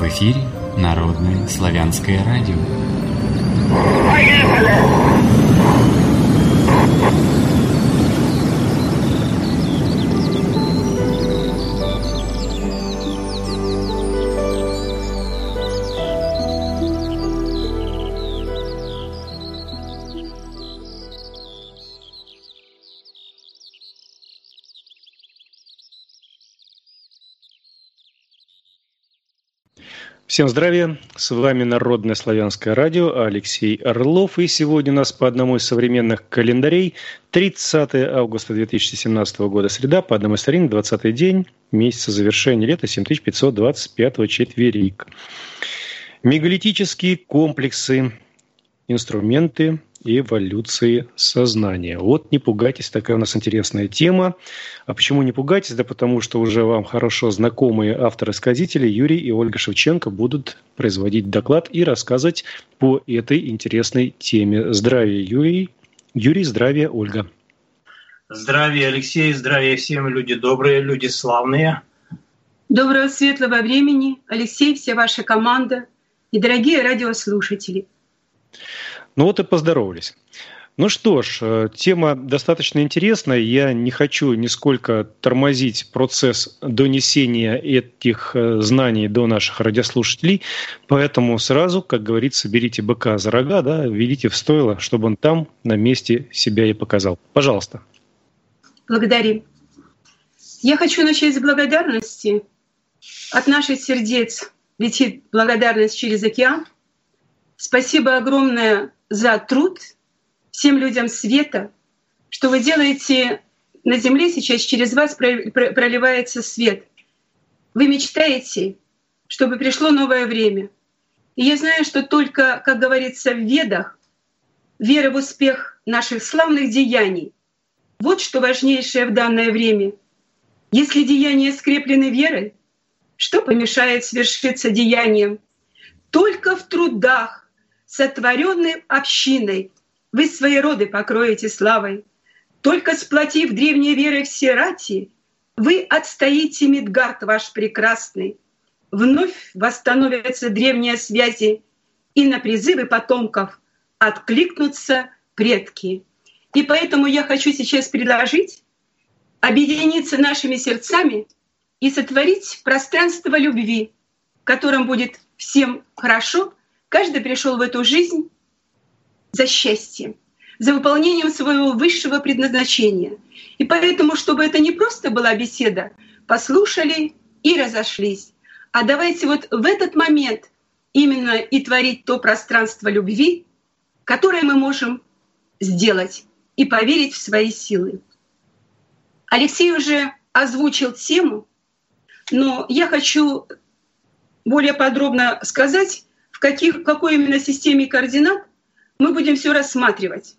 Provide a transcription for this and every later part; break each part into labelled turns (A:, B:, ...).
A: эфире Народное славянское радио.
B: Всем здравия! С вами Народное славянское радио, Алексей Орлов. И сегодня у нас по одному из современных календарей 30 августа 2017 года, среда, по одному из старинных 20-й день месяца завершения лета 7525 четверик. Мегалитические комплексы, инструменты эволюции сознания. Вот не пугайтесь, такая у нас интересная тема. А почему не пугайтесь? Да потому что уже вам хорошо знакомые авторы-сказители Юрий и Ольга Шевченко будут производить доклад и рассказывать по этой интересной теме. Здравия, Юрий. Юрий, здравия, Ольга.
C: Здравия, Алексей, здравия всем, люди добрые, люди славные.
D: Доброго светлого времени, Алексей, вся ваша команда и дорогие радиослушатели.
B: Ну вот и поздоровались. Ну что ж, тема достаточно интересная. Я не хочу нисколько тормозить процесс донесения этих знаний до наших радиослушателей, поэтому сразу, как говорится, берите быка за рога, да, ведите в стойло, чтобы он там на месте себя и показал. Пожалуйста.
D: Благодарим. Я хочу начать с благодарности. От наших сердец летит благодарность через океан. Спасибо огромное за труд всем людям света, что вы делаете на Земле сейчас, через вас проливается свет. Вы мечтаете, чтобы пришло новое время. И я знаю, что только, как говорится в Ведах, вера в успех наших славных деяний — вот что важнейшее в данное время. Если деяния скреплены верой, что помешает свершиться деяниям? Только в трудах, сотворенной общиной, вы свои роды покроете славой. Только сплотив древней верой все рати, вы отстоите Мидгард ваш прекрасный. Вновь восстановятся древние связи, и на призывы потомков откликнутся предки. И поэтому я хочу сейчас предложить объединиться нашими сердцами и сотворить пространство любви, в котором будет всем хорошо. Каждый пришел в эту жизнь за счастьем, за выполнением своего высшего предназначения. И поэтому, чтобы это не просто была беседа, послушали и разошлись, а давайте вот в этот момент именно и творить то пространство любви, которое мы можем сделать, и поверить в свои силы. Алексей уже озвучил тему, но я хочу более подробно сказать, в какой именно системе координат мы будем все рассматривать.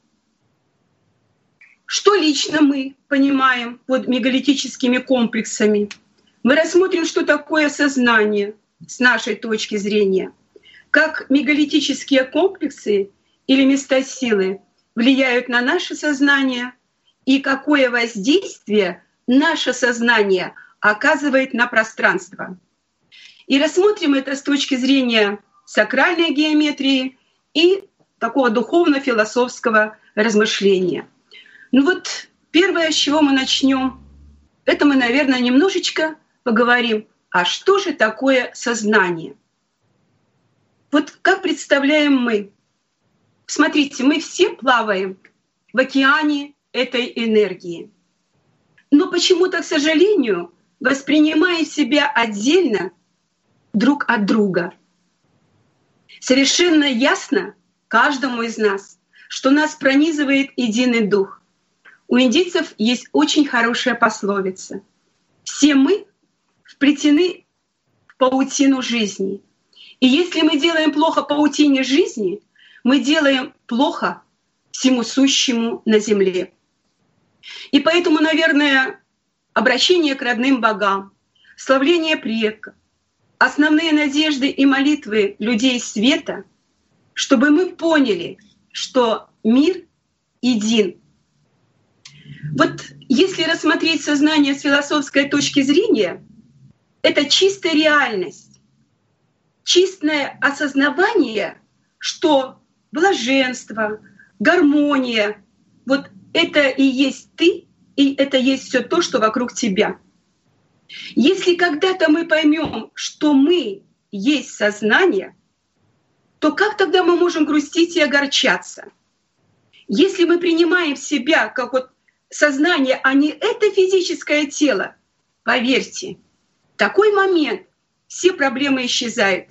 D: Что лично мы понимаем под мегалитическими комплексами? Мы рассмотрим, что такое сознание с нашей точки зрения, как мегалитические комплексы или места силы влияют на наше сознание и какое воздействие наше сознание оказывает на пространство. И рассмотрим это с точки зрения сакральной геометрии и такого духовно-философского размышления. Ну вот первое, с чего мы начнем, это мы, наверное, немножечко поговорим, а что же такое сознание? Вот как представляем мы? Смотрите, мы все плаваем в океане этой энергии. Но почему-то, к сожалению, воспринимаем себя отдельно друг от друга. Совершенно ясно каждому из нас, что нас пронизывает единый дух. У индийцев есть очень хорошая пословица. Все мы вплетены в паутину жизни. И если мы делаем плохо паутине жизни, мы делаем плохо всему сущему на земле. И поэтому, наверное, обращение к родным богам, славление предков, основные надежды и молитвы людей света, чтобы мы поняли, что мир един. Вот если рассмотреть сознание с философской точки зрения, это чистая реальность, чистое осознавание, что блаженство, гармония, вот это и есть ты, и это есть все то, что вокруг тебя. Если когда-то мы поймем, что мы есть сознание, то как тогда мы можем грустить и огорчаться? Если мы принимаем себя как вот сознание, а не это физическое тело, поверьте, в такой момент все проблемы исчезают.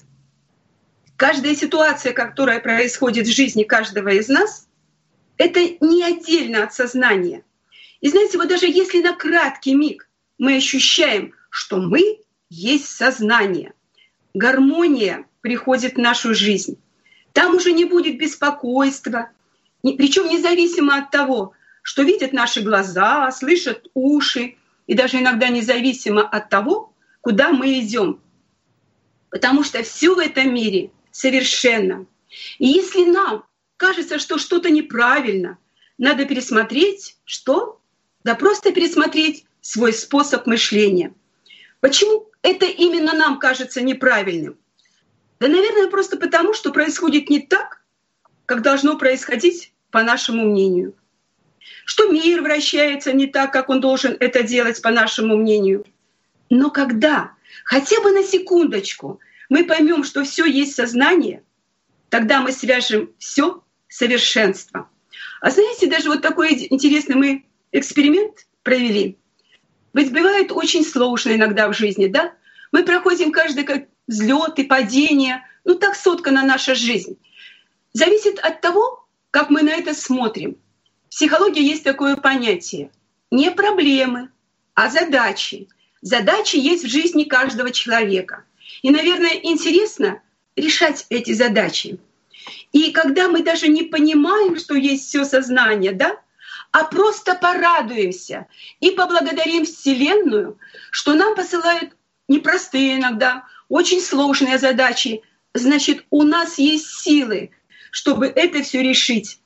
D: Каждая ситуация, которая происходит в жизни каждого из нас, это не отдельно от сознания. И знаете, вот даже если на краткий миг мы ощущаем, что мы есть сознание, гармония приходит в нашу жизнь. Там уже не будет беспокойства, причем независимо от того, что видят наши глаза, слышат уши, и даже иногда независимо от того, куда мы идем. Потому что все в этом мире совершенно. И если нам кажется, что что-то неправильно, надо пересмотреть, что? Да просто пересмотреть свой способ мышления. Почему это именно нам кажется неправильным? Да, наверное, просто потому, что происходит не так, как должно происходить, по нашему мнению. Что мир вращается не так, как он должен это делать, по нашему мнению. Но когда хотя бы на секундочку мы поймем, что все есть сознание, тогда мы свяжем все совершенство. А знаете, даже вот такой интересный мы эксперимент провели. Ведь бывает очень сложно иногда в жизни, да? Мы проходим каждый как взлет и падение. Ну так соткана наша жизнь. Зависит от того, как мы на это смотрим. В психологии есть такое понятие. Не проблемы, а задачи. Задачи есть в жизни каждого человека. И, наверное, интересно решать эти задачи. И когда мы даже не понимаем, что есть все сознание, да, а просто порадуемся и поблагодарим Вселенную, что нам посылают непростые иногда, очень сложные задачи, значит, у нас есть силы, чтобы это все решить.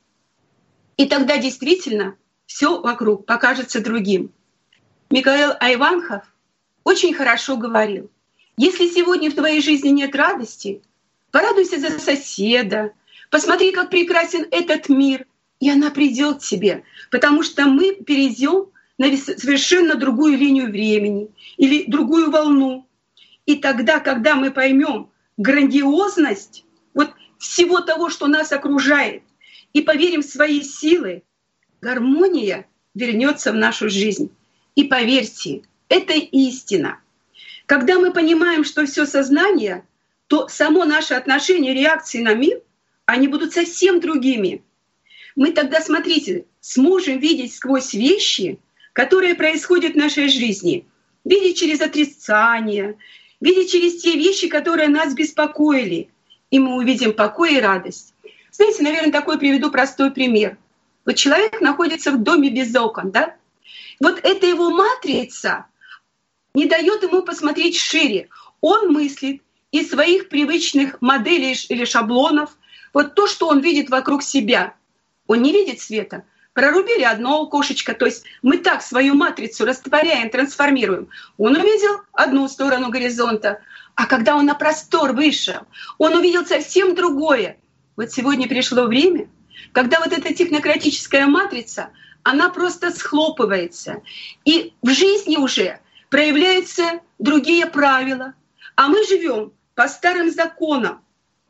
D: И тогда действительно все вокруг покажется другим. Микаэл Айванхов очень хорошо говорил: если сегодня в твоей жизни нет радости, порадуйся за соседа, посмотри, как прекрасен этот мир, и она придет к тебе, потому что мы перейдем на совершенно другую линию времени или другую волну. И тогда, когда мы поймем грандиозность вот всего того, что нас окружает, и поверим в свои силы, гармония вернется в нашу жизнь. И поверьте, это истина. Когда мы понимаем, что все сознание, то само наше отношение, реакции на мир, они будут совсем другими. Мы тогда, смотрите, сможем видеть сквозь вещи, которые происходят в нашей жизни, видеть через отрицание, видеть через те вещи, которые нас беспокоили, и мы увидим покой и радость. Знаете, наверное, такой приведу простой пример. Вот человек находится в доме без окон, да? Вот эта его матрица не дает ему посмотреть шире. Он мыслит из своих привычных моделей или шаблонов, вот то, что он видит вокруг себя. Он не видит света. Прорубили одно окошечко, то есть мы так свою матрицу растворяем, трансформируем. Он увидел одну сторону горизонта, а когда он на простор вышел, он увидел совсем другое. Вот сегодня пришло время, когда вот эта технократическая матрица, она просто схлопывается. И в жизни уже проявляются другие правила. А мы живем по старым законам.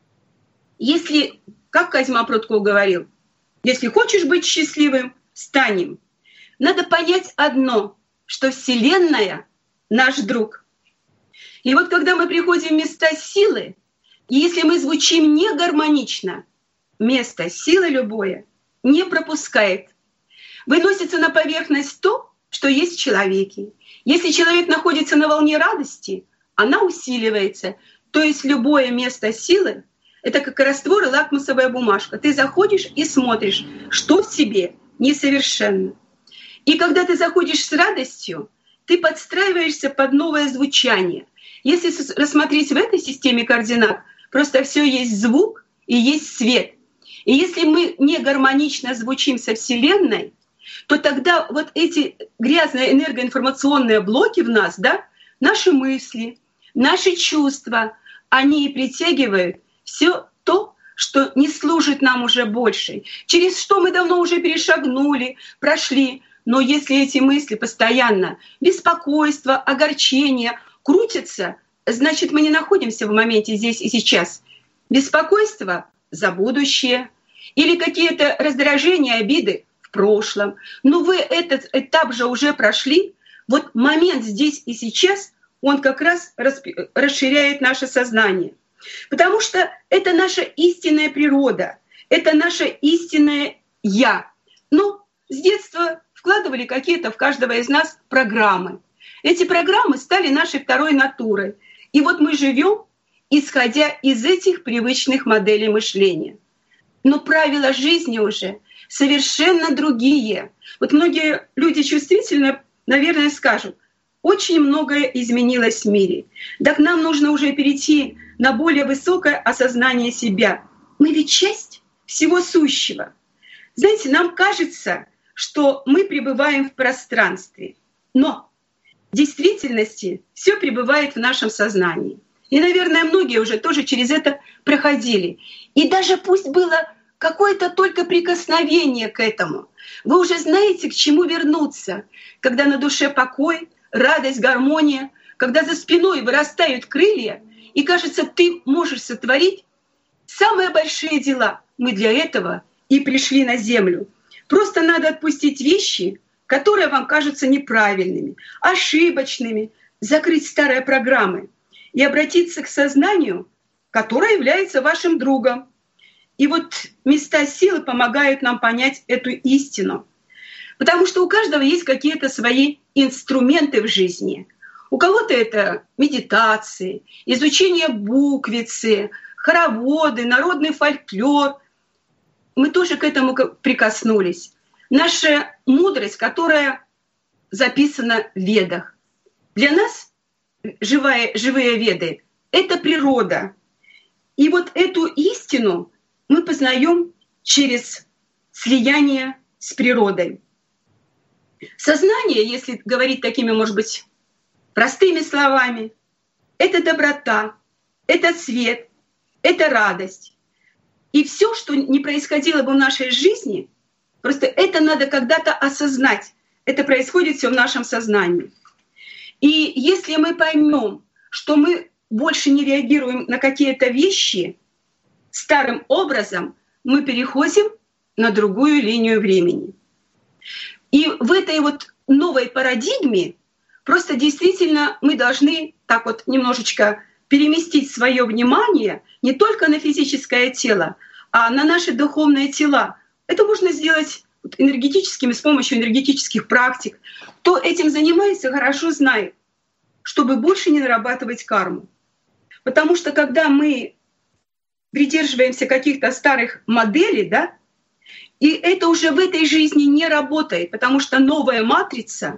D: Если, как Козьма Прутков говорил, если хочешь быть счастливым, стань им. Надо понять одно, что Вселенная — наш друг. И вот когда мы приходим в места силы, и если мы звучим не гармонично, место силы любое не пропускает. Выносится на поверхность то, что есть в человеке. Если человек находится на волне радости, она усиливается. То есть любое место силы — это как раствор и лакмусовая бумажка. Ты заходишь и смотришь, что в себе несовершенно. И когда ты заходишь с радостью, ты подстраиваешься под новое звучание. Если рассмотреть в этой системе координат, просто все есть звук и есть свет. И если мы не гармонично звучим со Вселенной, то тогда вот эти грязные энергоинформационные блоки в нас, да, наши мысли, наши чувства, они и притягивают все то, что не служит нам уже больше, через что мы давно уже перешагнули, прошли. Но если эти мысли постоянно, беспокойство, огорчение крутятся, значит, мы не находимся в моменте здесь и сейчас. Беспокойство за будущее или какие-то раздражения, обиды в прошлом. Но вы этот этап же уже прошли. Вот момент здесь и сейчас, он как раз расширяет наше сознание. Потому что это наша истинная природа, это наше истинное «я». Ну, с детства вкладывали какие-то в каждого из нас программы. Эти программы стали нашей второй натурой. И вот мы живем, исходя из этих привычных моделей мышления. Но правила жизни уже совершенно другие. Вот многие люди чувствительно, наверное, скажут, очень многое изменилось в мире. Так нам нужно уже перейти на более высокое осознание себя. Мы ведь часть всего сущего. Знаете, нам кажется, что мы пребываем в пространстве. Но в действительности все пребывает в нашем сознании. И, наверное, многие уже тоже через это проходили. И даже пусть было какое-то только прикосновение к этому, вы уже знаете, к чему вернуться, когда на душе покой, радость, гармония, когда за спиной вырастают крылья, и, кажется, ты можешь сотворить самые большие дела. Мы для этого и пришли на землю. Просто надо отпустить вещи, которые вам кажутся неправильными, ошибочными, закрыть старые программы и обратиться к сознанию, которое является вашим другом. И вот места силы помогают нам понять эту истину. Потому что у каждого есть какие-то свои инструменты в жизни. У кого-то это медитации, изучение буквицы, хороводы, народный фольклор. Мы тоже к этому прикоснулись. Наша мудрость, которая записана в Ведах. Для нас живые Веды — это природа. И вот эту истину мы познаем через слияние с природой. Сознание, если говорить такими, может быть, простыми словами, это доброта, это свет, это радость. И все, что не происходило бы в нашей жизни, просто это надо когда-то осознать. Это происходит все в нашем сознании. И если мы поймем, что мы больше не реагируем на какие-то вещи старым образом, мы переходим на другую линию времени. И в этой вот новой парадигме просто действительно мы должны так вот немножечко переместить свое внимание не только на физическое тело, а на наши духовные тела. Это можно сделать энергетическими, с помощью энергетических практик. Кто этим занимается, хорошо знает, чтобы больше не нарабатывать карму. Потому что когда мы придерживаемся каких-то старых моделей, да, и это уже в этой жизни не работает, потому что новая матрица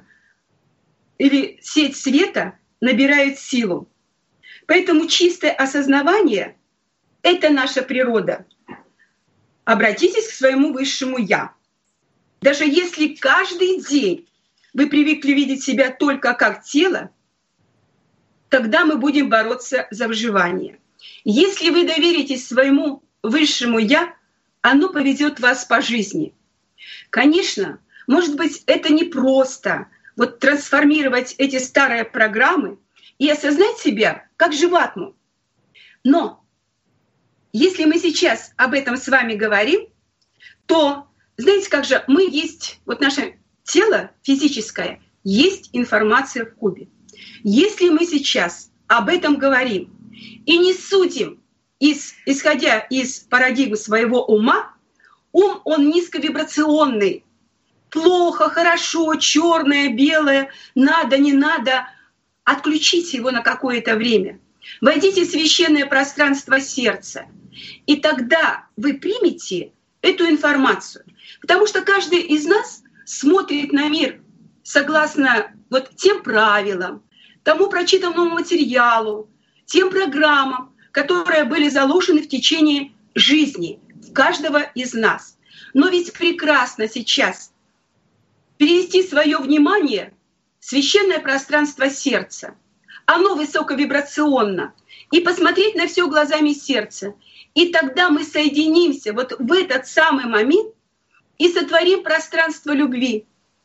D: или сеть света набирает силу. Поэтому чистое осознавание — это наша природа. Обратитесь к своему высшему «Я». Даже если каждый день вы привыкли видеть себя только как тело, тогда мы будем бороться за выживание. Если вы доверитесь своему высшему «Я», оно поведет вас по жизни. Конечно, может быть, это непросто вот трансформировать эти старые программы и осознать себя как животну. Но если мы сейчас об этом с вами говорим, то, знаете, как же мы есть, вот наше тело физическое, есть информация в кубе. Если мы сейчас об этом говорим и не судим, исходя из парадигмы своего ума, ум, он низковибрационный, плохо, хорошо, черное, белое, надо, не надо, отключите его на какое-то время. Войдите в священное пространство сердца, и тогда вы примете эту информацию. Потому что каждый из нас смотрит на мир согласно вот тем правилам, тому прочитанному материалу, тем программам, которые были заложены в течение жизни каждого из нас. Но ведь прекрасно сейчас перевести свое внимание в священное пространство сердца, оно высоковибрационно, и посмотреть на все глазами сердца. И тогда мы соединимся вот в этот самый момент и сотворим пространство любви.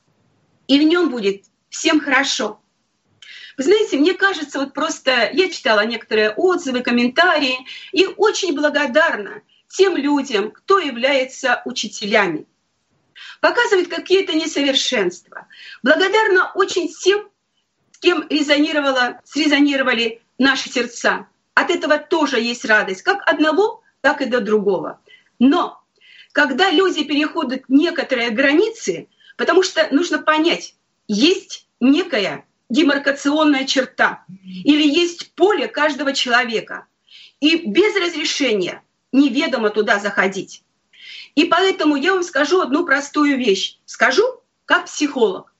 D: И в нем будет всем хорошо. Вы знаете, мне кажется, вот просто я читала некоторые отзывы, комментарии, и очень благодарна тем людям, кто является учителями. Показывают какие-то несовершенства. Благодарна очень тем, с кем срезонировали наши сердца. От этого тоже есть радость, как одного, так и до другого. Но когда люди переходят некоторые границы, потому что нужно понять, есть некая демаркационная черта или есть поле каждого человека, и без разрешения неведомо туда заходить. И поэтому я вам скажу одну простую вещь. Скажу как психолог.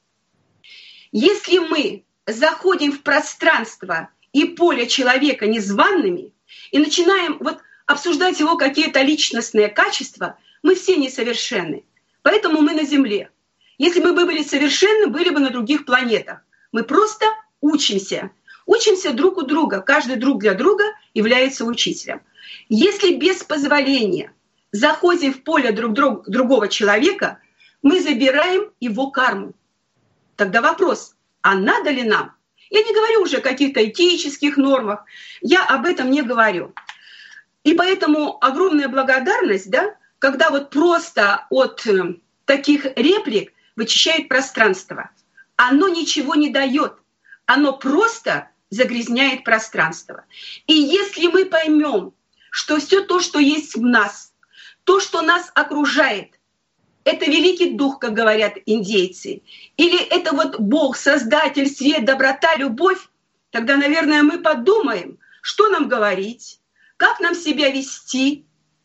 D: Если мы заходим в пространство и поле человека незваными и начинаем вот обсуждать его какие-то личностные качества, мы все несовершенны. Поэтому мы на Земле. Если бы мы были совершенны, были бы на других планетах. Мы просто учимся. Учимся друг у друга. Каждый друг для друга является учителем. Если без позволения заходим в поле другого человека, мы забираем его карму. Тогда вопрос, а надо ли нам? Я не говорю уже о каких-то этических нормах, я об этом не говорю. И поэтому огромная благодарность, да, когда вот просто от таких реплик вычищает пространство. Оно ничего не дает, оно просто загрязняет пространство. И если мы поймем, что все то, что есть в нас, то, что нас окружает, это великий дух, как говорят индейцы, или это вот Бог, Создатель, свет, доброта, любовь, тогда, наверное, мы подумаем, что нам говорить, как нам себя вести.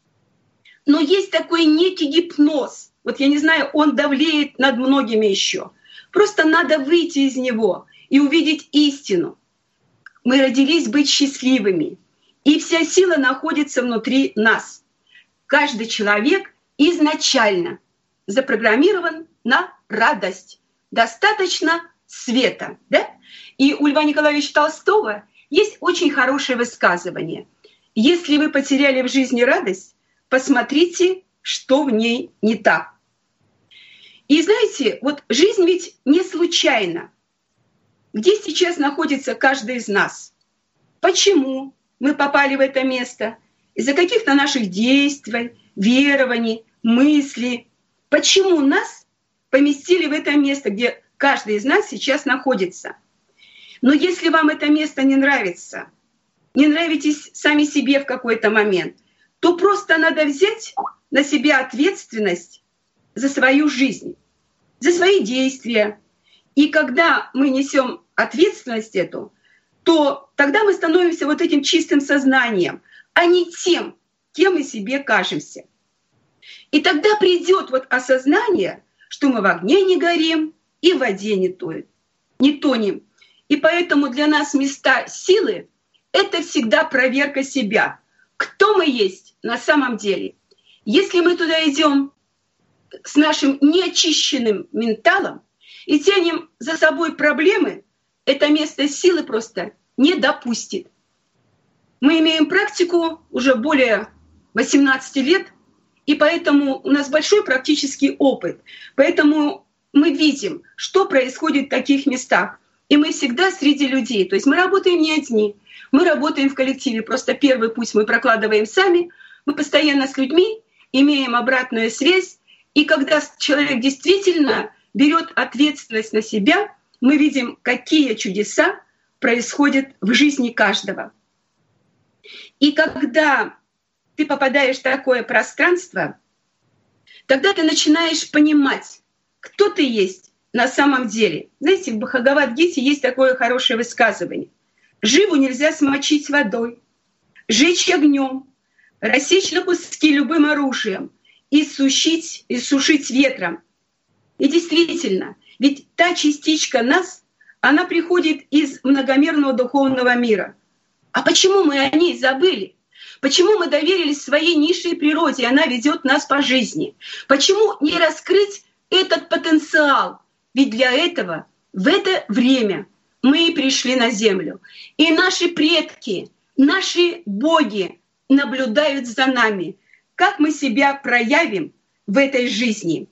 D: Но есть такой некий гипноз. Вот я не знаю, он давлеет над многими еще. Просто надо выйти из него и увидеть истину. Мы родились быть счастливыми, и вся сила находится внутри нас. Каждый человек изначально запрограммирован на радость. Достаточно света. Да? И у Льва Николаевича Толстого есть очень хорошее высказывание. Если вы потеряли в жизни радость, посмотрите, что в ней не так. И знаете, вот жизнь ведь не случайна. Где сейчас находится каждый из нас? Почему мы попали в это место? Из-за каких-то наших действий, верований, мыслей. Почему нас поместили в это место, где каждый из нас сейчас находится? Но если вам это место не нравится, не нравитесь сами себе в какой-то момент, то просто надо взять на себя ответственность за свою жизнь, за свои действия. И когда мы несем ответственность эту, то тогда мы становимся вот этим чистым сознанием, а не тем, кем мы себе кажемся. И тогда придет вот осознание, что мы в огне не горим и в воде не тонем. И поэтому для нас места силы — это всегда проверка себя. Кто мы есть на самом деле? Если мы туда идем с нашим неочищенным менталом и тянем за собой проблемы, это место силы просто не допустит. Мы имеем практику уже более 18 лет, и поэтому у нас большой практический опыт. Поэтому мы видим, что происходит в таких местах. И мы всегда среди людей. То есть мы работаем не одни, мы работаем в коллективе. Просто первый путь мы прокладываем сами, мы постоянно с людьми, имеем обратную связь. И когда человек действительно берет ответственность на себя, мы видим, какие чудеса происходят в жизни каждого. И когда ты попадаешь в такое пространство, тогда ты начинаешь понимать, кто ты есть на самом деле. Знаете, в Бхагавад-гите есть такое хорошее высказывание. Живу нельзя смочить водой, жечь огнем, рассечь на куски любым оружием, иссушить ветром. И действительно, ведь та частичка нас, она приходит из многомерного духовного мира. А почему мы о ней забыли? Почему мы доверились своей низшей природе, и она ведет нас по жизни? Почему не раскрыть этот потенциал? Ведь для этого в это время мы пришли на землю. И наши предки, наши боги наблюдают за нами, как мы себя проявим в этой жизни.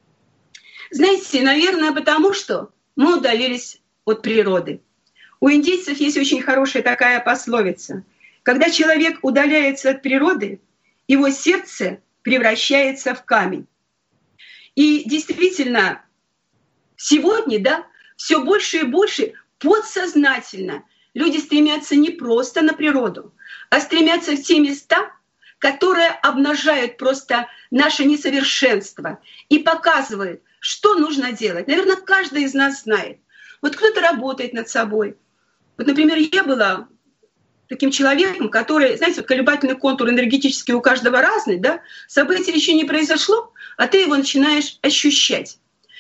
D: Знаете, наверное, потому что мы удалились от природы. У индейцев есть очень хорошая такая пословица. Когда человек удаляется от природы, его сердце превращается в камень. И действительно, сегодня, все больше и больше подсознательно люди стремятся не просто на природу, а стремятся в те места, которые обнажают просто наше несовершенство и показывают, что нужно делать. Наверное, каждый из нас знает. Вот кто-то работает над собой. Вот, например, я была таким человеком, который, знаете, вот колебательный контур энергетический у каждого разный, да? Событие еще не произошло, а ты его начинаешь ощущать.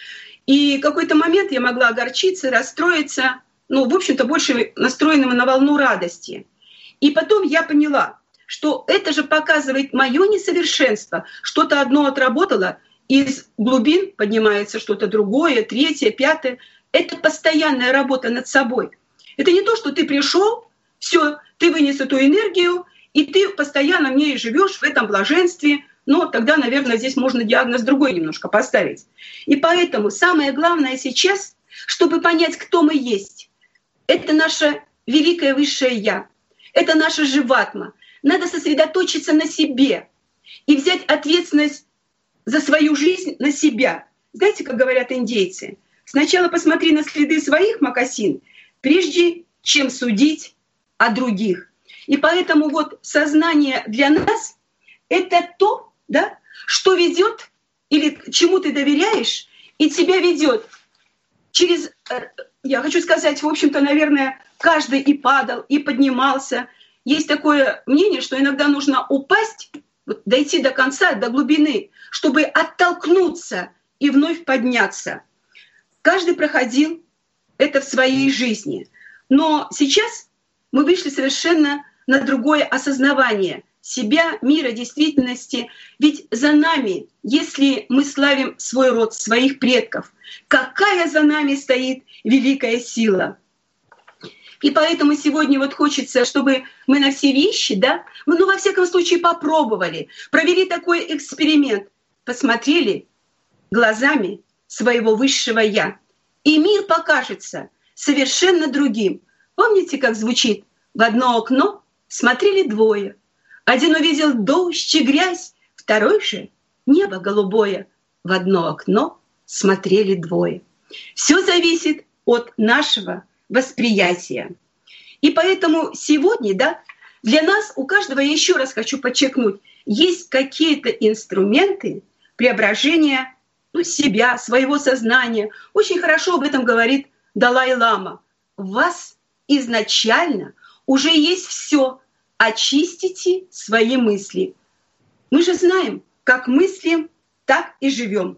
D: И в какой-то момент я могла огорчиться, расстроиться, в общем-то, больше настроенным на волну радости. И потом я поняла, что это же показывает мое несовершенство. Что-то одно отработало, из глубин поднимается что-то другое, третье, пятое. Это постоянная работа над собой. Это не то, что ты пришел, все, ты вынес эту энергию, и ты постоянно в ней живешь в этом блаженстве. Но тогда, наверное, здесь можно диагноз другой немножко поставить. И поэтому самое главное сейчас, чтобы понять, кто мы есть, это наше великое высшее Я, это наша живатма. Надо сосредоточиться на себе и взять ответственность за свою жизнь на себя. Знаете, как говорят индейцы, сначала посмотри на следы своих мокасин, прежде чем судить о других. И поэтому вот сознание для нас — это то, что ведет или чему ты доверяешь, и тебя ведет через, я хочу сказать, в общем-то, наверное, каждый и падал, и поднимался. Есть такое мнение, что иногда нужно упасть, дойти до конца, до глубины, чтобы оттолкнуться и вновь подняться. Каждый проходил это в своей жизни. Но сейчас мы вышли совершенно на другое осознавание себя, мира, действительности. Ведь за нами, если мы славим свой род, своих предков, какая за нами стоит великая сила. И поэтому сегодня вот хочется, чтобы мы на все вещи, во всяком случае попробовали, провели такой эксперимент, посмотрели глазами своего высшего Я. И мир покажется совершенно другим. Помните, как звучит? В одно окно смотрели двое. Один увидел дождь и грязь, второй же — небо голубое. В одно окно смотрели двое. Все зависит от нашего восприятия. И поэтому сегодня, для нас, у каждого, я еще раз хочу подчеркнуть, есть какие-то инструменты преображения себя, своего сознания. Очень хорошо об этом говорит Далай-лама. У вас изначально уже есть все. Очистите свои мысли. Мы же знаем, как мыслим, так и живем.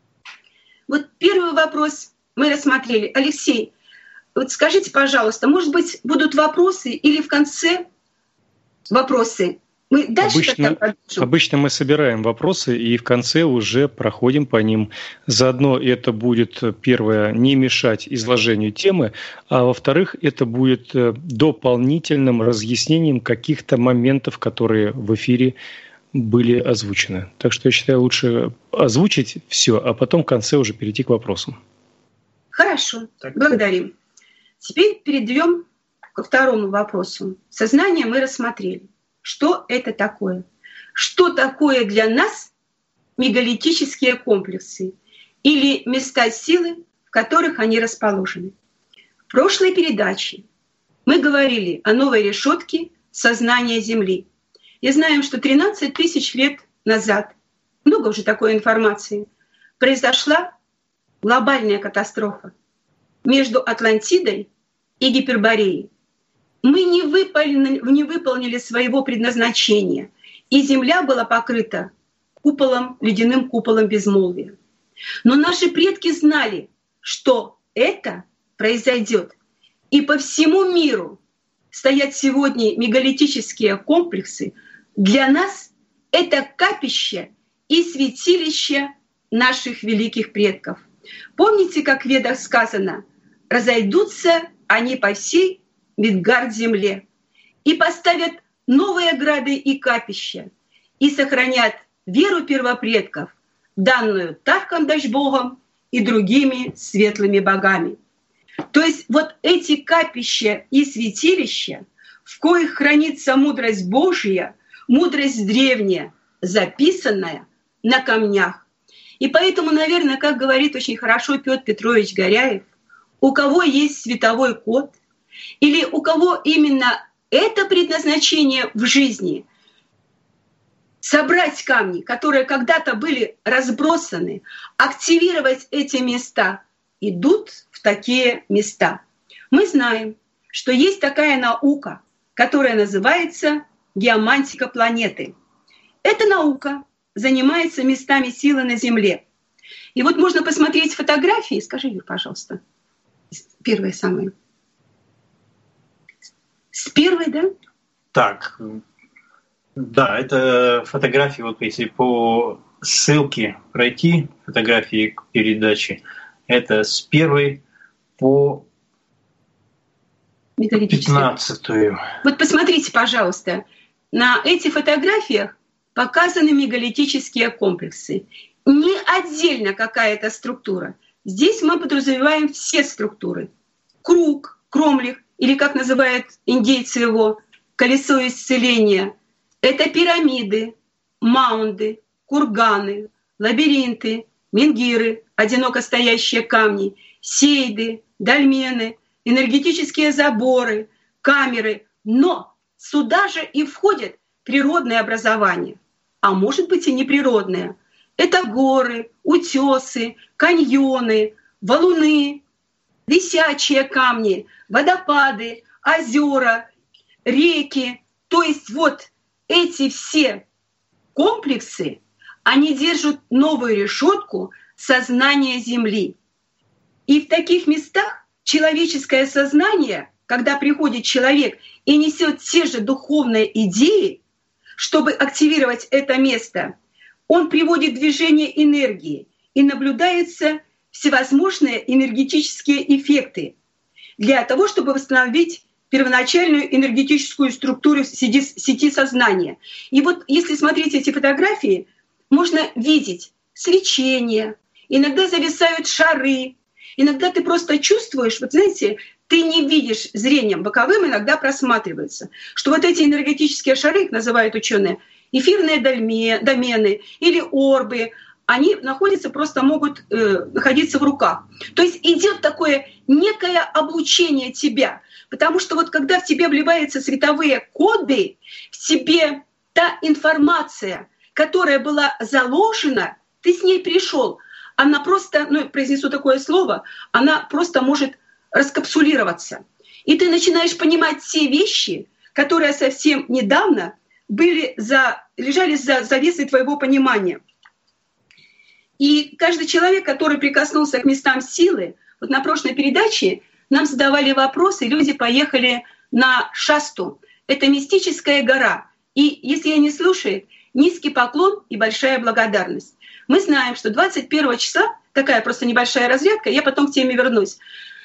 D: Вот первый вопрос мы рассмотрели. Алексей, вот скажите, пожалуйста, может быть, будут вопросы или в конце вопросы? Мы дальше
B: обычно мы собираем вопросы и в конце уже проходим по ним. Заодно это будет, первое, не мешать изложению темы, а во-вторых, это будет дополнительным разъяснением каких-то моментов, которые в эфире были озвучены. Так что я считаю, лучше озвучить все, а потом в конце уже перейти к вопросам.
D: Хорошо, благодарим. Теперь перейдем ко второму вопросу. Сознание мы рассмотрели. Что это такое? Что такое для нас мегалитические комплексы или места силы, в которых они расположены? В прошлой передаче мы говорили о новой решетке сознания Земли. И знаем, что 13 тысяч лет назад, много уже такой информации, произошла глобальная катастрофа между Атлантидой и Гипербореей. Мы не выполнили своего предназначения, и Земля была покрыта куполом, ледяным куполом безмолвия. Но наши предки знали, что это произойдет. И по всему миру стоят сегодня мегалитические комплексы. Для нас это капище и святилище наших великих предков. Помните, как в Ведах сказано: «Разойдутся они по всей Мидгард-земле и поставят новые ограды и капища и сохранят веру первопредков, данную Тарком Дашбогом и другими светлыми богами. То есть вот эти капища и святилища, в коих хранится мудрость Божья, мудрость древняя, записанная на камнях. И поэтому, наверное, как говорит очень хорошо Петр Петрович Горяев, у кого есть световой код, или у кого именно это предназначение в жизни, собрать камни, которые когда-то были разбросаны, активировать эти места, идут в такие места. Мы знаем, что есть такая наука, которая называется геомантика планеты. Эта наука занимается местами силы на Земле. И вот можно посмотреть фотографии. Скажи, Юр, пожалуйста. Первые самые. С первой, да?
C: Так, да, это фотографии, вот если по ссылке пройти, фотографии к передаче, это с первой по 15-ю.
D: Вот посмотрите, пожалуйста, на этих фотографиях показаны мегалитические комплексы. Не отдельно какая-то структура. Здесь мы подразумеваем все структуры. Круг, кромлих, или как называют индейцы его, колесо исцеления. Это пирамиды, маунды, курганы, лабиринты, менгиры, одиноко стоящие камни, сейды, дольмены, энергетические заборы, камеры. Но сюда же и входят природные образования, а может быть и неприродные. Это горы, утесы, каньоны, валуны, висячие камни, водопады, озера, реки. То есть вот эти все комплексы, они держат новую решетку сознания Земли. И в таких местах человеческое сознание, когда приходит человек и несет те же духовные идеи, чтобы активировать это место, он приводит в движение энергии, и наблюдаются всевозможные энергетические эффекты для того, чтобы восстановить первоначальную энергетическую структуру сети сознания. И вот если смотреть эти фотографии, можно видеть свечение, иногда зависают шары, иногда ты просто чувствуешь, вот знаете, ты не видишь зрением боковым, иногда просматривается, что вот эти энергетические шары, их называют ученые, эфирные домены или орбы, они находятся, просто могут находиться в руках. То есть идет такое некое облучение тебя, потому что вот когда в тебе вливаются световые коды, в тебе та информация, которая была заложена, ты с ней пришел, она просто, произнесу такое слово, она просто может раскапсулироваться. И ты начинаешь понимать те вещи, которые совсем недавно лежали за завесой твоего понимания. И каждый человек, который прикоснулся к местам силы, вот на прошлой передаче нам задавали вопросы, люди поехали на Шасту. Это мистическая гора. И если ее не слушает, низкий поклон и большая благодарность. Мы знаем, что 21 числа, такая просто небольшая разрядка, я потом к теме вернусь,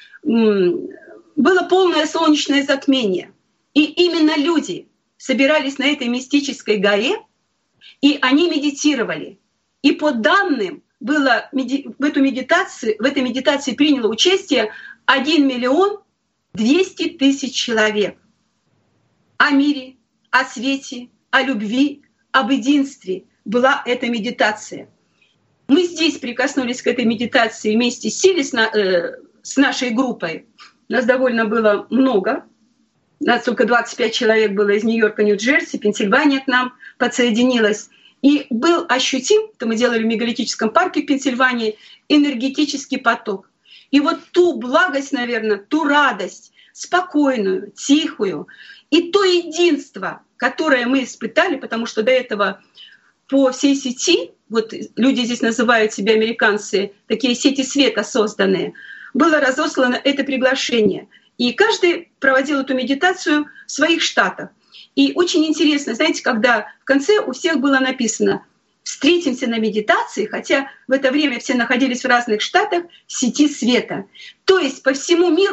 D: было полное солнечное затмение. И именно люди собирались на этой мистической горе, и они медитировали. И по данным было в этой медитации приняло участие 1 200 000 человек. О мире, о свете, о любви, об единстве была эта медитация. Мы здесь прикоснулись к этой медитации вместе с нашей группой. Нас довольно было много. Нас только 25 человек было из Нью-Йорка, Нью-Джерси, Пенсильвания к нам подсоединилась. И был ощутим, это мы делали в мегалитическом парке в Пенсильвании, энергетический поток. И вот ту благость, наверное, ту радость, спокойную, тихую, и то единство, которое мы испытали, потому что до этого по всей сети, вот люди здесь называют себя американцы, такие сети света созданные, было разослано это приглашение. И каждый проводил эту медитацию в своих штатах. И очень интересно, знаете, когда в конце у всех было написано «Встретимся на медитации», хотя в это время все находились в разных штатах, в сети света. То есть по всему миру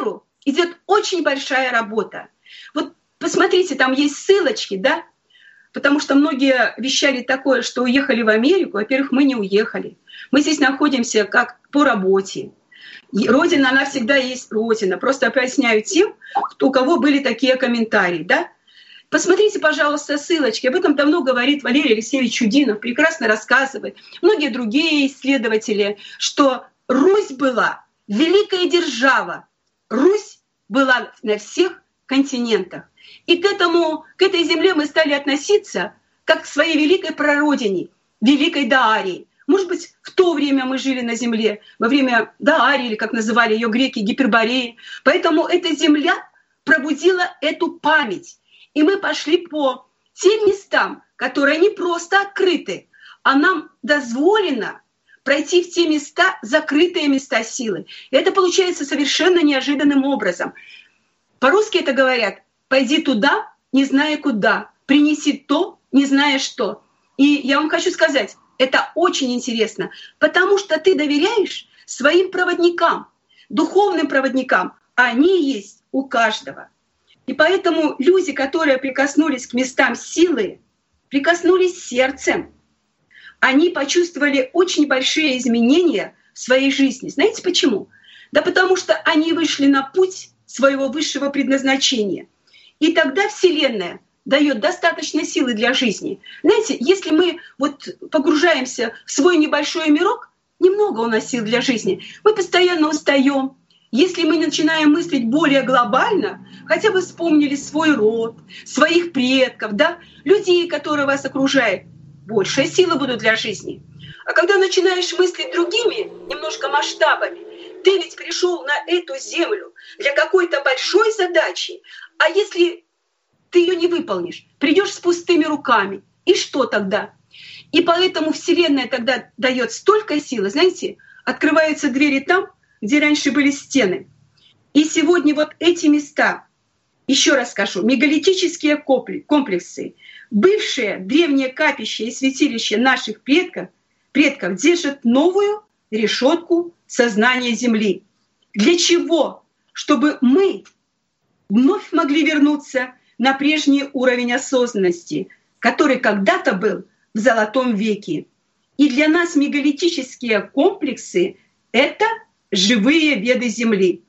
D: идет очень большая работа. Вот посмотрите, там есть ссылочки, да, потому что многие вещали такое, что уехали в Америку. Во-первых, мы не уехали. Мы здесь находимся как по работе. И Родина, она всегда есть Родина. Просто поясняю тем, у кого были такие комментарии, да. Посмотрите, пожалуйста, ссылочки. Об этом давно говорит Валерий Алексеевич Чудинов, прекрасно рассказывает. Многие другие исследователи, что Русь была великая держава. Русь была на всех континентах. И к этой земле мы стали относиться как к своей великой прародине, великой Даарии. Может быть, в то время мы жили на земле, во время Даарии, или как называли ее греки, Гипербореи. Поэтому эта земля пробудила эту память. И мы пошли по тем местам, которые не просто открыты, а нам дозволено пройти в те места, закрытые места силы. И это получается совершенно неожиданным образом. По-русски это говорят: «Пойди туда, не зная куда, принеси то, не зная что». И я вам хочу сказать, это очень интересно, потому что ты доверяешь своим проводникам, духовным проводникам, а они есть у каждого. И поэтому люди, которые прикоснулись к местам силы, прикоснулись сердцем, они почувствовали очень большие изменения в своей жизни. Знаете почему? Да потому что они вышли на путь своего высшего предназначения. И тогда Вселенная дает достаточно силы для жизни. Знаете, если мы вот погружаемся в свой небольшой мирок, немного у нас сил для жизни, мы постоянно устаем. Если мы начинаем мыслить более глобально, хотя бы вспомнили свой род, своих предков, да, людей, которые вас окружают, большая сила будут для жизни. А когда начинаешь мыслить другими, немножко масштабами, ты ведь пришел на эту землю для какой-то большой задачи, а если ты ее не выполнишь, придешь с пустыми руками, и что тогда? И поэтому Вселенная тогда дает столько силы, знаете, открываются двери там, где раньше были стены. И сегодня вот эти места, еще раз скажу, мегалитические комплексы, бывшие древние капища и святилища наших предков держат новую решетку сознания Земли. Для чего? Чтобы мы вновь могли вернуться на прежний уровень осознанности, который когда-то был в Золотом веке. И для нас мегалитические комплексы — это живые веды Земли.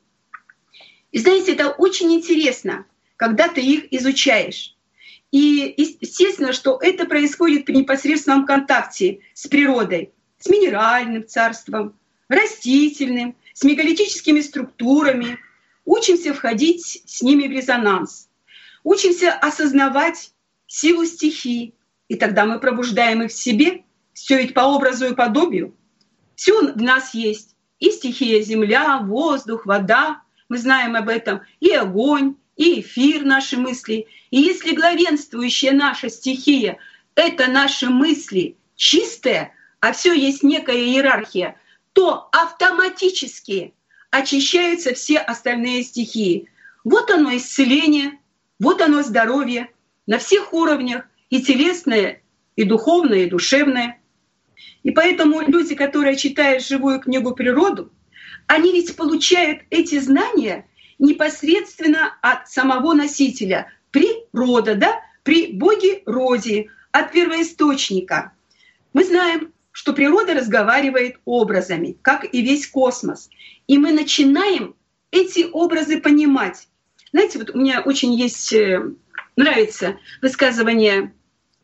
D: И знаете, это очень интересно, когда ты их изучаешь. И естественно, что это происходит при непосредственном контакте с природой, с минеральным царством, растительным, с мегалитическими структурами. Учимся входить с ними в резонанс. Учимся осознавать силу стихий. И тогда мы пробуждаем их в себе. Все ведь по образу и подобию. Все в нас есть. И стихия земля, воздух, вода. Мы знаем об этом. И огонь, и эфир, наши мысли. И если главенствующая наша стихия — это наши мысли чистые, а все есть некая иерархия, то автоматически очищаются все остальные стихии. Вот оно исцеление, вот оно здоровье на всех уровнях, и телесное, и духовное, и душевное. И поэтому люди, которые читают живую книгу «Природу», они ведь получают эти знания непосредственно от самого носителя. Природа, да? При Боге Роде, от первоисточника. Мы знаем, что природа разговаривает образами, как и весь космос. И мы начинаем эти образы понимать. Знаете, вот у меня очень нравится высказывание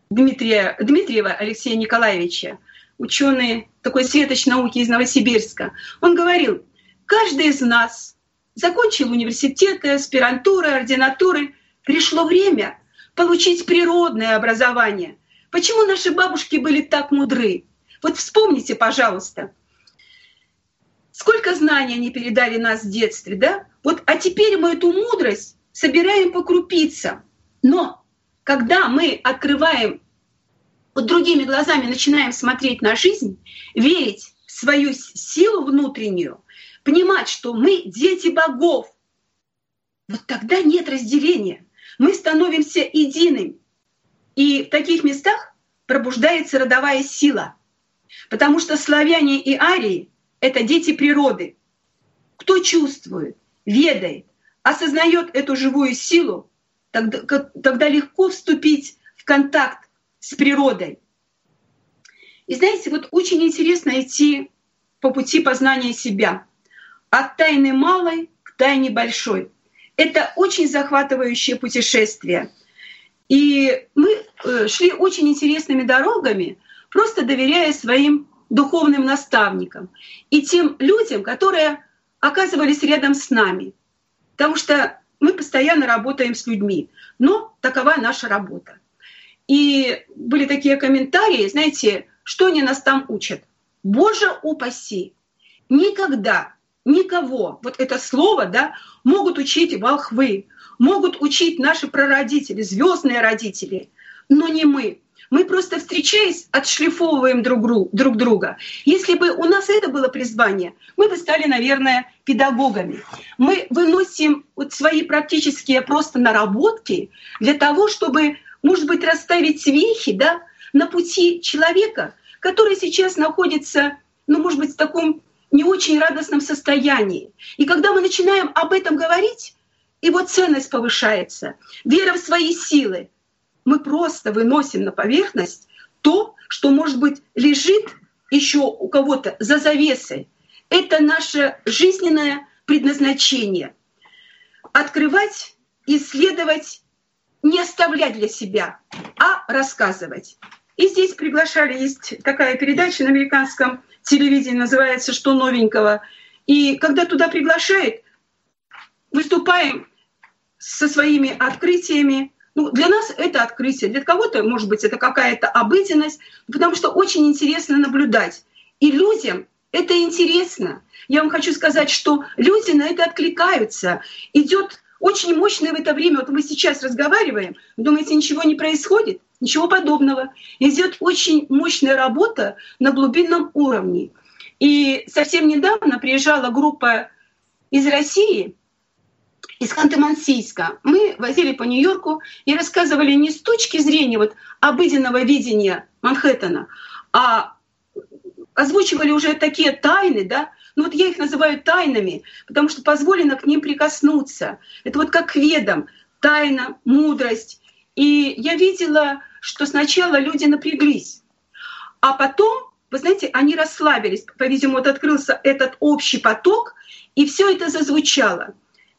D: Дмитриева Алексея Николаевича, ученый такой светоч науки из Новосибирска. Он говорил: каждый из нас закончил университеты, аспирантуры, ординатуры. Пришло время получить природное образование. Почему наши бабушки были так мудры? Вот вспомните, пожалуйста, сколько знаний они передали нас в детстве, да? Вот, а теперь мы эту мудрость собираем по крупицам. Но когда мы открываем, вот другими глазами начинаем смотреть на жизнь, верить в свою силу внутреннюю, понимать, что мы дети богов, вот тогда нет разделения. Мы становимся единым. И в таких местах пробуждается родовая сила. Потому что славяне и арии — это дети природы. Кто чувствует, ведает, осознает эту живую силу, тогда легко вступить в контакт с природой. И знаете, вот очень интересно идти по пути познания себя. От тайны малой к тайне большой. Это очень захватывающее путешествие. И мы шли очень интересными дорогами, просто доверяя своим духовным наставникам и тем людям, которые оказывались рядом с нами. Потому что мы постоянно работаем с людьми, но такова наша работа. И были такие комментарии, знаете, что они нас там учат? Боже упаси! Никогда никого, вот это слово, да, могут учить волхвы, могут учить наши прародители, звездные родители, но не мы. Мы просто, встречаясь, отшлифовываем друг друга. Если бы у нас это было призвание, мы бы стали, наверное, педагогами. Мы выносим вот свои практические просто наработки для того, чтобы, может быть, расставить вехи, да, на пути человека, который сейчас находится, ну, может быть, в таком не очень радостном состоянии. И когда мы начинаем об этом говорить, его ценность повышается, вера в свои силы. Мы просто выносим на поверхность то, что, может быть, лежит еще у кого-то за завесой. Это наше жизненное предназначение. Открывать, исследовать, не оставлять для себя, а рассказывать. И здесь приглашали, есть такая передача на американском телевидении, называется «Что новенького?». И когда туда приглашают, выступаем со своими открытиями. Ну, для нас это открытие, для кого-то, может быть, это какая-то обыденность, потому что очень интересно наблюдать. И людям это интересно. Я вам хочу сказать, что люди на это откликаются. Идет очень мощное в это время, вот мы сейчас разговариваем, вы думаете, ничего не происходит? Ничего подобного. Идет очень мощная работа на глубинном уровне. И совсем недавно приезжала группа из России, из Ханты-Мансийска. Мы возили по Нью-Йорку и рассказывали не с точки зрения вот обыденного видения Манхэттена, а озвучивали уже такие тайны, да. Ну вот я их называю тайнами, потому что позволено к ним прикоснуться. Это вот как к ведам. Тайна, мудрость. И я видела, что сначала люди напряглись, а потом, вы знаете, они расслабились. По-видимому, вот открылся этот общий поток, и все это зазвучало.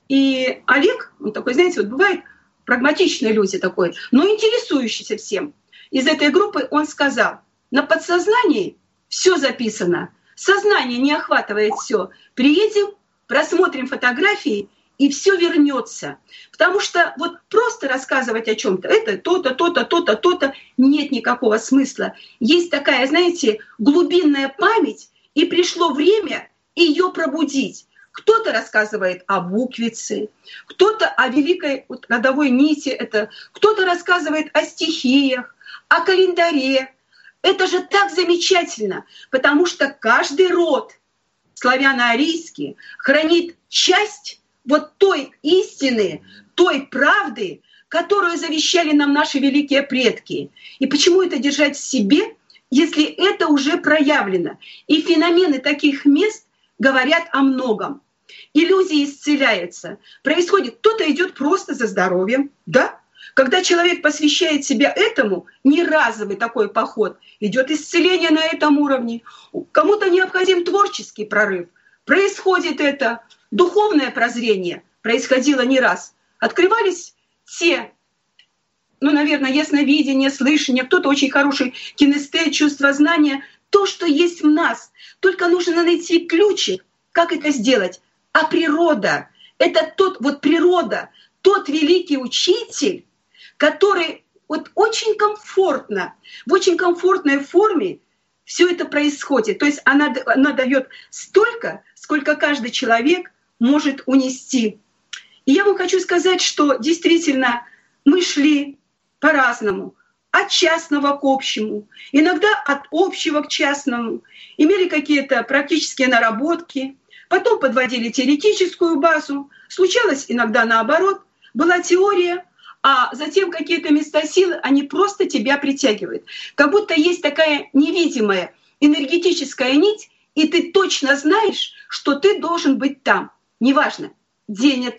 D: И Олег, он такой, знаете, вот бывает прагматичные люди такой, но интересующийся всем. Из этой группы он сказал: на подсознании все записано, сознание не охватывает все. Приедем, просмотрим фотографии, и все вернется. Потому что вот просто рассказывать о чем-то, это то-то, то-то, то-то, то-то, нет никакого смысла. Есть такая, знаете, глубинная память, и пришло время ее пробудить. Кто-то рассказывает о буквице, кто-то о великой родовой нити, кто-то рассказывает о стихиях, о календаре. Это же так замечательно, потому что каждый род славяно-арийский хранит часть вот той истины, той правды, которую завещали нам наши великие предки. И почему это держать в себе, если это уже проявлено? И феномены таких мест говорят о многом. И люди исцеляются. Происходит, кто-то идет просто за здоровьем, да? Когда человек посвящает себя этому, не разовый такой поход, идет исцеление на этом уровне. Кому-то необходим творческий прорыв. Происходит это. Духовное прозрение происходило не раз. Открывались те, ну, наверное, ясновидение, слышание, кто-то очень хороший кинестет, чувство знания, то, что есть в нас. Только нужно найти ключик, как это сделать. А природа — это природа, тот великий учитель, который вот очень комфортно, в очень комфортной форме все это происходит. То есть она дает столько, сколько каждый человек может унести. И я вам хочу сказать, что действительно мы шли по-разному. От частного к общему, иногда от общего к частному. Имели какие-то практические наработки, потом подводили теоретическую базу. Случалось иногда наоборот. Была теория, а затем какие-то места силы, они просто тебя притягивают. Как будто есть такая невидимая энергетическая нить, и ты точно знаешь, что ты должен быть там. Неважно, день это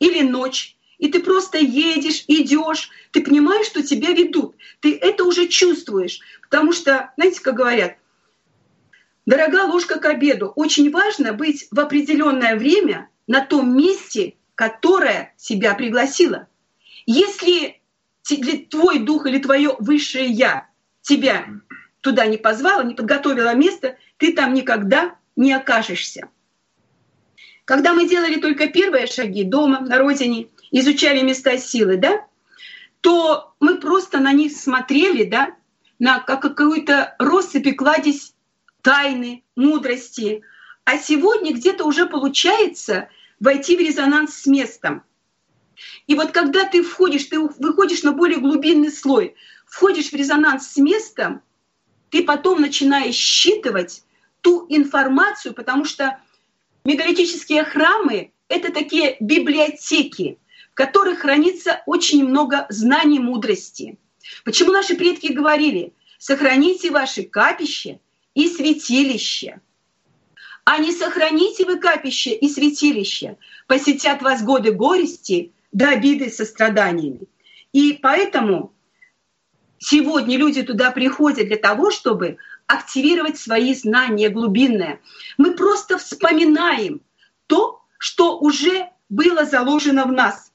D: или ночь, и ты просто едешь, идешь, ты понимаешь, что тебя ведут. Ты это уже чувствуешь. Потому что, знаете, как говорят, дорога ложка к обеду. Очень важно быть в определенное время на том месте, которое тебя пригласило. Если твой дух или твое высшее «я» тебя туда не позвало, не подготовило место, ты там никогда не окажешься. Когда мы делали только первые шаги дома, на родине, изучали места силы, да, то мы просто на них смотрели, да, на какую-то россыпь и кладезь тайны, мудрости. А сегодня где-то уже получается войти в резонанс с местом. И вот когда ты выходишь на более глубинный слой, входишь в резонанс с местом, ты потом начинаешь считывать ту информацию, потому что мегалитические храмы — это такие библиотеки, в которых хранится очень много знаний, мудрости. Почему наши предки говорили: сохраните ваши капища и святилища. А не сохраните вы капища и святилища, посетят вас годы горести до обиды со страданиями. И поэтому сегодня люди туда приходят для того, чтобы активировать свои знания глубинные. Мы просто вспоминаем то, что уже было заложено в нас.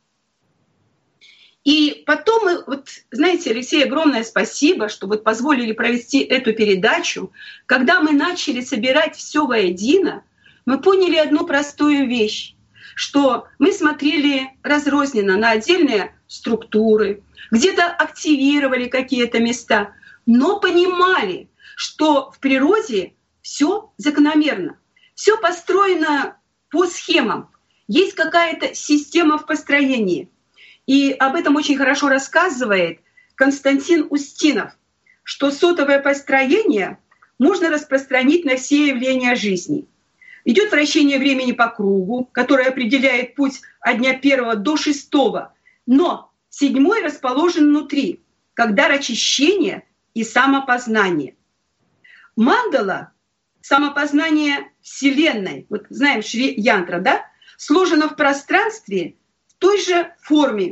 D: И потом мы, вот, знаете, Алексей, огромное спасибо, что вы позволили провести эту передачу. Когда мы начали собирать все воедино, мы поняли одну простую вещь, что мы смотрели разрозненно на отдельные структуры, где-то активировали какие-то места, но понимали, что в природе все закономерно, все построено по схемам, есть какая-то система в построении. И об этом очень хорошо рассказывает Константин Устинов, что сотовое построение можно распространить на все явления жизни. Идет вращение времени по кругу, которое определяет путь от дня 1 до 6, но 7 расположен внутри, как дар очищения и самопознания. Мандала — самопознание Вселенной, вот знаем Шри-янтра, да, сложено в пространстве в той же форме.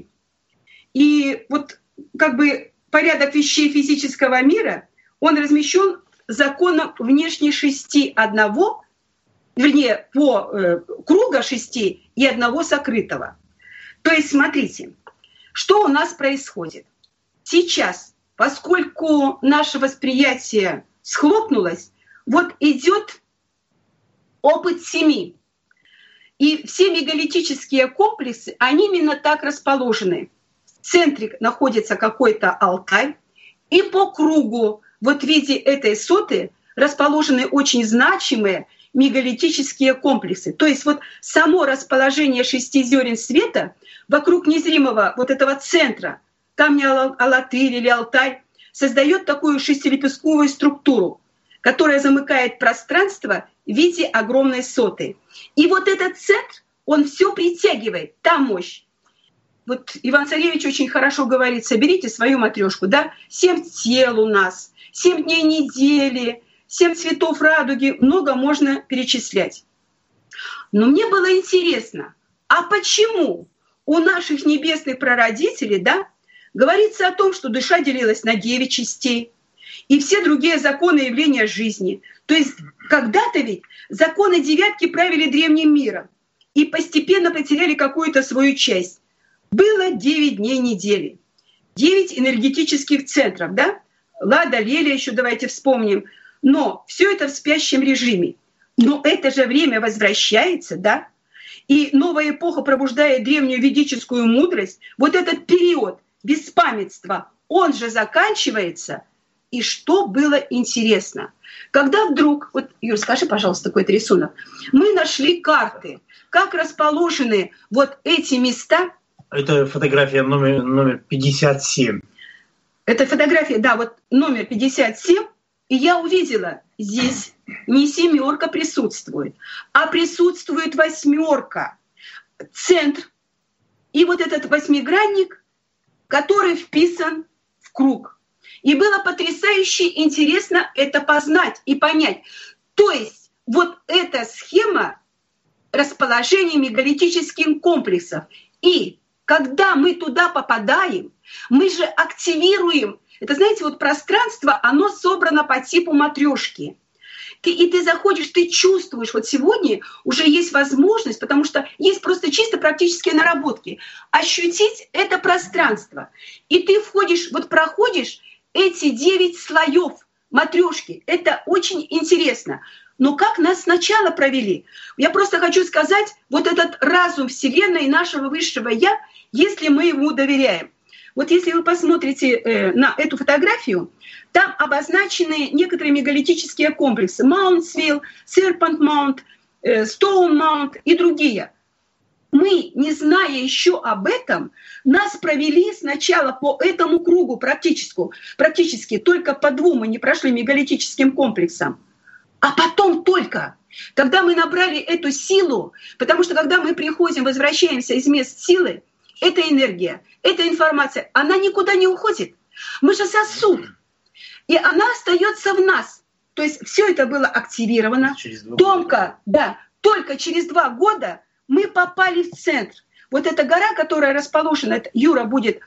D: И вот как бы порядок вещей физического мира, он размещен законом внешней 6 одного, вернее, по круга 6 и одного сокрытого. То есть смотрите, что у нас происходит. Сейчас, поскольку наше восприятие схлопнулось, вот идет опыт 7. И все мегалитические комплексы, они именно так расположены. В центре находится какой-то алтарь, и по кругу, вот в виде этой соты, расположены очень значимые мегалитические комплексы. То есть вот само расположение 6 зерен света вокруг незримого вот этого центра, камня алатырь или алтарь, создает такую шестилепестковую структуру, которая замыкает пространство в виде огромной соты. И вот этот центр, он все притягивает, та мощь. Вот Иван Царевич очень хорошо говорит: соберите свою матрешку, да, 7 тел у нас, 7 дней недели, 7 цветов радуги, много можно перечислять. Но мне было интересно, а почему у наших небесных прародителей, да, говорится о том, что душа делилась на 9 частей, и все другие законы явления жизни. То есть когда-то ведь законы девятки правили древним миром и постепенно потеряли какую-то свою часть. Было 9 дней недели, 9 энергетических центров, да? Лада, Леля еще давайте вспомним. Но все это в спящем режиме. Но это же время возвращается, да? И новая эпоха пробуждает древнюю ведическую мудрость. Вот этот период беспамятства, он же заканчивается. И что было интересно? Когда вдруг, вот, Юр, скажи, пожалуйста, какой-то рисунок, мы нашли карты, как расположены вот эти места.
C: Это фотография номер 57.
D: Это фотография, да, вот номер 57. И я увидела, здесь не 7 присутствует, а присутствует 8. Центр. И вот этот 8-гранник, который вписан в круг. И было потрясающе интересно это познать и понять. То есть вот эта схема расположения мегалитических комплексов. И когда мы туда попадаем, мы же активируем. Это, знаете, вот пространство, оно собрано по типу матрёшки. И ты заходишь, ты чувствуешь, вот сегодня уже есть возможность, потому что есть просто чисто практические наработки, ощутить это пространство. И ты входишь, вот проходишь эти 9 слоев матрёшки. Это очень интересно. Но как нас сначала провели? Я просто хочу сказать, вот этот разум Вселенной нашего Высшего Я, если мы ему доверяем. Вот если вы посмотрите на эту фотографию, там обозначены некоторые мегалитические комплексы. Маунтсвилл, Серпент Маунт, Стоун Маунт и другие. Мы, не зная еще об этом, нас провели сначала по этому кругу практически только по 2 мы не прошли мегалитическим комплексам. А потом только, когда мы набрали эту силу, потому что когда мы приходим, возвращаемся из мест силы, эта энергия, эта информация, она никуда не уходит. Мы же сосуд. И она остается в нас. То есть все это было активировано. Только через 2 года мы попали в центр. Вот эта гора, которая расположена, это Юра будет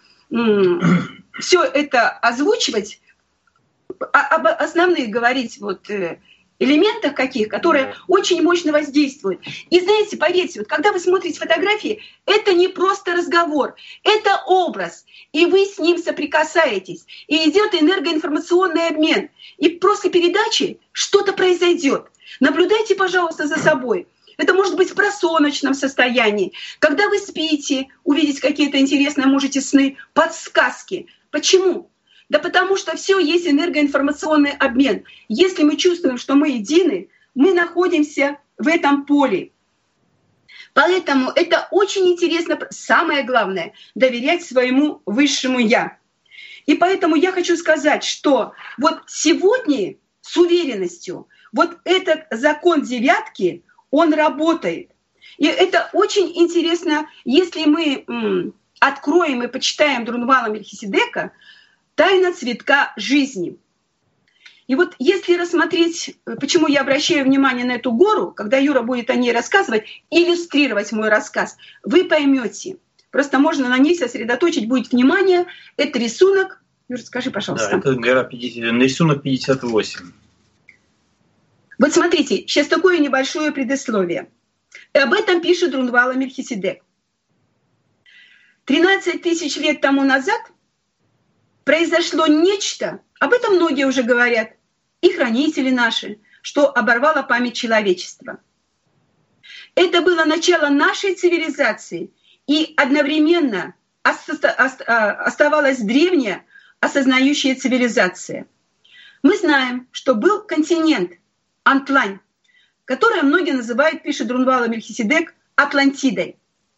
D: все это озвучивать, об основных говорить вот элементах каких, которые очень мощно воздействуют. И знаете, поверьте, вот когда вы смотрите фотографии, это не просто разговор, это образ, и вы с ним соприкасаетесь, и идет энергоинформационный обмен, и после передачи что-то произойдет. Наблюдайте, пожалуйста, за собой. Это может быть в просоночном состоянии. Когда вы спите, увидеть какие-то интересные, можете сны, подсказки. Почему? Да потому что все есть энергоинформационный обмен. Если мы чувствуем, что мы едины, мы находимся в этом поле. Поэтому это очень интересно. Самое главное — доверять своему Высшему Я. И поэтому я хочу сказать, что вот сегодня с уверенностью вот этот закон 9, он работает. И это очень интересно, если мы откроем и почитаем Друнвала Мельхиседека «Тайна цветка жизни». И вот если рассмотреть, почему я обращаю внимание на эту гору, когда Юра будет о ней рассказывать, иллюстрировать мой рассказ, вы поймете. Просто можно на ней сосредоточить будет внимание. Это рисунок. Юра, скажи, пожалуйста.
C: Да, это гора 50, рисунок 58.
D: Вот смотрите, сейчас такое небольшое предисловие. И об этом пишет Друнвала Мельхиседек. 13 тысяч лет тому назад произошло нечто, об этом многие уже говорят, и хранители наши, что оборвало память человечества. Это было начало нашей цивилизации, и одновременно оставалась древняя осознающая цивилизация. Мы знаем, что был континент Антлань, который многие называют, пишет Друнвала Мельхиседек, Атлантидой.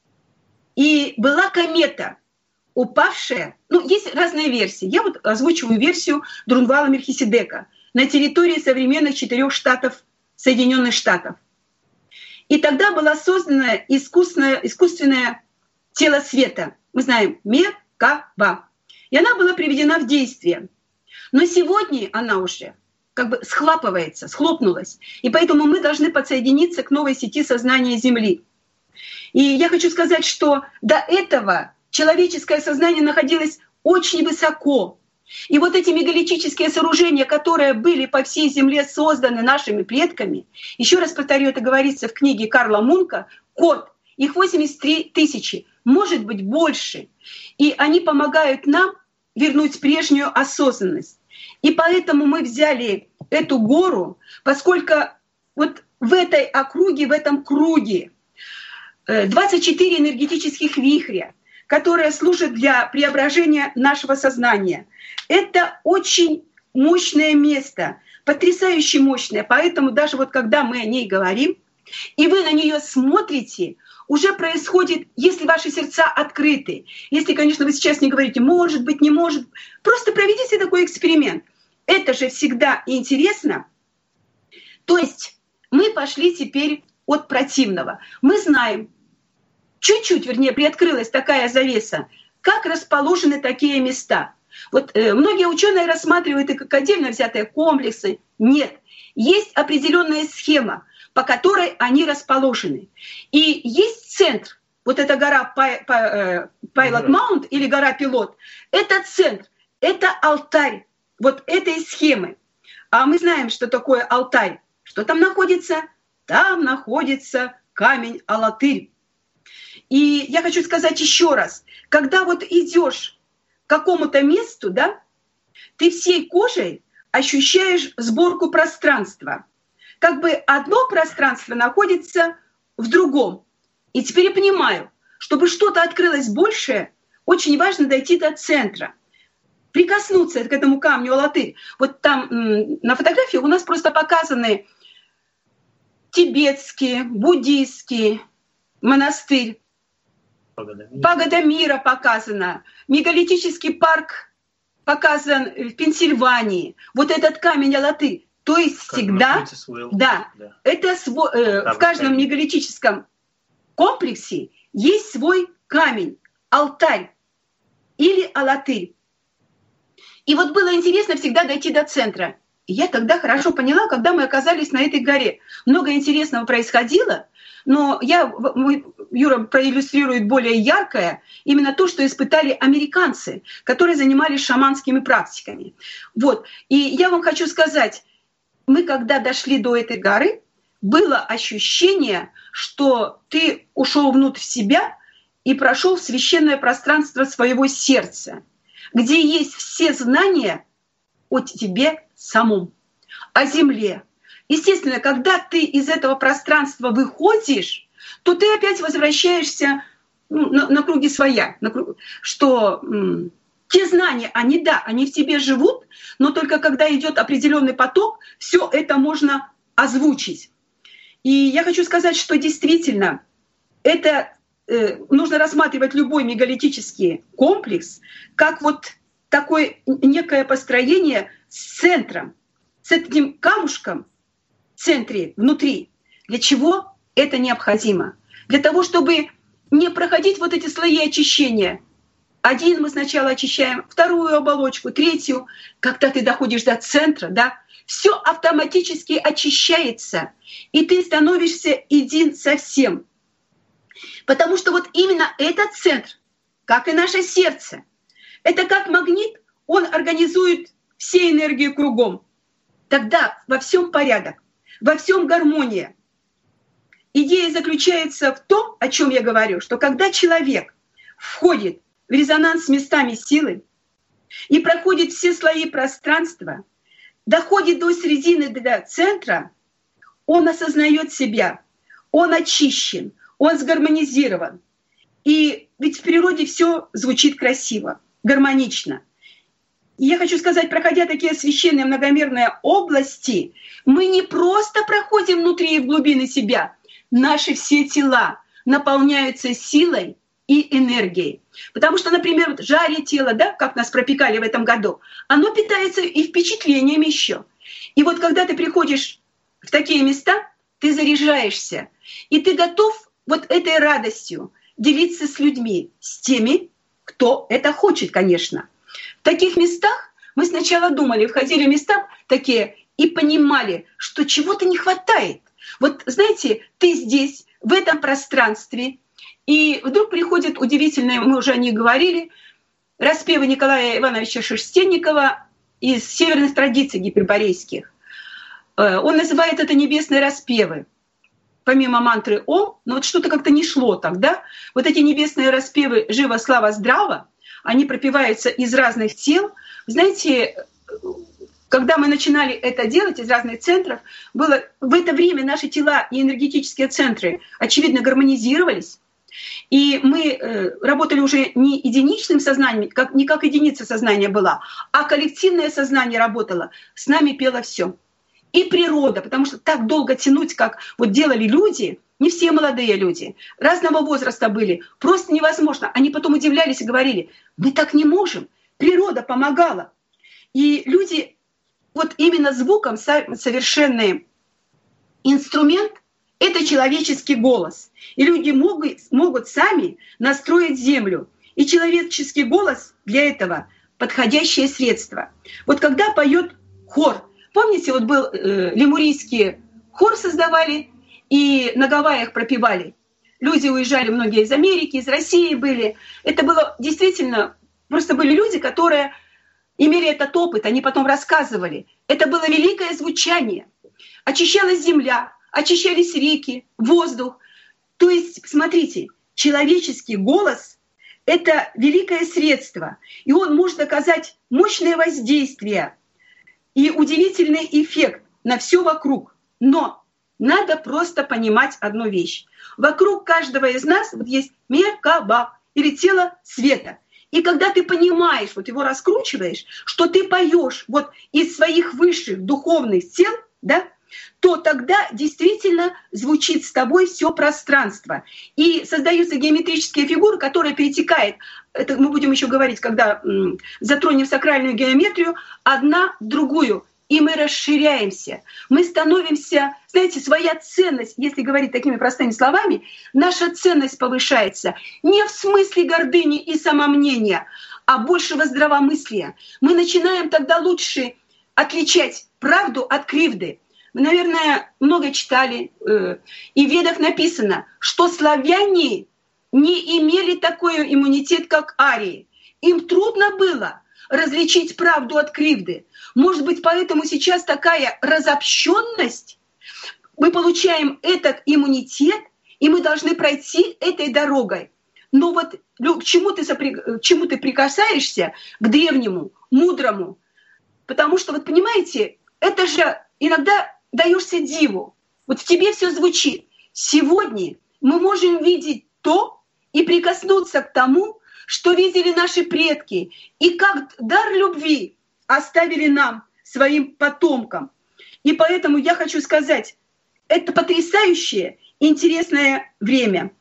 D: И была комета, упавшая, есть разные версии. Я вот озвучиваю версию Друнвала Мельхиседека на территории современных 4 штатов Соединенных Штатов. И тогда было создано искусственное тело света. Мы знаем Меркаба. И она была приведена в действие. Но сегодня она уже схлопнулась. И поэтому мы должны подсоединиться к новой сети сознания Земли. И я хочу сказать, что до этого человеческое сознание находилось очень высоко. И вот эти мегалитические сооружения, которые были по всей Земле созданы нашими предками, еще раз повторю, это говорится в книге Карла Мунка, код, их 83 тысячи, может быть больше. И они помогают нам вернуть прежнюю осознанность. И поэтому мы взяли эту гору, поскольку вот в этой округе, в этом круге 24 энергетических вихря, которые служат для преображения нашего сознания. Это очень мощное место, потрясающе мощное. Поэтому даже вот когда мы о ней говорим, и вы на нее смотрите, уже происходит, если ваши сердца открыты, если, конечно, вы сейчас не говорите «может быть», «не может», просто проведите такой эксперимент. Это же всегда интересно. То есть мы пошли теперь от противного. Мы знаем, чуть-чуть, вернее, приоткрылась такая завеса, как расположены такие места. Вот многие ученые рассматривают их как отдельно взятые комплексы. Нет, есть определенная схема, по которой они расположены. И есть центр, вот эта гора Pilot Mount или гора Пилот, это центр, это алтарь вот этой схемы. А мы знаем, что такое алтарь. Что там находится? Там находится камень Алатырь. И я хочу сказать еще раз, когда вот идешь к какому-то месту, да, ты всей кожей ощущаешь сборку пространства. Как бы одно пространство находится в другом. И теперь я понимаю, чтобы что-то открылось большее, очень важно дойти до центра. Прикоснуться к этому камню Алатырь. Вот там на фотографии у нас просто показаны тибетский, буддийский монастырь. Пагода мира показана. Мегалитический парк показан в Пенсильвании. Вот этот камень Алатырь. То есть всегда, да, это в каждом мегалитическом комплексе есть свой камень, алтарь или Алатырь. И вот было интересно всегда дойти до центра. И я тогда хорошо поняла, когда мы оказались на этой горе. Много интересного происходило, но Юра проиллюстрирует более яркое, именно то, что испытали американцы, которые занимались шаманскими практиками. Вот. И я вам хочу сказать, мы когда дошли до этой горы, было ощущение, что ты ушел внутрь себя и прошел в священное пространство своего сердца, где есть все знания о тебе самом, о земле. Естественно, когда ты из этого пространства выходишь, то ты опять возвращаешься на круги своя, что те знания, они в тебе живут, но только когда идет определенный поток, все это можно озвучить. И я хочу сказать, что действительно это нужно рассматривать любой мегалитический комплекс как вот такое некое построение с центром, с этим камушком в центре, внутри. Для чего это необходимо? Для того, чтобы не проходить вот эти слои очищения. Один мы сначала очищаем, вторую оболочку, третью. Когда ты доходишь до центра, да, все автоматически очищается, и ты становишься един со всем. Потому что вот именно этот центр, как и наше сердце, это как магнит, он организует все энергии кругом. Тогда во всем порядок, во всем гармония. Идея заключается в том, о чем я говорю, что когда человек входит в резонанс с местами силы и проходит все слои пространства, доходит до середины, до центра, он осознает себя, он очищен, он сгармонизирован. И ведь в природе все звучит красиво, гармонично. И я хочу сказать, проходя такие священные многомерные области, мы не просто проходим внутри и в глубины себя, наши все тела наполняются силой и энергией. Потому что, например, вот жаре тела, да, как нас пропекали в этом году, оно питается и впечатлениями еще. И вот когда ты приходишь в такие места, ты заряжаешься, и ты готов вот этой радостью делиться с людьми, с теми, кто это хочет, конечно. В таких местах мы сначала думали, входили в места такие и понимали, что чего-то не хватает. Вот знаете, ты здесь, в этом пространстве, и вдруг приходят удивительные, мы уже о них говорили, распевы Николая Ивановича Шерстенникова из северных традиций гиперборейских. Он называет это небесные распевы. Помимо мантры «Ом», но вот что-то как-то не шло тогда. Вот эти небесные распевы «Живо, слава, здраво», они пропеваются из разных тел. Знаете, когда мы начинали это делать из разных центров, было в это время наши тела и энергетические центры, очевидно, гармонизировались. И мы работали уже не единичным сознанием, не как единица сознания была, а коллективное сознание работало. С нами пело все. И природа, потому что так долго тянуть, как вот делали люди, не все молодые люди, разного возраста были, просто невозможно. Они потом удивлялись и говорили, мы так не можем, природа помогала. И люди, вот именно звуком совершенный инструмент — это человеческий голос. И люди могут сами настроить землю. И человеческий голос для этого — подходящее средство. Вот когда поет хор, помните, вот был лемурийский хор создавали и на Гавайях пропевали. люди уезжали, многие из Америки, из России были. Это было действительно, просто были люди, которые имели этот опыт, они потом рассказывали. Это было великое звучание. Очищалась земля, очищались реки, воздух. То есть, смотрите, человеческий голос — это великое средство, и он может оказать мощное воздействие и удивительный эффект на все вокруг. Но надо просто понимать одну вещь. Вокруг каждого из нас вот есть меркаба, или тело света. И когда ты понимаешь, вот его раскручиваешь, что ты поешь вот из своих высших духовных тел, да, то тогда действительно звучит с тобой все пространство. И создаются геометрические фигуры, которые перетекают, это мы будем еще говорить, когда затронем сакральную геометрию, одна в другую. И мы расширяемся, мы становимся, знаете, своя ценность, если говорить такими простыми словами, наша ценность повышается не в смысле гордыни и самомнения, а большего здравомыслия. Мы начинаем тогда лучше отличать правду от кривды. Вы, наверное, много читали, и в Ведах написано, что славяне не имели такой иммунитет, как арии. Им трудно было различить правду от кривды. Может быть, поэтому сейчас такая разобщенность. Мы получаем этот иммунитет, и мы должны пройти этой дорогой. Но вот к чему ты прикасаешься? К древнему, мудрому. Потому что, вот понимаете, это же иногда даешься диву. Вот в тебе все звучит. Сегодня мы можем видеть то и прикоснуться к тому, что видели наши предки, и как дар любви оставили нам, своим потомкам. И поэтому я хочу сказать, это потрясающее, интересное время.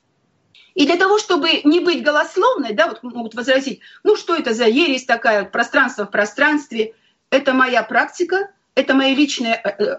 D: И для того, чтобы не быть голословной, да, вот могут возразить, ну что это за ересь такая, пространство в пространстве, это моя практика, это мои личные,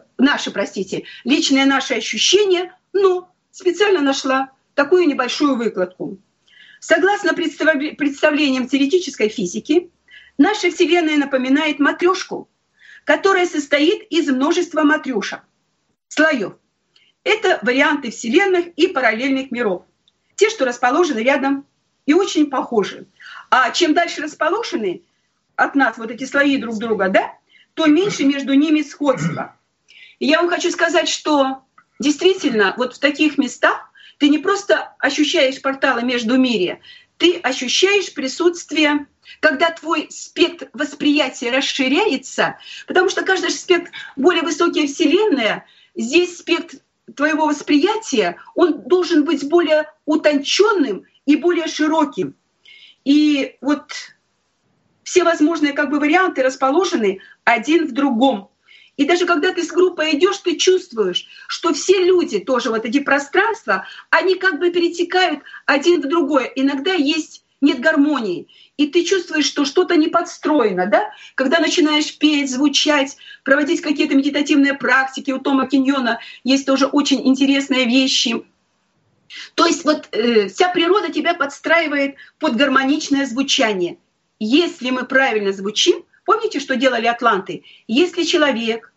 D: личное наше ощущение, но специально нашла такую небольшую выкладку. Согласно представлениям теоретической физики, наша Вселенная напоминает матрёшку, которая состоит из множества матрёшек, слоев. Это варианты вселенных и параллельных миров. Те, что расположены рядом и очень похожи. А чем дальше расположены от нас вот эти слои друг друга, да, то меньше между ними сходства. И я вам хочу сказать, что действительно вот в таких местах ты не просто ощущаешь порталы между мирами, ты ощущаешь присутствие, когда твой спектр восприятия расширяется, потому что каждый спектр более высокая Вселенная, здесь спектр твоего восприятия, он должен быть более утонченным и более широким. И вот все возможные варианты расположены один в другом. И даже когда ты с группой идешь, ты чувствуешь, что все люди тоже вот эти пространства, они перетекают один в другое. Иногда нет гармонии, и ты чувствуешь, что что-то не подстроено, да? Когда начинаешь петь, звучать, проводить какие-то медитативные практики, у Тома Киньона есть тоже очень интересные вещи. То есть вся природа тебя подстраивает под гармоничное звучание. Если мы правильно звучим, помните, что делали атланты? Если человек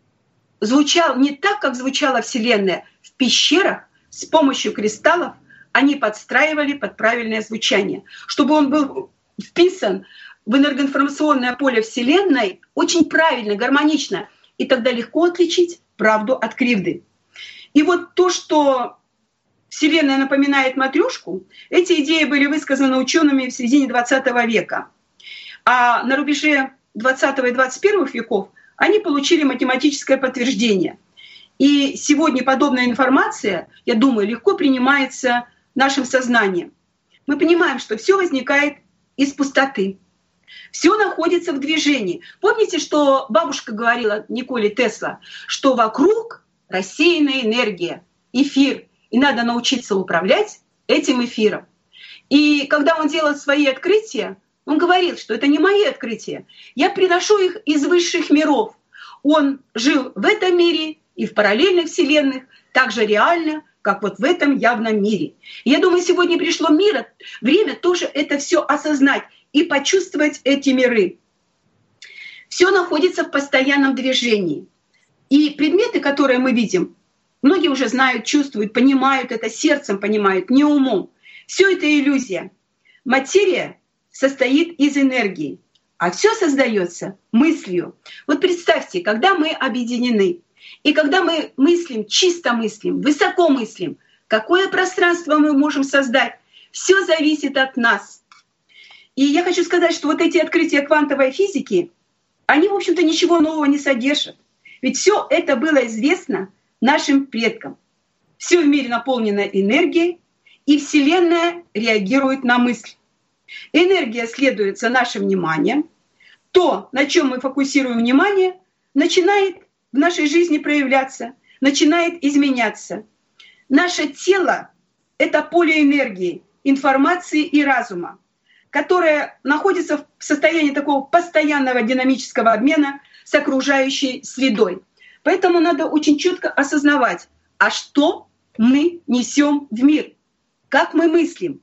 D: звучал не так, как звучала Вселенная, в пещерах с помощью кристаллов они подстраивали под правильное звучание. Чтобы он был вписан в энергоинформационное поле Вселенной очень правильно, гармонично. И тогда легко отличить правду от кривды. И вот то, что Вселенная напоминает матрёшку, эти идеи были высказаны учеными в середине 20 века. А на рубеже 20 и 21 веков они получили математическое подтверждение. И сегодня подобная информация, я думаю, легко принимается нашим сознанием. Мы понимаем, что все возникает из пустоты. Все находится в движении. Помните, что бабушка говорила Николе Тесла, что вокруг рассеянная энергия, эфир, и надо научиться управлять этим эфиром. И когда он делал свои открытия, он говорил, что это не мои открытия. Я приношу их из высших миров. Он жил в этом мире и в параллельных вселенных так же реально, как вот в этом явном мире. И я думаю, сегодня пришло время тоже это все осознать и почувствовать эти миры. Все находится в постоянном движении. И предметы, которые мы видим, Многие уже знают, чувствуют, понимают это, сердцем понимают, не умом. Все это иллюзия. Материя состоит из энергии, а все создается мыслью. Вот представьте, когда мы объединены, и когда мы мыслим, чисто мыслим, высоко мыслим, какое пространство мы можем создать, все зависит от нас. И я хочу сказать, что вот эти открытия квантовой физики, они, в общем-то, ничего нового не содержат. Ведь все это было известно нашим предкам. Все в мире наполнено энергией, и Вселенная реагирует на мысль. Энергия следует за нашим вниманием. То, на чем мы фокусируем внимание, начинает в нашей жизни проявляться, начинает изменяться. Наше тело — это поле энергии, информации и разума, которое находится в состоянии такого постоянного динамического обмена с окружающей средой. Поэтому надо очень четко осознавать, а что мы несем в мир, как мы мыслим.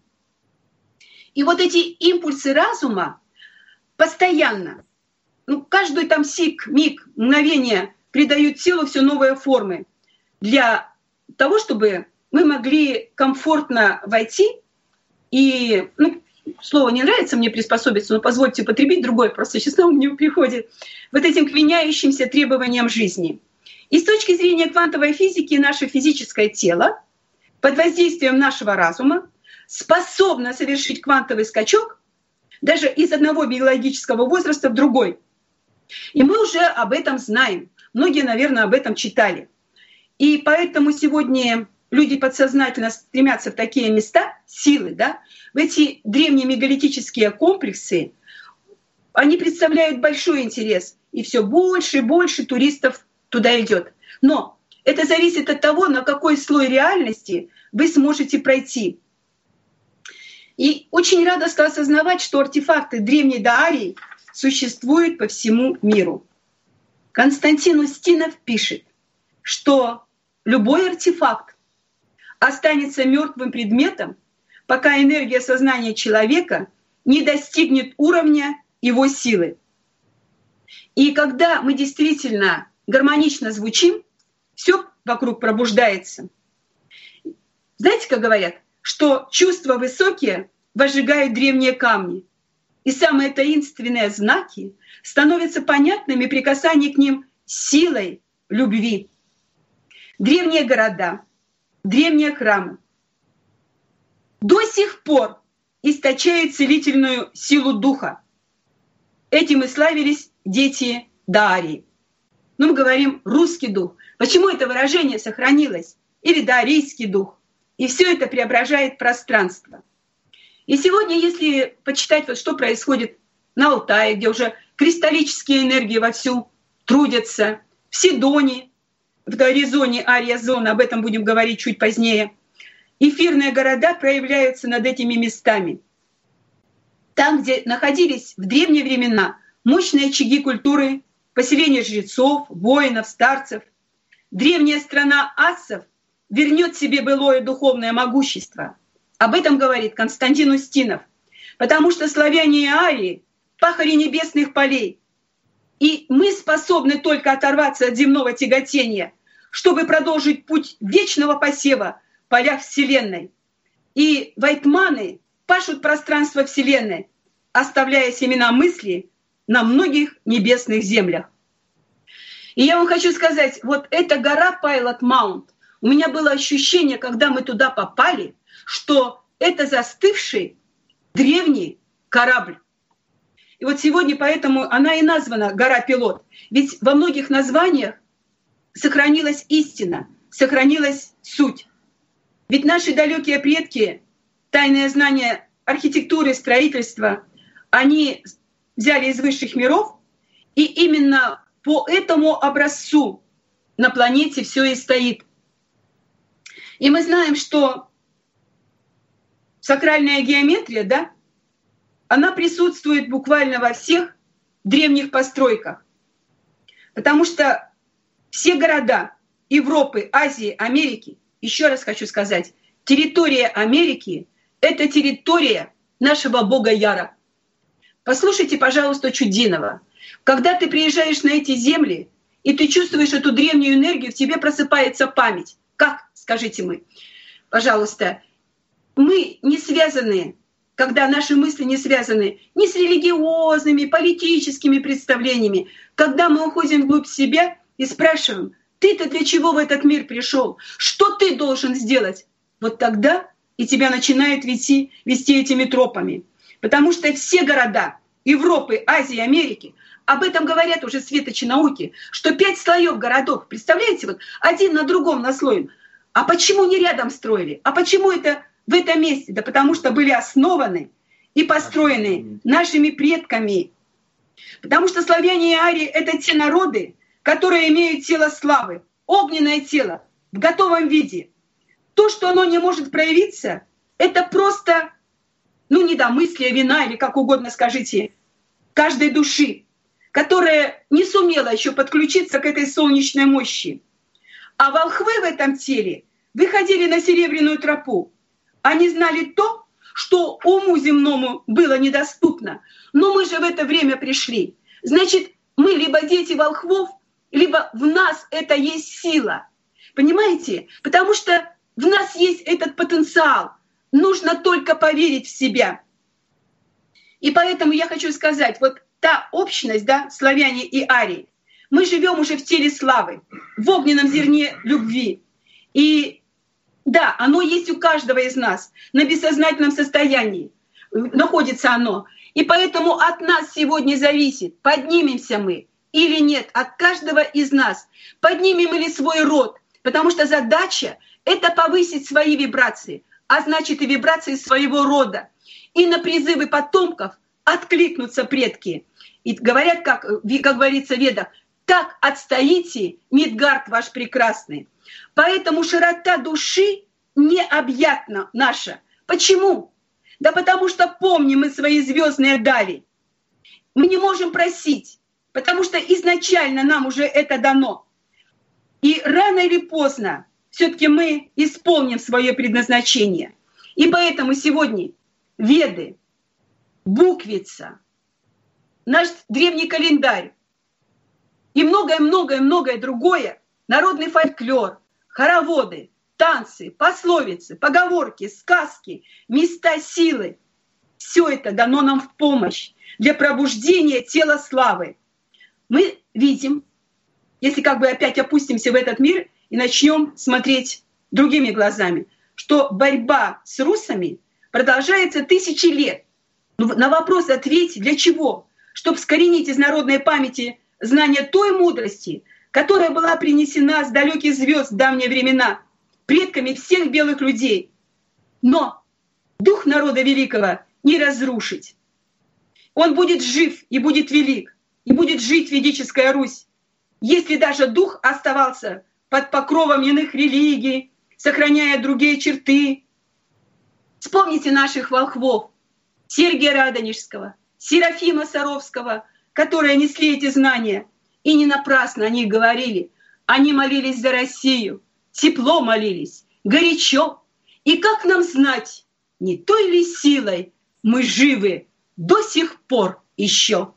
D: И вот эти импульсы разума постоянно, каждый там сик, миг, мгновение придают телу все новые формы для того, чтобы мы могли комфортно войти и, слово не нравится мне приспособиться, но позвольте употребить другое, просто сейчас на ум не приходит, вот этим к меняющимся требованиям жизни. И с точки зрения квантовой физики наше физическое тело под воздействием нашего разума способно совершить квантовый скачок даже из одного биологического возраста в другой. И мы уже об этом знаем. Многие, наверное, об этом читали. И поэтому сегодня люди подсознательно стремятся в такие места, силы, да, в эти древние мегалитические комплексы. Они представляют большой интерес, и все больше и больше туристов туда идет. Но это зависит от того, на какой слой реальности вы сможете пройти. И очень радостно осознавать, что артефакты древней Даарии существуют по всему миру. Константин Устинов пишет, что любой артефакт останется мертвым предметом, пока энергия сознания человека не достигнет уровня его силы. И когда мы действительно гармонично звучим, все вокруг пробуждается. Знаете, как говорят, что чувства высокие возжигают древние камни, и самые таинственные знаки становятся понятными при касании к ним силой любви. Древние города, древние храмы до сих пор источают целительную силу духа. Этим и славились дети Даарии. Мы говорим «русский дух». Почему это выражение сохранилось? Или «даарийский дух». И все это преображает пространство. И сегодня, если почитать, вот что происходит на Алтае, где уже кристаллические энергии вовсю трудятся, в Сидоне, в Аризоне, Ария-зона, об этом будем говорить чуть позднее, эфирные города проявляются над этими местами. Там, где находились в древние времена мощные очаги культуры, поселения жрецов, воинов, старцев, древняя страна ассов вернет себе былое духовное могущество. Об этом говорит Константин Устинов. Потому что славяне и арии — пахари небесных полей. И мы способны только оторваться от земного тяготения, чтобы продолжить путь вечного посева в полях Вселенной. И вайтманы пашут пространство Вселенной, оставляя семена мысли на многих небесных землях. И я вам хочу сказать, вот эта гора Pilot Mount, у меня было ощущение, когда мы туда попали, что это застывший древний корабль. И вот сегодня поэтому она и названа «Гора Пилот». Ведь во многих названиях сохранилась истина, сохранилась суть. Ведь наши далекие предки, тайные знания архитектуры, строительства, они взяли из высших миров, и именно по этому образцу на планете все и стоит. И мы знаем, что сакральная геометрия, да, она присутствует буквально во всех древних постройках. Потому что все города Европы, Азии, Америки, еще раз хочу сказать, территория Америки — это территория нашего бога Яра. Послушайте, пожалуйста, Чудинова. Когда ты приезжаешь на эти земли, и ты чувствуешь эту древнюю энергию, в тебе просыпается память. Как, скажите мы, пожалуйста, мы не связаны, когда наши мысли не связаны ни с религиозными, политическими представлениями, когда мы уходим вглубь себя и спрашиваем, ты-то для чего в этот мир пришел? Что ты должен сделать? Вот тогда и тебя начинают вести этими тропами. Потому что все города Европы, Азии, Америки об этом говорят уже светочи науки, что 5 слоев городов, представляете, вот один на другом наслоен. А почему не рядом строили? А почему это в этом месте? Да потому что были основаны и построены нашими предками. Потому что славяне и арии — это те народы, которые имеют тело славы, огненное тело в готовом виде. То, что оно не может проявиться, это просто, недомыслие, вина или как угодно скажите, каждой души, которая не сумела еще подключиться к этой солнечной мощи. А волхвы в этом теле выходили на серебряную тропу. Они знали то, что уму земному было недоступно. Но мы же в это время пришли. Значит, мы либо дети волхвов, либо в нас это есть сила. Понимаете? Потому что в нас есть этот потенциал. Нужно только поверить в себя. И поэтому я хочу сказать, вот та общность, да, славяне и арии, мы живем уже в теле славы, в огненном зерне любви. И да, оно есть у каждого из нас, на бессознательном состоянии находится оно. И поэтому от нас сегодня зависит, поднимемся мы или нет, от каждого из нас. Поднимем ли свой род, потому что задача — это повысить свои вибрации, а значит и вибрации своего рода. И на призывы потомков откликнутся предки. И говорят, как говорится в Ведах, так отстоите Мидгард ваш прекрасный. Поэтому широта души необъятна наша. Почему? Да потому что помним мы свои звездные дали. Мы не можем просить, потому что изначально нам уже это дано. И рано или поздно все-таки мы исполним свое предназначение. И поэтому сегодня Веды, буквица, наш древний календарь и многое-многое-многое другое, народный фольклор, хороводы, танцы, пословицы, поговорки, сказки, места силы — все это дано нам в помощь для пробуждения тела славы. Мы видим, если опять опустимся в этот мир и начнем смотреть другими глазами, что борьба с русами продолжается тысячи лет. На вопрос ответь, для чего? Чтобы вскоренить из народной памяти знание той мудрости, которая была принесена с далеких звезд в давние времена предками всех белых людей. Но дух народа великого не разрушить. Он будет жив и будет велик, и будет жить ведическая Русь, если даже дух оставался под покровом иных религий, сохраняя другие черты. Вспомните наших волхвов, Сергия Радонежского, Серафима Саровского, которые несли эти знания. И не напрасно они говорили. Они молились за Россию, тепло молились, горячо. И как нам знать, не той ли силой мы живы до сих пор еще?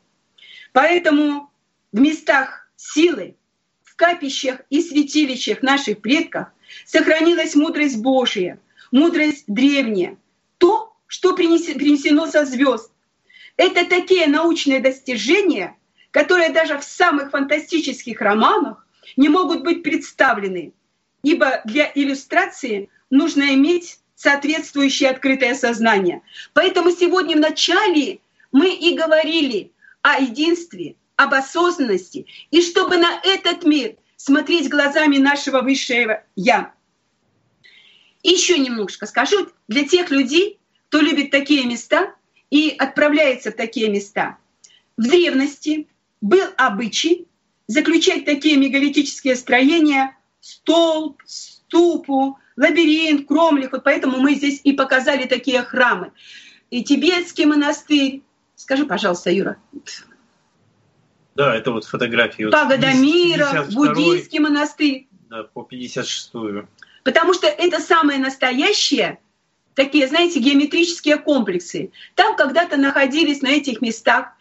D: Поэтому в местах силы, в капищах и святилищах наших предков сохранилась мудрость Божия, мудрость древняя, то, что принесено со звезд. Это такие научные достижения, которые даже в самых фантастических романах не могут быть представлены, ибо для иллюстрации нужно иметь соответствующее открытое сознание. Поэтому сегодня в начале мы и говорили о единстве, об осознанности, и чтобы на этот мир смотреть глазами нашего высшего «Я». И еще немножко скажу для тех людей, кто любит такие места и отправляется в такие места. В древности был обычай заключать такие мегалитические строения: столб, ступу, лабиринт, кромлих. Вот поэтому мы здесь и показали такие храмы. И тибетский монастырь. Скажи, пожалуйста, Юра.
C: Да, это вот фотографии.
D: Пагода мира, буддийский монастырь.
C: Да, по 56-ю.
D: Потому что это самые настоящие, такие, знаете, геометрические комплексы. Там когда-то находились на этих местах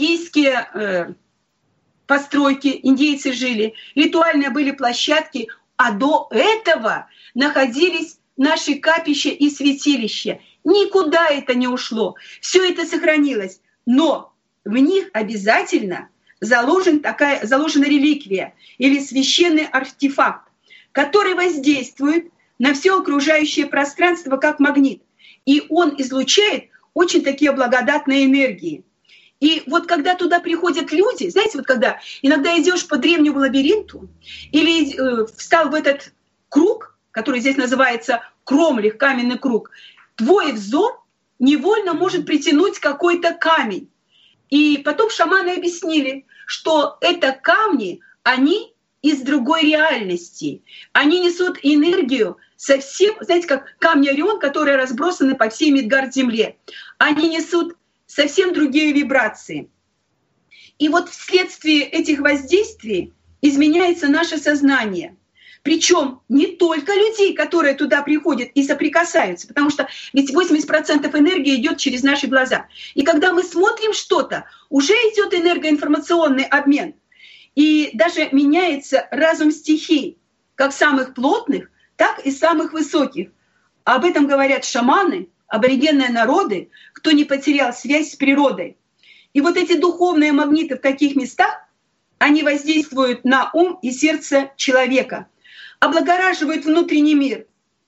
D: индийские постройки, индейцы жили, ритуальные были площадки, А до этого находились наши капища и святилища. Никуда это не ушло. Все это сохранилось. Но в них обязательно заложена реликвия или священный артефакт, который воздействует на все окружающее пространство как магнит. И он излучает очень такие благодатные энергии. И вот когда туда приходят люди, знаете, вот когда иногда идешь по древнему лабиринту или встал в этот круг, который здесь называется кромлих, каменный круг, твой взор невольно может притянуть какой-то камень. И потом шаманы объяснили, что это камни, они из другой реальности. Они несут энергию совсем, знаете, как камни Орион, которые разбросаны по всей Мидгард-земле. Они несут совсем другие вибрации. И вот вследствие этих воздействий изменяется наше сознание. Причем не только людей, которые туда приходят и соприкасаются, потому что ведь 80% энергии идет через наши глаза. И когда мы смотрим что-то, уже идет энергоинформационный обмен. И даже меняется разум стихий, как самых плотных, так и самых высоких. Об этом говорят шаманы, аборигенные народы, кто не потерял связь с природой. И вот эти духовные магниты в таких местах, они воздействуют на ум и сердце человека, облагораживают внутренний мир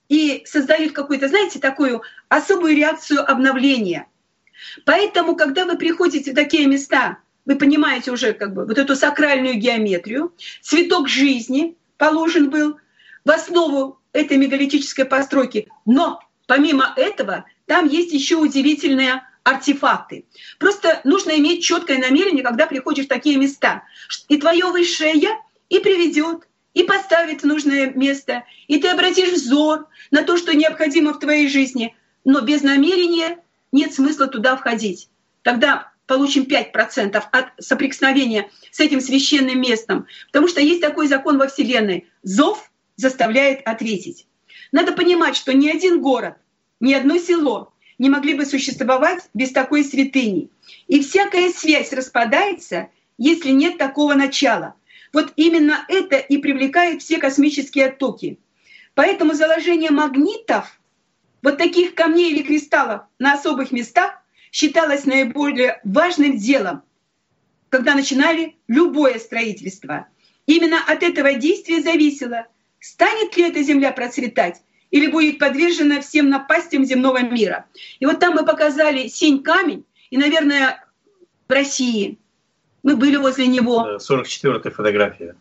D: и создают какую-то, знаете, такую особую реакцию обновления. Поэтому, когда вы приходите в такие места, вы понимаете уже как бы вот эту сакральную геометрию, цветок жизни положен был в основу этой мегалитической постройки. Но помимо этого, там есть еще удивительные артефакты. Просто нужно иметь четкое намерение, когда приходишь в такие места. И твое высшее «Я» и приведет, и поставит в нужное место, и ты обратишь взор на то, что необходимо в твоей жизни. Но без намерения нет смысла туда входить. Тогда получим 5% от соприкосновения с этим священным местом. Потому что есть такой закон во Вселенной. Зов заставляет ответить. Надо понимать, что ни один город, ни одно село не могли бы существовать без такой святыни. И всякая связь распадается, если нет такого начала. Вот именно это и привлекает все космические оттоки. Поэтому заложение магнитов, вот таких камней или кристаллов на особых местах, считалось наиболее важным делом, когда начинали любое строительство. Именно от этого действия зависело, станет ли эта земля процветать или будет подвержена всем напастям земного мира. И вот там мы показали синь-камень, и, наверное, в России мы были возле него.
C: 44-я фотография.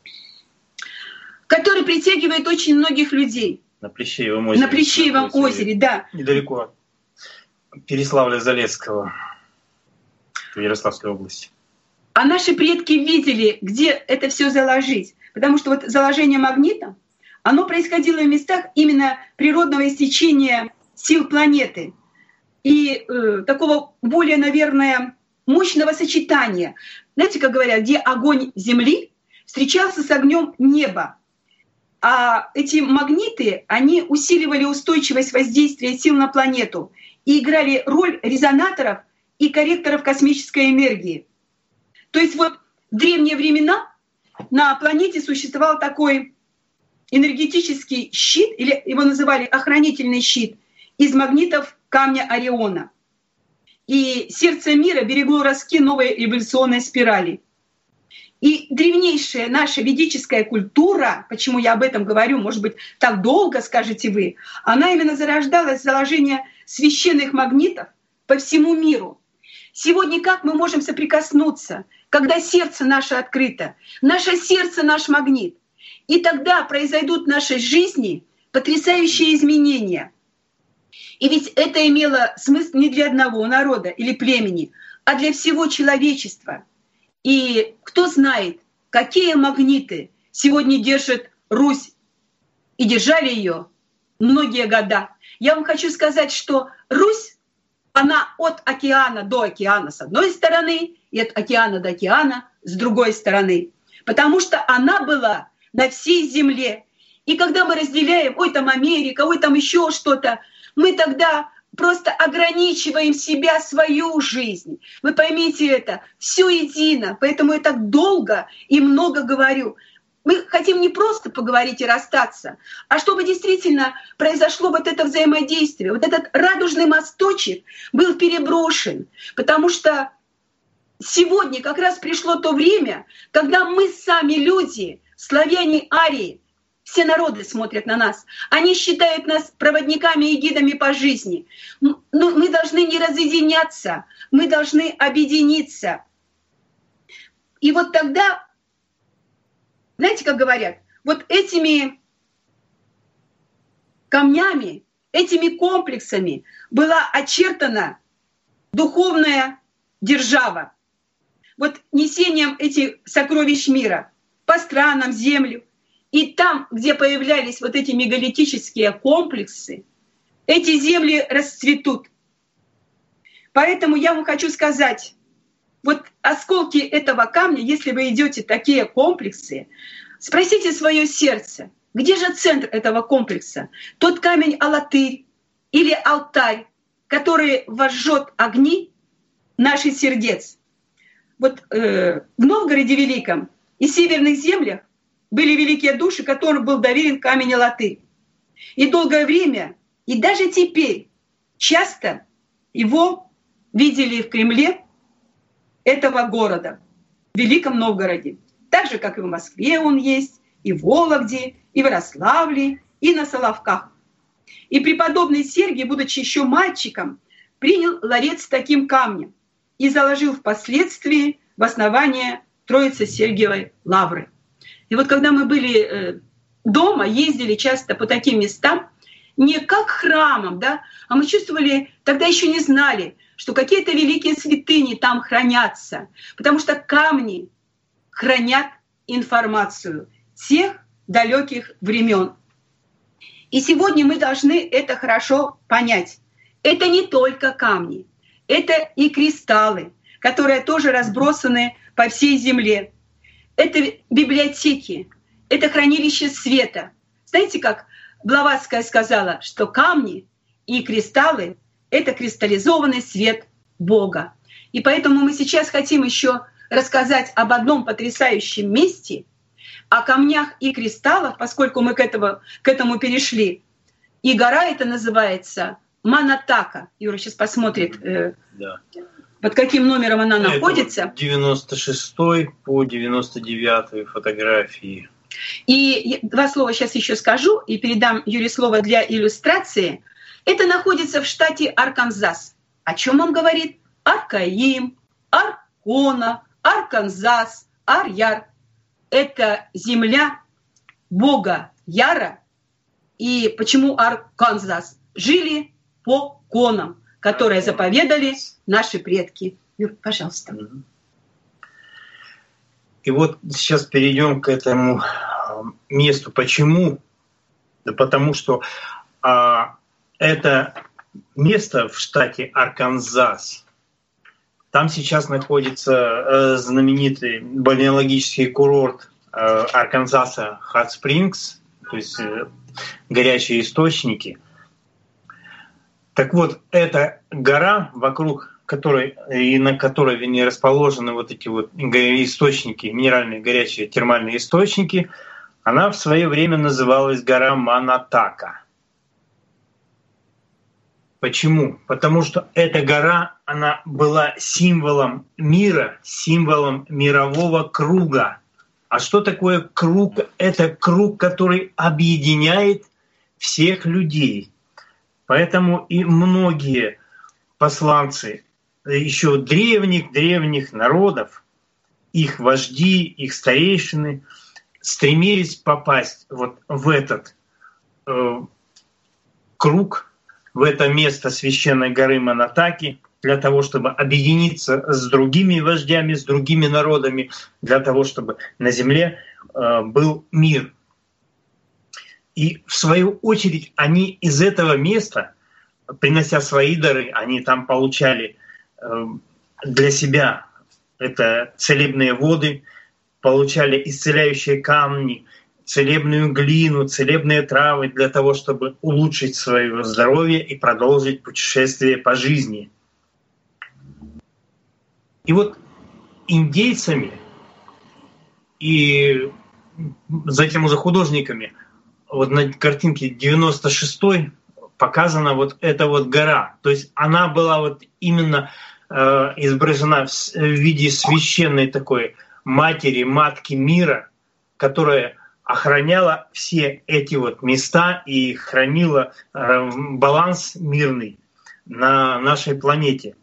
D: Который притягивает очень многих людей.
C: На Плещеевом озере.
D: На Плещеевом озере, да.
C: Недалеко Переславля-Залесского, в Ярославской области.
D: А наши предки видели, где это все заложить. Потому что вот заложение магнита, оно происходило в местах именно природного истечения сил планеты. И такого более, наверное, мощного сочетания. Знаете, как говорят, где огонь Земли встречался с огнем неба. А эти магниты, они усиливали устойчивость воздействия сил на планету и играли роль резонаторов и корректоров космической энергии. То есть вот в древние времена на планете существовал такой энергетический щит, или его называли охранительный щит, из магнитов камня Ориона. И сердце мира берегло ростки новой эволюционной спирали. И древнейшая наша ведическая культура, почему я об этом говорю, может быть, так долго, скажете вы, она именно зарождалась с заложения священных магнитов по всему миру. Сегодня как мы можем соприкоснуться, когда сердце наше открыто, наше сердце наш магнит, и тогда произойдут в нашей жизни потрясающие изменения. И ведь это имело смысл не для одного народа или племени, а для всего человечества. И кто знает, какие магниты сегодня держит Русь, и держали ее многие года. Я вам хочу сказать, что Русь, она от океана до океана с одной стороны, и от океана до океана с другой стороны. Потому что она была на всей земле. И когда мы разделяем, ой, там Америка, ой, там еще что-то, мы тогда просто ограничиваем себя, свою жизнь. Вы поймите это, все едино. Поэтому я так долго и много говорю. Мы хотим не просто поговорить и расстаться, а чтобы действительно произошло вот это взаимодействие, вот этот радужный мосточек был переброшен, потому что сегодня как раз пришло то время, когда мы сами люди, славяне, арии, все народы смотрят на нас. Они считают нас проводниками и гидами по жизни. Но мы должны не разъединяться, мы должны объединиться. И вот тогда, знаете, как говорят, вот этими камнями, этими комплексами была очертана духовная держава. Вот несением этих сокровищ мира по странам, землю. И там, где появлялись вот эти мегалитические комплексы, эти земли расцветут. Поэтому я вам хочу сказать, вот осколки этого камня, если вы идете в такие комплексы, спросите свое сердце, где же центр этого комплекса? Тот камень Алатырь или алтарь, который возжжет огни наших сердец. Вот в Новгороде Великом и северных землях были великие души, которым был доверен камень Алатырь. И долгое время, и даже теперь, часто его видели в Кремле этого города, в Великом Новгороде. Так же, как и в Москве он есть, и в Вологде, и в Ярославле, и на Соловках. И преподобный Сергий, будучи еще мальчиком, принял ларец с таким камнем и заложил впоследствии в основание Троице-Сергиевой лавры. И вот когда мы были дома, ездили часто по таким местам, не как храмам, да, а мы чувствовали, тогда еще не знали, что какие-то великие святыни там хранятся, потому что камни хранят информацию тех далеких времен. И сегодня мы должны это хорошо понять. Это не только камни, это и кристаллы, которые тоже разбросаны по всей земле. Это библиотеки, это хранилище света. Знаете, как Блаватская сказала, что камни и кристаллы — это кристаллизованный свет Бога. И поэтому мы сейчас хотим еще рассказать об одном потрясающем месте, о камнях и кристаллах, поскольку мы к этому перешли. И гора эта называется Манатака. Юра сейчас посмотрит, под каким номером она находится.
C: 96 по 99 фотографии.
D: И два слова сейчас еще скажу, и передам Юре слово для иллюстрации. Это находится в штате Арканзас. О чем он говорит? Аркаим, Аркона, Арканзас, Ар-Яр. Это земля Бога Яра. И почему Арканзас? Жили по конам, которые заповедали наши предки. Юр, пожалуйста.
C: И вот сейчас перейдем к этому месту. Почему? Да потому что это место в штате Арканзас. Там сейчас находится знаменитый бальнеологический курорт Арканзаса Хот Спрингс, то есть горячие источники. Так вот, эта гора, вокруг которой и на которой не расположены вот эти вот источники, минеральные горячие термальные источники, она в свое время называлась гора Манатака. Почему? Потому что эта гора, она была символом мира, символом мирового круга. А что такое круг? Это круг, который объединяет всех людей. Поэтому и многие посланцы еще древних народов, их вожди, их старейшины стремились попасть вот в этот круг, в это место священной горы Манатаки, для того, чтобы объединиться с другими вождями, с другими народами, для того, чтобы на земле был мир. И в свою очередь они из этого места, принося свои дары, они там получали для себя это целебные воды, получали исцеляющие камни, целебную глину, целебные травы для того, чтобы улучшить свое здоровье и продолжить путешествие по жизни. И вот индейцами и за этим уже художниками. Вот на картинке 96-й показана вот эта вот гора. То есть она была вот именно изображена в виде священной такой матки мира, которая охраняла все эти вот места и хранила баланс мирный на нашей планете.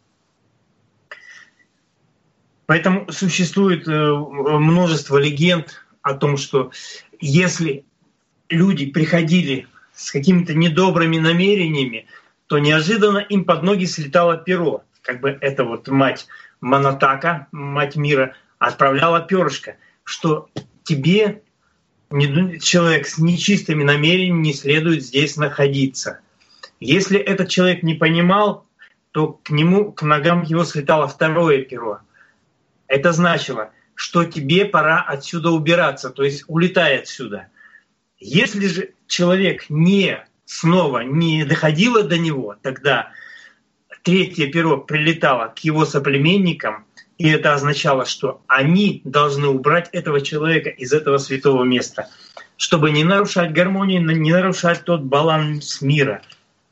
C: Поэтому существует множество легенд о том, что если люди приходили с какими-то недобрыми намерениями, то неожиданно им под ноги слетало перо. Как бы эта вот мать Манатака, мать мира, отправляла перышко, что тебе, человек с нечистыми намерениями, не следует здесь находиться. Если этот человек не понимал, то к ногам его слетало второе перо. Это значило, что тебе пора отсюда убираться, то есть улетай отсюда. Если же человек снова не доходило до него, тогда третье перо прилетало к его соплеменникам, и это означало, что они должны убрать этого человека из этого святого места, чтобы не нарушать гармонию, не нарушать тот баланс мира.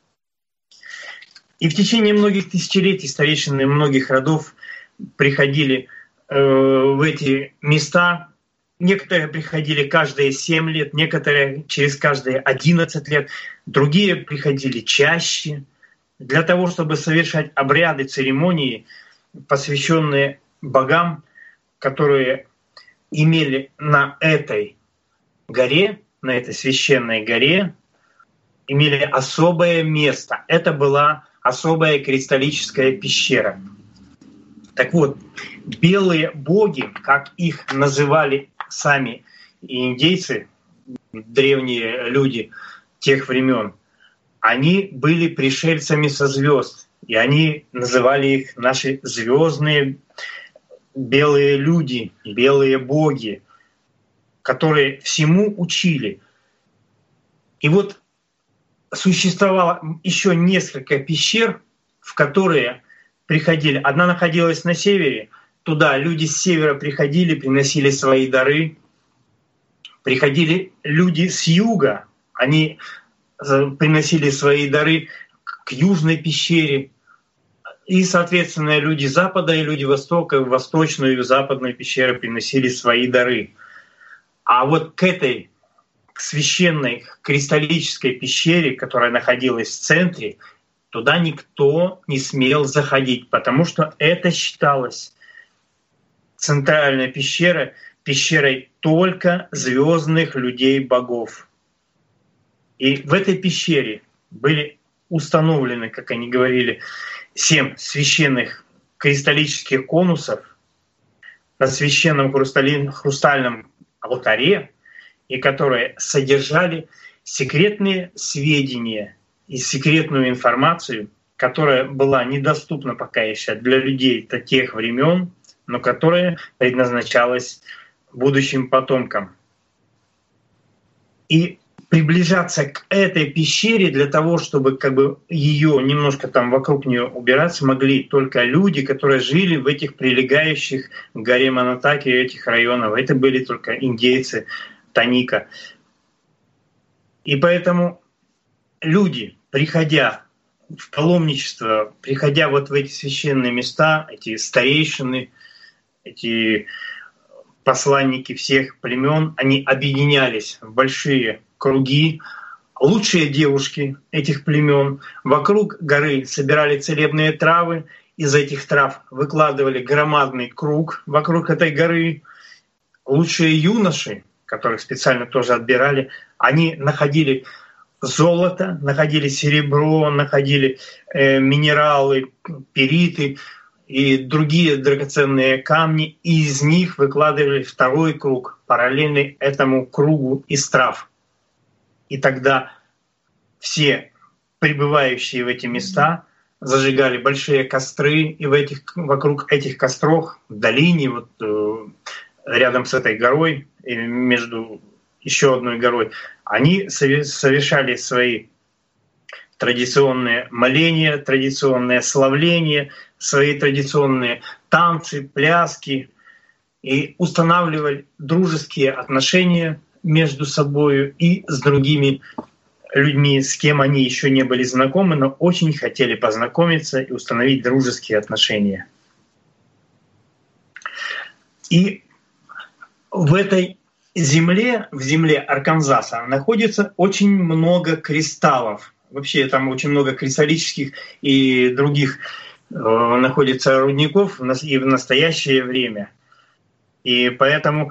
C: И в течение многих тысячелетий старейшины многих родов приходили в эти места. Некоторые приходили каждые 7 лет, некоторые через каждые 11 лет, другие приходили чаще для того, чтобы совершать обряды, церемонии, посвященные богам, которые имели на этой горе, на этой священной горе, имели особое место. Это была особая кристаллическая пещера. Так вот, белые боги, как их называли сами индейцы, древние люди тех времен, они были пришельцами со звезд, и они называли их наши звездные белые люди, белые боги, которые всему учили. И вот существовало еще несколько пещер, в которые приходили. Одна находилась на севере, туда люди с севера приходили, приносили свои дары. Приходили люди с юга, они приносили свои дары к южной пещере. И, соответственно, люди запада и люди востока, в восточную и западную пещеру приносили свои дары. А вот к этой священной кристаллической пещере, которая находилась в центре, туда никто не смел заходить, потому что это считалось центральной пещерой только звездных людей-богов. И в этой пещере были установлены, как они говорили, 7 священных кристаллических конусов на священном хрустальном алтаре, и которые содержали секретные сведения и секретную информацию, которая была недоступна пока еще для людей тех времен, но которая предназначалась будущим потомкам. И приближаться к этой пещере для того, чтобы ее немножко там вокруг нее убираться, могли только люди, которые жили в этих прилегающих к горе Манатаки этих районах. Это были только индейцы Таника. И поэтому люди, приходя в паломничество, приходя вот в эти священные места, эти старейшины, эти посланники всех племен, они объединялись в большие круги. Лучшие девушки этих племен вокруг горы собирали целебные травы, из этих трав выкладывали громадный круг вокруг этой горы. Лучшие юноши, которых специально тоже отбирали, они находили золото, находили серебро, находили минералы, периты и другие драгоценные камни, и из них выкладывали второй круг, параллельный этому кругу из трав. И тогда все прибывающие в эти места зажигали большие костры, и вокруг этих костров в долине, рядом с этой горой, и между еще одной горой, они совершали свои традиционные моления, традиционные славления, свои традиционные танцы, пляски. и устанавливали дружеские отношения между собой и с другими людьми, с кем они еще не были знакомы, но очень хотели познакомиться и установить дружеские отношения. И в этой земле, в земле Арканзаса, находится очень много кристаллов. Вообще там очень много кристаллических и других находится рудников и в настоящее время. И поэтому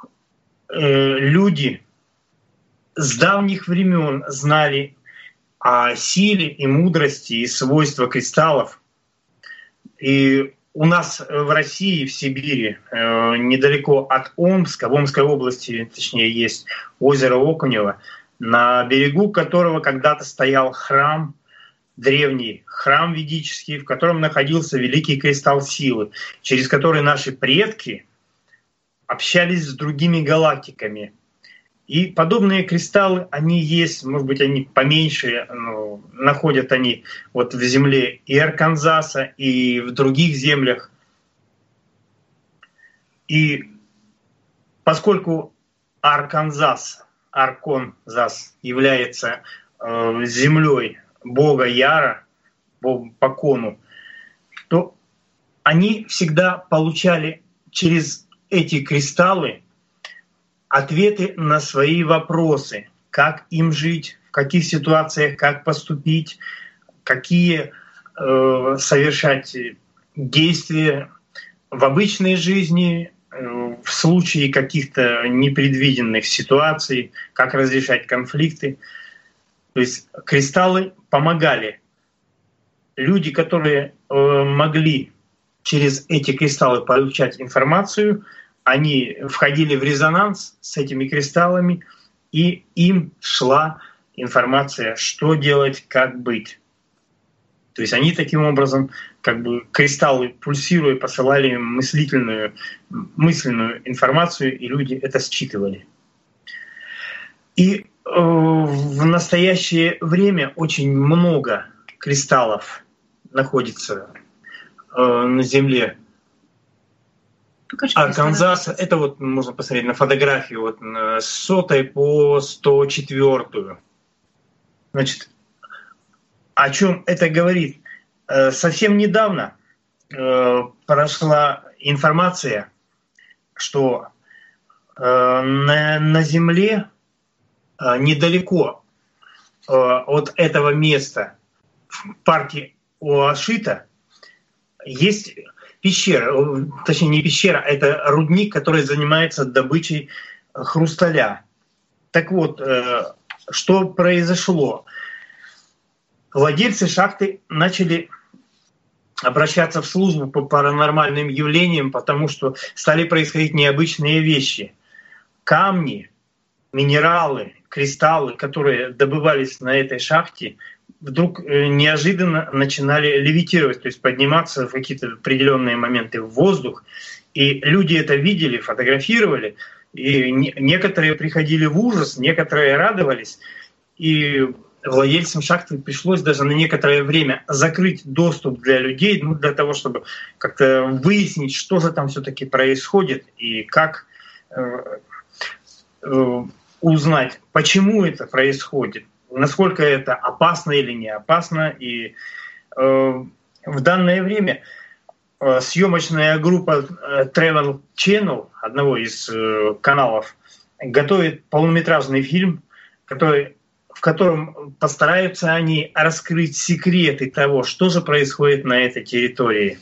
C: люди с давних времен знали о силе и мудрости и свойствах кристаллов. И у нас в России, в Сибири, недалеко от Омска, в Омской области, точнее, есть озеро Окунево, на берегу которого когда-то стоял храм, древний храм ведический, в котором находился великий кристалл силы, через который наши предки общались с другими галактиками. И подобные кристаллы, они есть, может быть, они поменьше, но находят они вот в земле и Арканзаса, и в других землях. И поскольку Арканзас является землей бога Яра, бога Покону, то они всегда получали через эти кристаллы ответы на свои вопросы, как им жить, в каких ситуациях, как поступить, какие совершать действия в обычной жизни, в случае каких-то непредвиденных ситуаций, как разрешать конфликты. То есть кристаллы помогали. Люди, которые могли через эти кристаллы получать информацию, они входили в резонанс с этими кристаллами, и им шла информация, что делать, как быть. То есть они таким образом, как бы кристаллы пульсируя, посылали им мысленную информацию, и люди это считывали. И в настоящее время очень много кристаллов находится на Земле. Арканзаса, это вот можно посмотреть на фотографию вот, с 100 по 104. Значит, о чем это говорит? Совсем недавно прошла информация, что на Земле недалеко от этого места в парке Уашита есть пещера, точнее не пещера, а это рудник, который занимается добычей хрусталя. Так вот, что произошло? Владельцы шахты начали обращаться в службу по паранормальным явлениям, потому что стали происходить необычные вещи. Камни, минералы, кристаллы, которые добывались на этой шахте, вдруг неожиданно начинали левитировать, то есть подниматься в какие-то определенные моменты в воздух. И люди это видели, фотографировали, и некоторые приходили в ужас, некоторые радовались. И владельцам шахты пришлось даже на некоторое время закрыть доступ для людей, для того, чтобы как-то выяснить, что же там все-таки происходит и как узнать, почему это происходит, насколько это опасно или не опасно. И в данное время съемочная группа Travel Channel, одного из каналов, готовит полнометражный фильм, в котором постараются они раскрыть секреты того, что же происходит на этой территории.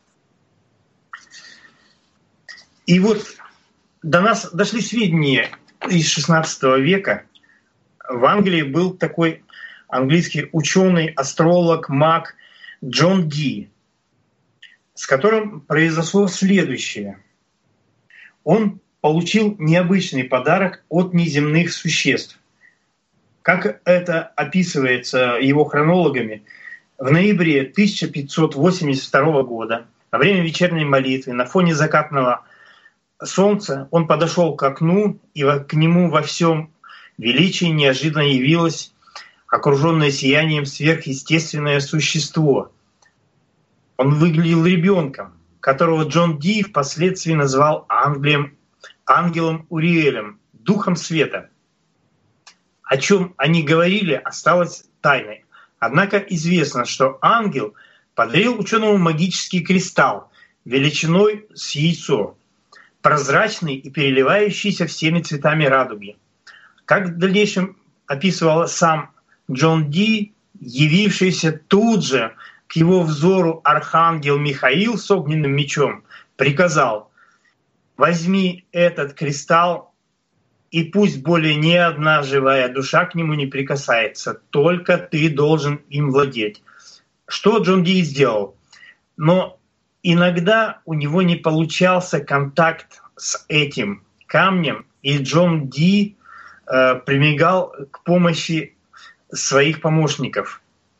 C: И вот до нас дошли сведения из XVI века. В Англии был такой английский ученый, астролог, маг Джон Ди, с которым произошло следующее. Он получил необычный подарок от неземных существ. Как это описывается его хронологами, в ноябре 1582 года, во время вечерней молитвы, на фоне закатного солнца, он подошел к окну, и к нему во всем величии неожиданно явилось окруженное сиянием сверхъестественное существо. Он выглядел ребенком, которого Джон Ди впоследствии назвал ангелом Уриэлем, духом света. О чем они говорили, осталось тайной. Однако известно, что ангел подарил ученому магический кристалл величиной с яйцо, прозрачный и переливающийся всеми цветами радуги. Как в дальнейшем описывал сам Джон Ди, явившийся тут же к его взору архангел Михаил с огненным мечом приказал: «Возьми этот кристалл, и пусть более ни одна живая душа к нему не прикасается, только ты должен им владеть». Что Джон Ди сделал. Но иногда у него не получался контакт с этим камнем, и Джон Ди прибегал к помощи своих помощников,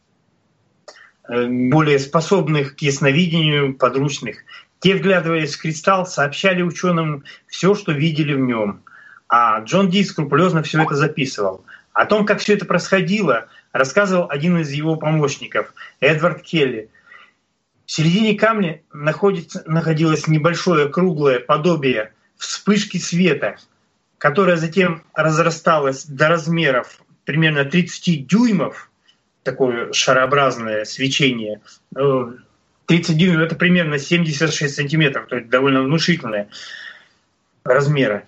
C: более способных к ясновидению, подручных. Те, вглядываясь в кристалл, сообщали ученым все, что видели в нем. А Джон Ди скрупулезно все это записывал. О том, как все это происходило, рассказывал один из его помощников, Эдвард Келли. В середине камня находилось небольшое круглое подобие вспышки света, которая затем разрасталась до размеров примерно 30 дюймов, такое шарообразное свечение. 30 дюймов — это примерно 76 сантиметров, то есть довольно внушительные размеры.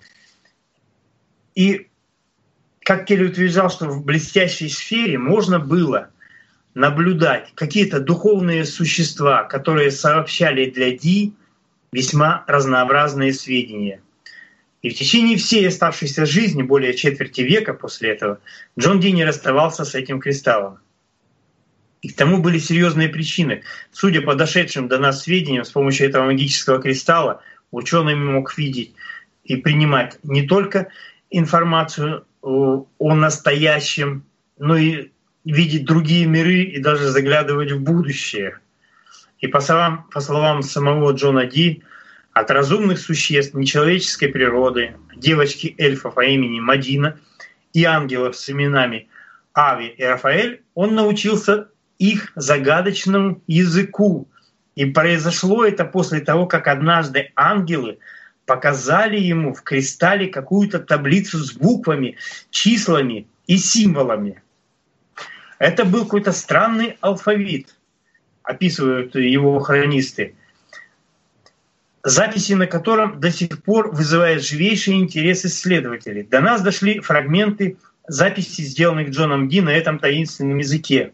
C: И как Келли утверждал, что в блестящей сфере можно было наблюдать какие-то духовные существа, которые сообщали для Ди весьма разнообразные сведения. И в течение всей оставшейся жизни, более четверти века после этого, Джон Ди не расставался с этим кристаллом. И к тому были серьезные причины. Судя по дошедшим до нас сведениям, с помощью этого магического кристалла ученый мог видеть и принимать не только информацию о настоящем, но и видеть другие миры и даже заглядывать в будущее. И по словам самого Джона Ди, от разумных существ нечеловеческой природы, девочки-эльфов по имени Мадина и ангелов с именами Ави и Рафаэль, он научился их загадочному языку. И произошло это после того, как однажды ангелы показали ему в кристалле какую-то таблицу с буквами, числами и символами. Это был какой-то странный алфавит, описывают его хронисты, записи на котором до сих пор вызывают живейший интерес исследователей. До нас дошли фрагменты записей, сделанных Джоном Ди на этом таинственном языке.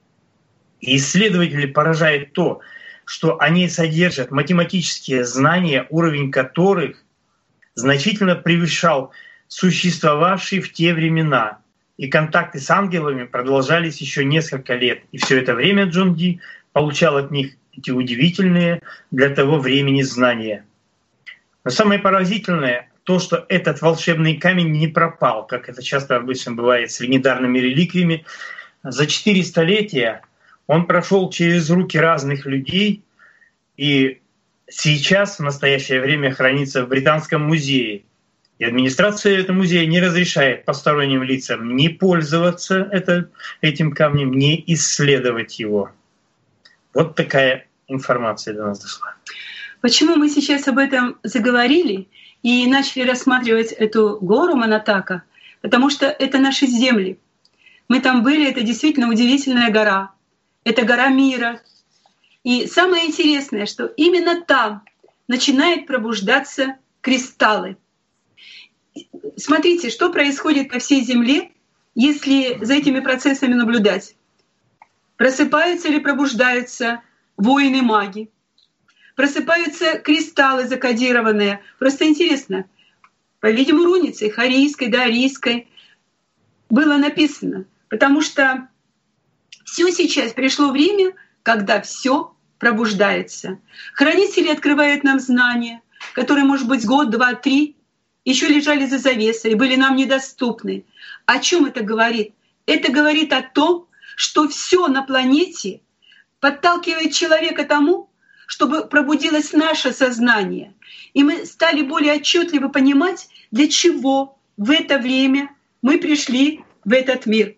C: И исследователи поражает то, что они содержат математические знания, уровень которых значительно превышал существовавший в те времена. И контакты с ангелами продолжались еще несколько лет. И все это время Джон Ди получал от них эти удивительные для того времени знания. Но самое поразительное то, что этот волшебный камень не пропал, как это часто обычно бывает с легендарными реликвиями. За 4 столетия он прошел через руки разных людей и сейчас, в настоящее время, хранится в Британском музее. И администрация этого музея не разрешает посторонним лицам не пользоваться этим камнем, не исследовать его. Вот такая информация до нас дошла.
D: Почему мы сейчас об этом заговорили и начали рассматривать эту гору Манатака? Потому что это наши земли. Мы там были, это действительно удивительная гора. Это гора мира. И самое интересное, что именно там начинают пробуждаться кристаллы. Смотрите, что происходит по всей Земле, если за этими процессами наблюдать. Просыпаются или пробуждаются воины-маги. Просыпаются кристаллы закодированные. Просто интересно, по-видимому, руницей, харийской, арийской, было написано. Потому что все сейчас пришло время, когда все пробуждается. Хранители открывают нам знания, которые, может быть, год, 2, 3 еще лежали за завесой и были нам недоступны. О чем это говорит? Это говорит о том, что все на планете подталкивает человека тому, чтобы пробудилось наше сознание. И мы стали более отчетливо понимать, для чего в это время мы пришли в этот мир.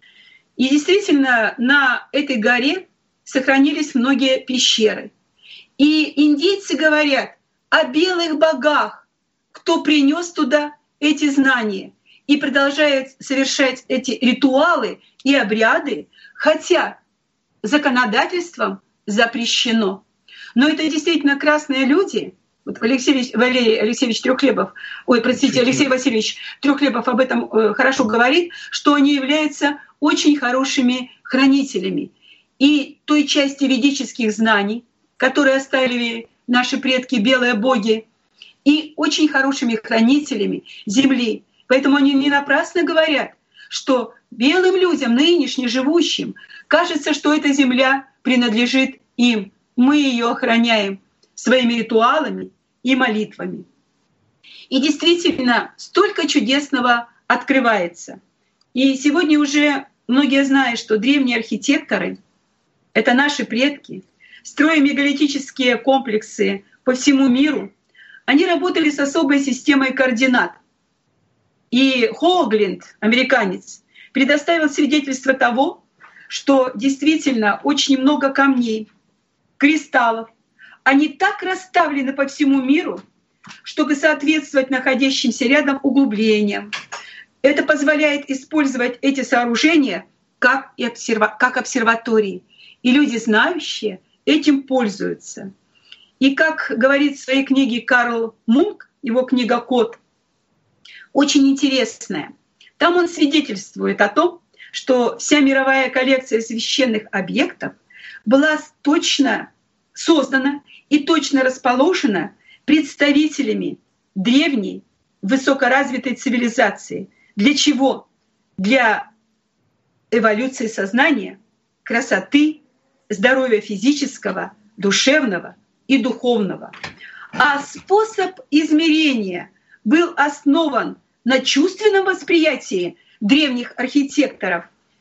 D: И действительно, на этой горе сохранились многие пещеры. И индейцы говорят о белых богах, кто принес туда эти знания и продолжает совершать эти ритуалы и обряды, хотя законодательством запрещено. Но это действительно красные люди. Вот Валерий Алексеевич Трёхлебов, Алексей Васильевич Трёхлебов об этом хорошо говорит, что они являются очень хорошими хранителями и той части ведических знаний, которые оставили наши предки, белые боги, и очень хорошими хранителями земли. Поэтому они не напрасно говорят, что белым людям, нынешне живущим, кажется, что эта земля принадлежит им. Мы ее охраняем своими ритуалами и молитвами. И действительно, столько чудесного открывается. И сегодня уже многие знают, что древние архитекторы — это наши предки, строя мегалитические комплексы по всему миру, они работали с особой системой координат. И Хоугленд, американец, предоставил свидетельство того, что действительно очень много камней, кристаллов, они так расставлены по всему миру, чтобы соответствовать находящимся рядом углублениям. Это позволяет использовать эти сооружения как обсерватории. И люди, знающие, этим пользуются. И как говорит в своей книге Карл Мунк, его книга «Код», очень интересная. Там он свидетельствует о том, что вся мировая коллекция священных объектов была точно создана и точно расположена представителями древней высокоразвитой цивилизации. Для чего? Для эволюции сознания, красоты, здоровья физического, душевного и духовного. А способ измерения был основан на чувственном восприятии древних архитекторов.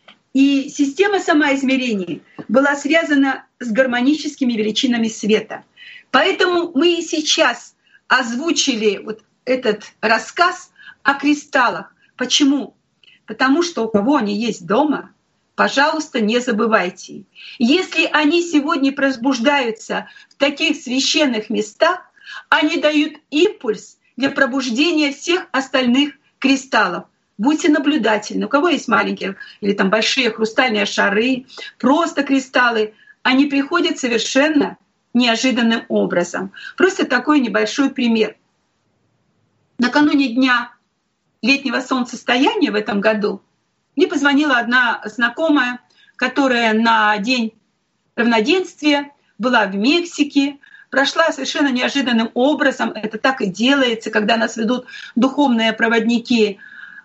D: И система самоизмерений была связана с гармоническими величинами света. Поэтому мы и сейчас озвучили вот этот рассказ о кристаллах. Почему? Потому что у кого они есть дома, пожалуйста, не забывайте. Если они сегодня пробуждаются в таких священных местах, они дают импульс для пробуждения всех остальных кристаллов. Будьте наблюдательны. У кого есть маленькие или там большие хрустальные шары, просто кристаллы, они приходят совершенно неожиданным образом. Просто такой небольшой пример. Накануне дня летнего солнцестояния в этом году мне позвонила одна знакомая, которая на День равноденствия была в Мексике, прошла совершенно неожиданным образом, это так и делается, когда нас ведут духовные проводники,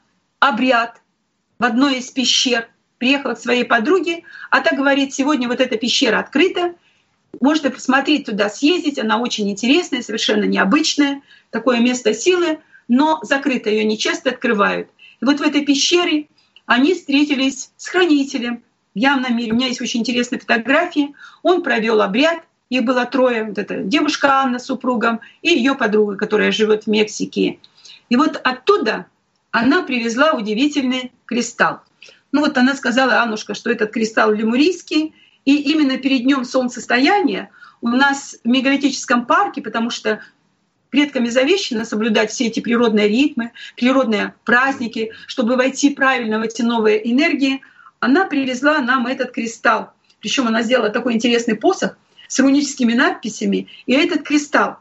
D: обряд в одной из пещер, приехала к своей подруге, а та говорит, сегодня вот эта пещера открыта, можно посмотреть туда, съездить, она очень интересная, совершенно необычная, такое место силы, но закрыто, ее не часто открывают. И вот в этой пещере они встретились с хранителем в явном мире. У меня есть очень интересные фотографии. Он провел обряд, их было трое. Вот эта девушка Анна с супругом и ее подруга, которая живет в Мексике. И вот оттуда она привезла удивительный кристалл. Ну вот она сказала, Аннушка, что этот кристалл лемурийский. И именно перед днем солнцестояния у нас в мегалитическом парке, потому что предками завещано соблюдать все эти природные ритмы, природные праздники, чтобы войти правильно в эти новые энергии, она привезла нам этот кристалл. Причем она сделала такой интересный посох с руническими надписями и этот кристалл.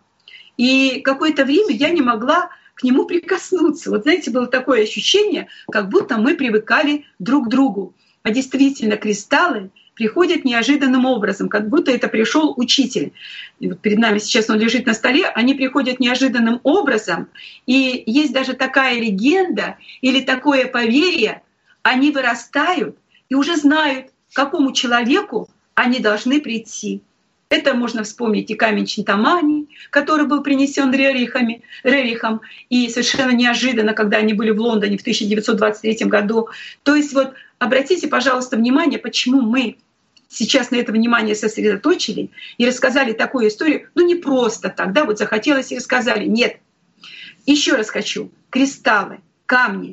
D: И какое-то время я не могла к нему прикоснуться. Вот знаете, было такое ощущение, как будто мы привыкали друг к другу. А действительно, кристаллы приходят неожиданным образом, как будто это пришел учитель. И вот перед нами сейчас он лежит на столе, они приходят неожиданным образом. И есть даже такая легенда или такое поверье, они вырастают и уже знают, к какому человеку они должны прийти. Это можно вспомнить и камень Чинтамани, который был принесен Рерихом, и совершенно неожиданно, когда они были в Лондоне в 1923 году. То есть вот обратите, пожалуйста, внимание, почему мы сейчас на это внимание сосредоточили и рассказали такую историю. Ну не просто так, да, вот захотелось и рассказали. Нет. Еще раз хочу. Кристаллы, камни.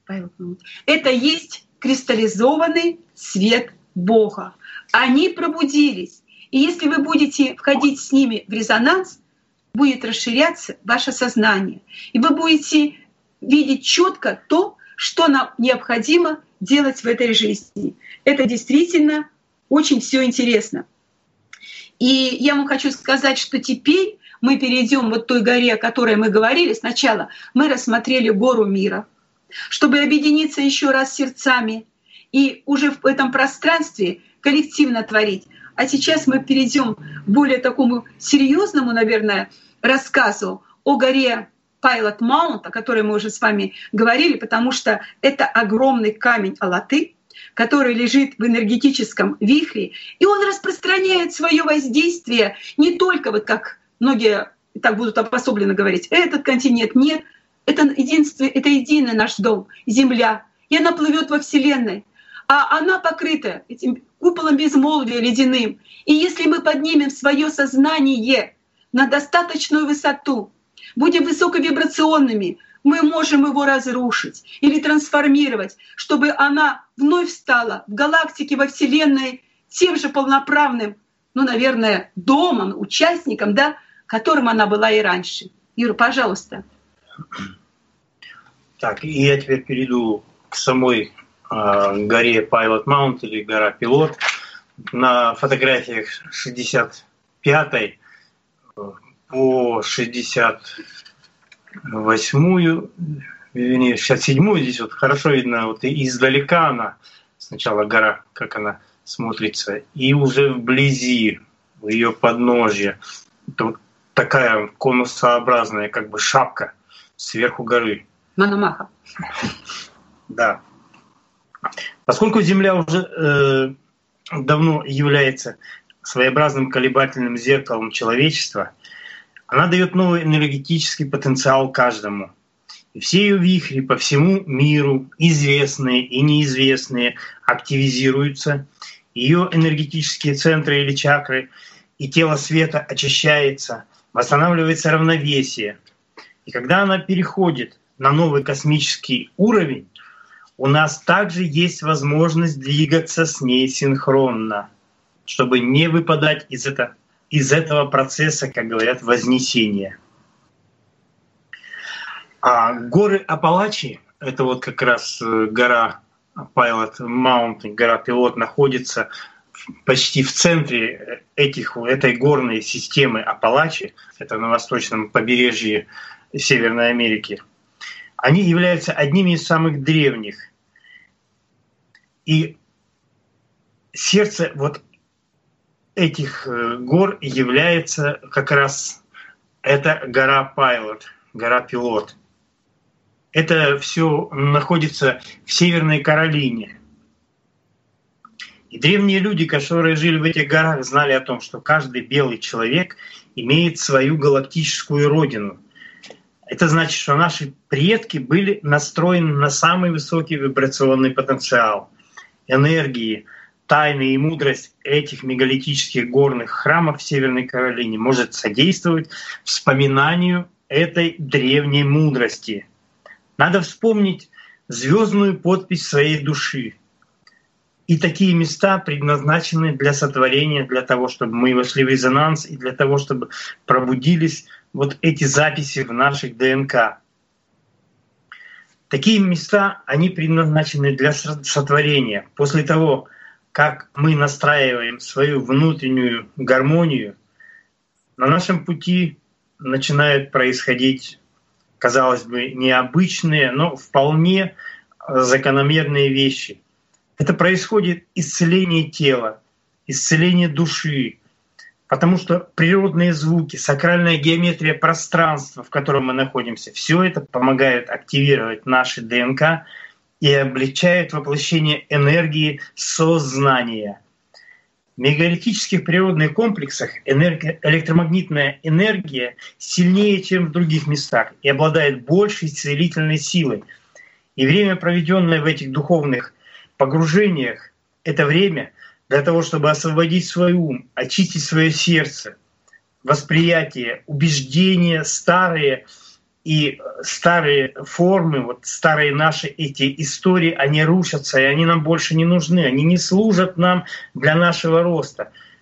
D: Это есть кристаллизованный свет Бога. Они пробудились. И если вы будете входить с ними в резонанс, будет расширяться ваше сознание. И вы будете видеть четко то, что нам необходимо делать в этой жизни. Это действительно очень все интересно. И я вам хочу сказать, что теперь мы перейдем вот к той горе, о которой мы говорили. Сначала мы рассмотрели гору мира, чтобы объединиться еще раз сердцами и уже в этом пространстве коллективно творить. А сейчас мы перейдем к более такому серьезному, наверное, рассказу о горе Pilot Mount, о которой мы уже с вами говорили, потому что это огромный камень Алаты, который лежит в энергетическом вихре, и он распространяет свое воздействие не только, вот как многие так будут обособленно говорить, этот континент нет, это единый наш дом, Земля, и она плывет во Вселенной, а она покрыта этим куполом безмолвия ледяным. И если мы поднимем свое сознание на достаточную высоту, будем высоковибрационными, мы можем его разрушить или трансформировать, чтобы она вновь стала в галактике, во Вселенной тем же полноправным, наверное, домом, участником, да, которым она была и раньше. Юра, пожалуйста.
C: Так, и я теперь перейду к самой горе Pilot Mount или гора Пилот. На фотографиях 65-й по 68-ю, вернее, 67-ю, здесь вот хорошо видно, вот издалека она, сначала гора, как она смотрится, и уже вблизи, в ее подножье, это вот такая конусообразная как бы шапка сверху горы.
D: Мономаха.
C: Да. Поскольку Земля уже давно является своеобразным колебательным зеркалом человечества, она дает новый энергетический потенциал каждому. И все ее вихри по всему миру, известные и неизвестные, активизируются. Ее энергетические центры или чакры и тело света очищается, восстанавливается равновесие. И когда она переходит на новый космический уровень, у нас также есть возможность двигаться с ней синхронно, чтобы не выпадать из этого процесса, как говорят, вознесения. А горы Апалачи, это вот как раз гора Pilot Mount, гора Пилот, находится почти в центре этой горной системы Апалачи, это на восточном побережье Северной Америки. Они являются одними из самых древних. И сердце вот этих гор является как раз эта гора Pilot, гора Пилот. Это все находится в Северной Каролине. И древние люди, которые жили в этих горах, знали о том, что каждый белый человек имеет свою галактическую родину. Это значит, что наши предки были настроены на самый высокий вибрационный потенциал, энергии, тайны и мудрость этих мегалитических горных храмов в Северной Каролине может содействовать вспоминанию этой древней мудрости. Надо вспомнить звездную подпись своей души. И такие места предназначены для сотворения, для того, чтобы мы вошли в резонанс и для того, чтобы пробудились вот эти записи в наших ДНК. Такие места, они предназначены для сотворения. После того, как мы настраиваем свою внутреннюю гармонию, на нашем пути начинают происходить, казалось бы, необычные, но вполне закономерные вещи. Это происходит исцеление тела, исцеление души, потому что природные звуки, сакральная геометрия пространства, в котором мы находимся, все это помогает активировать наши ДНК и облегчает воплощение энергии сознания. В мегалитических природных комплексах электромагнитная энергия сильнее, чем в других местах, и обладает большей целительной силой. И время, проведенное в этих духовных погружениях, это время для того, чтобы освободить свой ум, очистить свое сердце, восприятие, убеждения старые и старые формы, вот старые наши эти истории, они рушатся, и они нам больше не нужны, они не служат нам для нашего роста.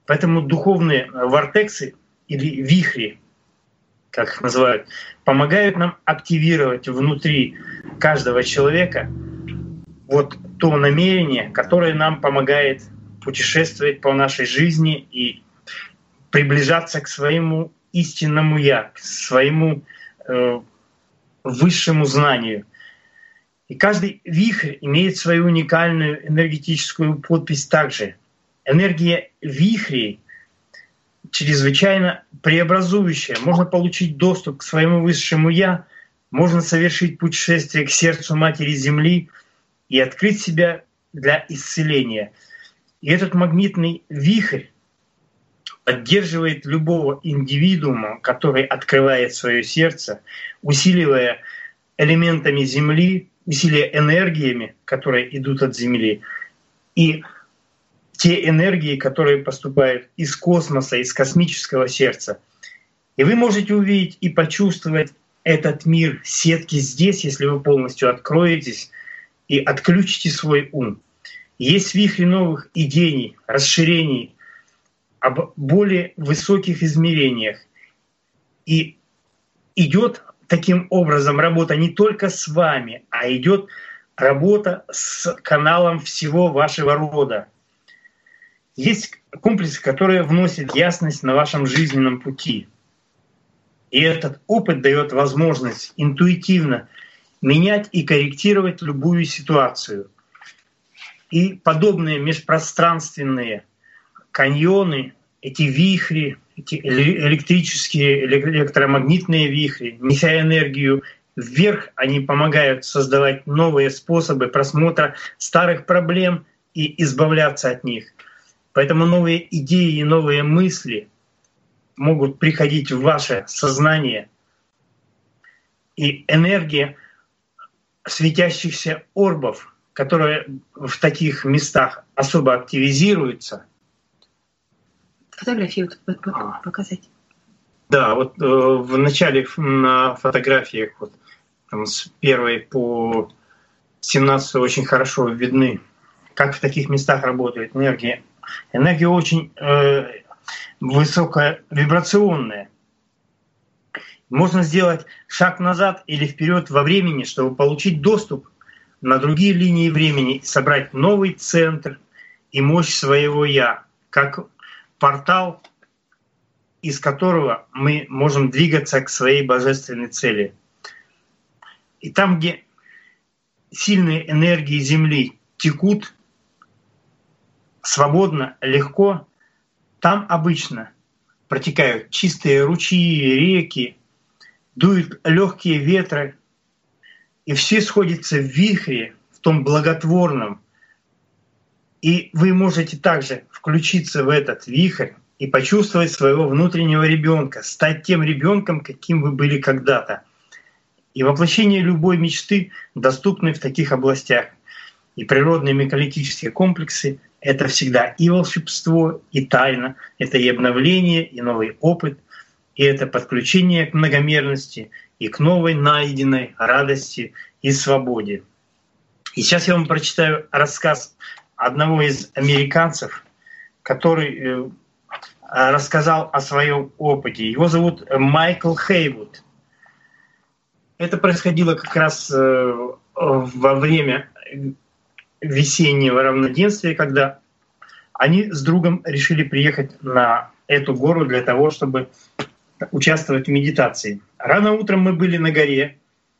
C: Поэтому духовные вортексы или вихри, как их называют, помогают нам активировать внутри каждого человека вот то намерение, которое нам помогает путешествовать по нашей жизни и приближаться к своему истинному «я», к своему высшему знанию. И каждый вихрь имеет свою уникальную энергетическую подпись также. Энергия вихрей чрезвычайно преобразующая. Можно получить доступ к своему высшему «я», можно совершить путешествие к сердцу Матери Земли и открыть себя для исцеления. И этот магнитный вихрь поддерживает любого индивидуума, который открывает свое сердце, усиливая элементами Земли, усиливая энергиями, которые идут от Земли, и те энергии, которые поступают из космоса, из космического сердца. И вы можете увидеть и почувствовать этот мир сетки здесь, если вы полностью откроетесь и отключите свой ум. Есть вихри новых идей, расширений, об более высоких измерениях. И идет таким образом работа не только с вами, а идет работа с каналом всего вашего рода. Есть комплексы, которые вносят ясность на вашем жизненном пути. И этот опыт дает возможность интуитивно менять и корректировать любую ситуацию. И подобные межпространственные каньоны, эти вихри, эти электрические, электромагнитные вихри, неся энергию вверх, они помогают создавать новые способы просмотра старых проблем и избавляться от них. Поэтому новые идеи и новые мысли могут приходить в ваше сознание. И энергия светящихся орбов, которые в таких местах особо активизируются.
D: Фотографии вот показать.
C: Да, вот в начале на фотографиях вот, там, с 1 по 17 очень хорошо видны, как в таких местах работает энергия. Энергия очень высоковибрационная. Можно сделать шаг назад или вперед во времени, чтобы получить доступ на другие линии времени, собрать новый центр и мощь своего «я», как портал, из которого мы можем двигаться к своей божественной цели. И там, где сильные энергии Земли текут свободно, легко, там обычно протекают чистые ручьи, реки, дуют легкие ветры, и все сходятся в вихре, в том благотворном. И вы можете также включиться в этот вихрь и почувствовать своего внутреннего ребенка, стать тем ребенком, каким вы были когда-то. И воплощение любой мечты доступны в таких областях. И природные микролитические комплексы — это всегда и волшебство, и тайна, это и обновление, и новый опыт, и это подключение к многомерности и к новой найденной радости и свободе. И сейчас я вам прочитаю рассказ одного из американцев, который рассказал о своем опыте. Его зовут Майкл Хейвуд. Это происходило как раз во время весеннего равноденствия, когда они с другом решили приехать на эту гору для того, чтобы участвовать в медитации. Рано утром мы были на горе.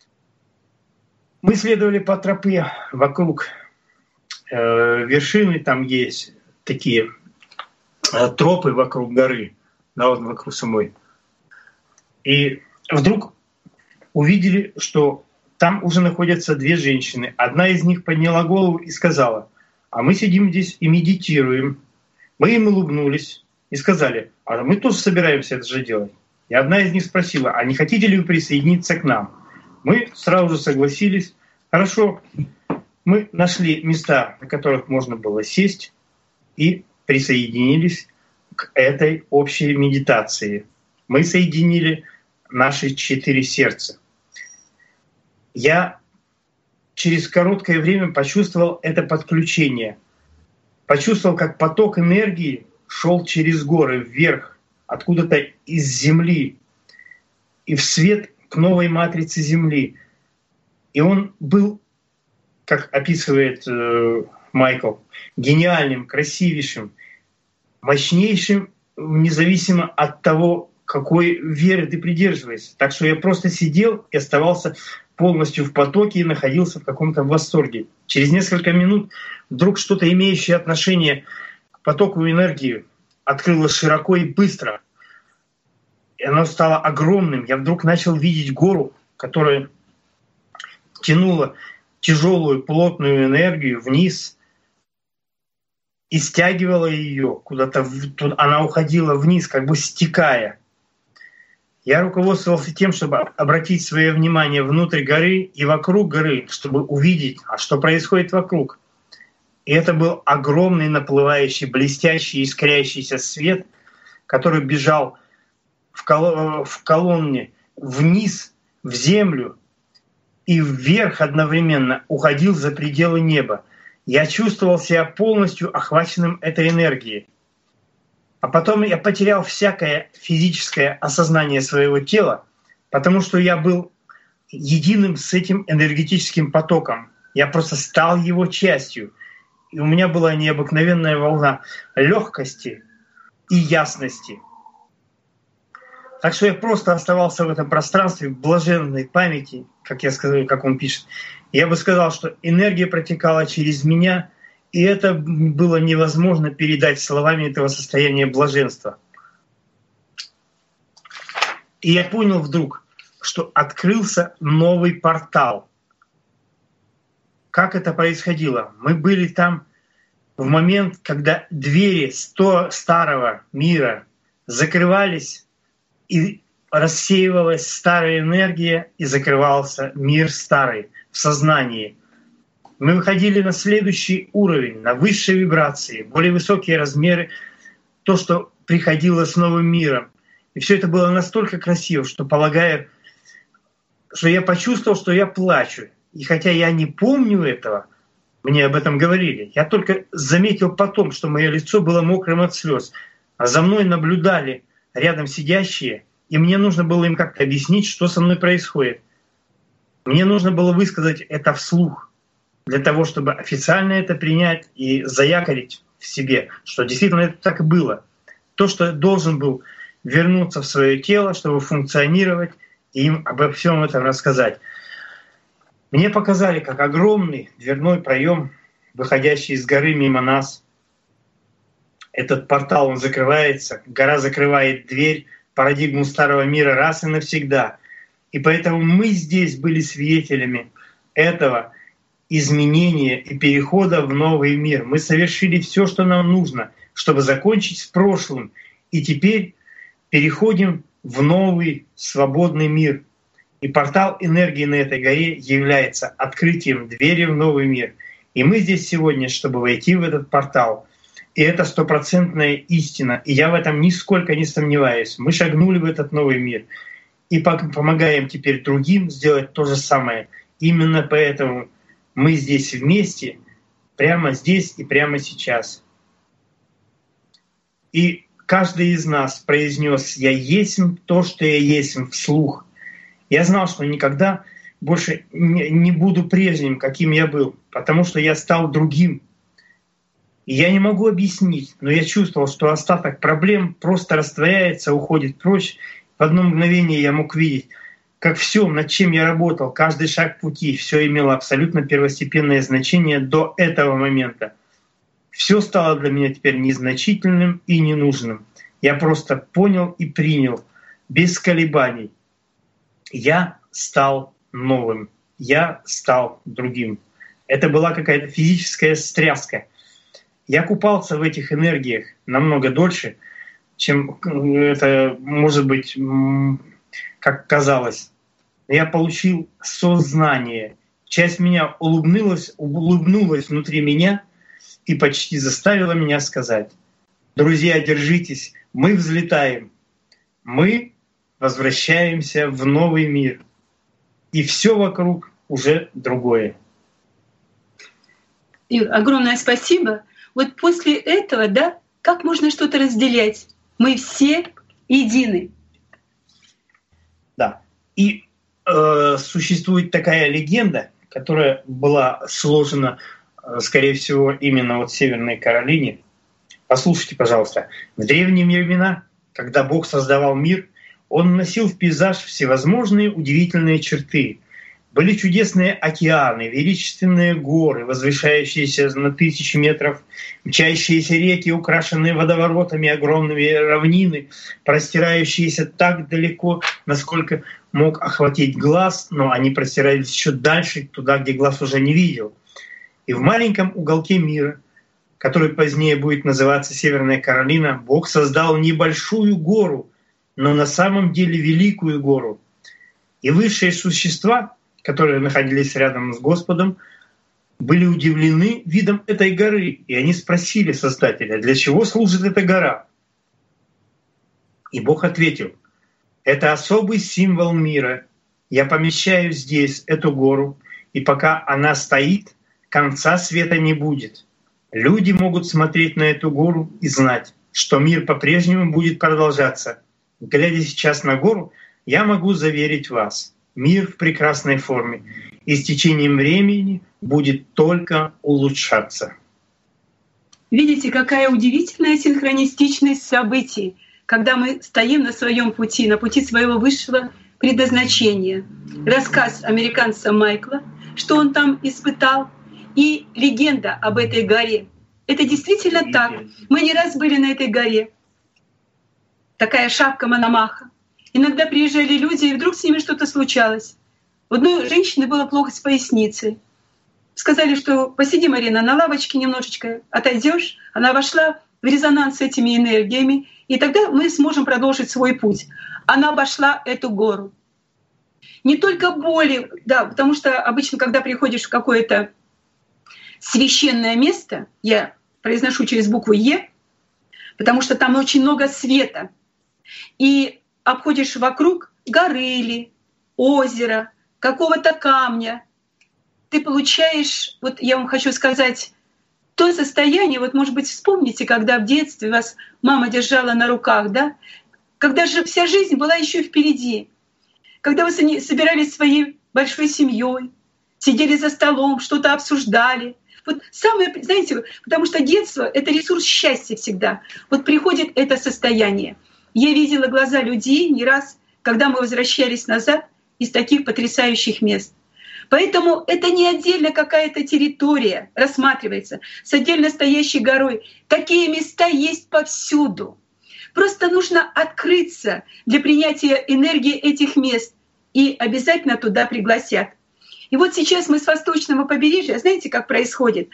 C: Мы следовали по тропе вокруг вершины, там есть такие тропы вокруг горы, да, вот вокруг самой. И вдруг увидели, что там уже находятся две женщины. Одна из них подняла голову и сказала: «А мы сидим здесь и медитируем». Мы им улыбнулись и сказали: «А мы тоже собираемся это же делать». И одна из них спросила: «А не хотите ли вы присоединиться к нам?» Мы сразу же согласились. Хорошо. Мы нашли места, на которых можно было сесть, и присоединились к этой общей медитации. Мы соединили наши 4 сердца. Я через короткое время почувствовал это подключение. Почувствовал, как поток энергии шел через горы вверх, откуда-то из земли, и в свет к новой матрице Земли. И он был, как описывает Майкл, гениальным, красивейшим, мощнейшим, независимо от того, какой веры ты придерживаешься. Так что я просто сидел и оставался полностью в потоке и находился в каком-то восторге. Через несколько минут вдруг что-то, имеющее отношение к потоку энергии, открылось широко и быстро. И оно стало огромным. Я вдруг начал видеть гору, которая тянула тяжелую плотную энергию вниз и стягивала ее куда-то. Она уходила вниз, как бы стекая. Я руководствовался тем, чтобы обратить свое внимание внутрь горы и вокруг горы, чтобы увидеть, а что происходит вокруг. И это был огромный наплывающий, блестящий, искрящийся свет, который бежал в колонне вниз, в землю, и вверх одновременно уходил за пределы неба. Я чувствовал себя полностью охваченным этой энергией. А потом я потерял всякое физическое осознание своего тела, потому что я был единым с этим энергетическим потоком. Я просто стал его частью. И у меня была необыкновенная волна легкости и ясности. Так что я просто оставался в этом пространстве, в блаженной памяти, как я сказал, как он пишет. Я бы сказал, что энергия протекала через меня, и это было невозможно передать словами этого состояния блаженства. И я понял вдруг, что открылся новый портал. Как это происходило? Мы были там в момент, когда двери старого мира закрывались, и рассеивалась старая энергия, и закрывался мир старый в сознании. Мы выходили на следующий уровень, на высшие вибрации, более высокие размеры, то, что приходило с новым миром. И все это было настолько красиво, что я почувствовал, что я плачу. И хотя я не помню этого, мне об этом говорили, я только заметил потом, что мое лицо было мокрым от слез, а за мной наблюдали рядом сидящие, и мне нужно было им как-то объяснить, что со мной происходит. Мне нужно было высказать это вслух, для того, чтобы официально это принять и заякорить в себе, что действительно это так и было. То, что должен был вернуться в свое тело, чтобы функционировать, и им обо всем этом рассказать. Мне показали, как огромный дверной проем, выходящий из горы мимо нас. Этот портал, он закрывается, гора закрывает дверь, парадигму старого мира раз и навсегда. И поэтому мы здесь были свидетелями этого изменения и перехода в новый мир. Мы совершили все, что нам нужно, чтобы закончить с прошлым. И теперь переходим в новый свободный мир. И портал энергии на этой горе является открытием двери в новый мир. И мы здесь сегодня, чтобы войти в этот портал. И это стопроцентная истина. И я в этом нисколько не сомневаюсь. Мы шагнули в этот новый мир. И помогаем теперь другим сделать то же самое. Именно поэтому мы здесь вместе, прямо здесь и прямо сейчас. И каждый из нас произнес: «Я есмь то, что я есмь» вслух. Я знал, что никогда больше не буду прежним, каким я был, потому что я стал другим. И я не могу объяснить, но я чувствовал, что остаток проблем просто растворяется, уходит прочь. В одно мгновение я мог видеть, как все, над чем я работал, каждый шаг пути, все имело абсолютно первостепенное значение до этого момента. Все стало для меня теперь незначительным и ненужным. Я просто понял и принял, без колебаний. Я стал новым, я стал другим. Это была какая-то физическая встряска. Я купался в этих энергиях намного дольше, чем это, может быть, как казалось. Я получил сознание. Часть меня улыбнулась внутри меня и почти заставила меня сказать: «Друзья, держитесь, мы взлетаем, мы возвращаемся в новый мир, и все вокруг уже другое».
D: И огромное спасибо. Вот после этого, да, Как можно что-то разделять? Мы все едины.
C: Да. И существует такая легенда, которая была сложена, скорее всего, именно вот в Северной Каролине. Послушайте, пожалуйста. В древние времена, когда Бог создавал мир, Он вносил в пейзаж всевозможные удивительные черты. Были чудесные океаны, величественные горы, возвышающиеся на 1000 метров, мчащиеся реки, украшенные водоворотами, огромные равнины, простирающиеся так далеко, насколько мог охватить глаз, но они простирались еще дальше, туда, где глаз уже не видел. И в маленьком уголке мира, который позднее будет называться Северная Каролина, Бог создал небольшую гору, но на самом деле великую гору. И высшие существа, которые находились рядом с Господом, были удивлены видом этой горы. И они спросили Создателя, для чего служит эта гора? И Бог ответил, это особый символ мира. Я помещаю здесь эту гору, и пока она стоит, конца света не будет. Люди могут смотреть на эту гору и знать, что мир по-прежнему будет продолжаться. Глядя сейчас на гору, я могу заверить вас, мир в прекрасной форме и с течением времени будет только улучшаться.
D: Видите, какая удивительная синхронистичность событий, когда мы стоим на своем пути, на пути своего высшего предназначения. Рассказ американца Майкла, что он там испытал, и легенда об этой горе. Это действительно так. Мы не раз были на этой горе. Такая шапка Мономаха. Иногда приезжали люди, и вдруг с ними что-то случалось. У одной женщины было плохо с поясницей. Сказали, что посиди, Марина, на лавочке немножечко, отойдешь. Она вошла в резонанс с этими энергиями, и тогда мы сможем продолжить свой путь. Она обошла эту гору. Не только боли, да, потому что обычно, когда приходишь в какое-то священное место, я произношу через букву «Е», потому что там очень много света, и обходишь вокруг горы или озера, какого-то камня, ты получаешь, вот я вам хочу сказать, то состояние, вот, может быть, вспомните, когда в детстве вас мама держала на руках, да, когда же вся жизнь была еще впереди, когда вы собирались своей большой семьей, сидели за столом, что-то обсуждали. Вот самое, знаете, потому что детство — это ресурс счастья всегда. Вот приходит это состояние. Я видела глаза людей не раз, когда мы возвращались назад из таких потрясающих мест. Поэтому это не отдельно какая-то территория рассматривается с отдельно стоящей горой. Такие места есть повсюду. Просто нужно открыться для принятия энергии этих мест, и обязательно туда пригласят. И вот сейчас мы с восточного побережья, знаете, как происходит?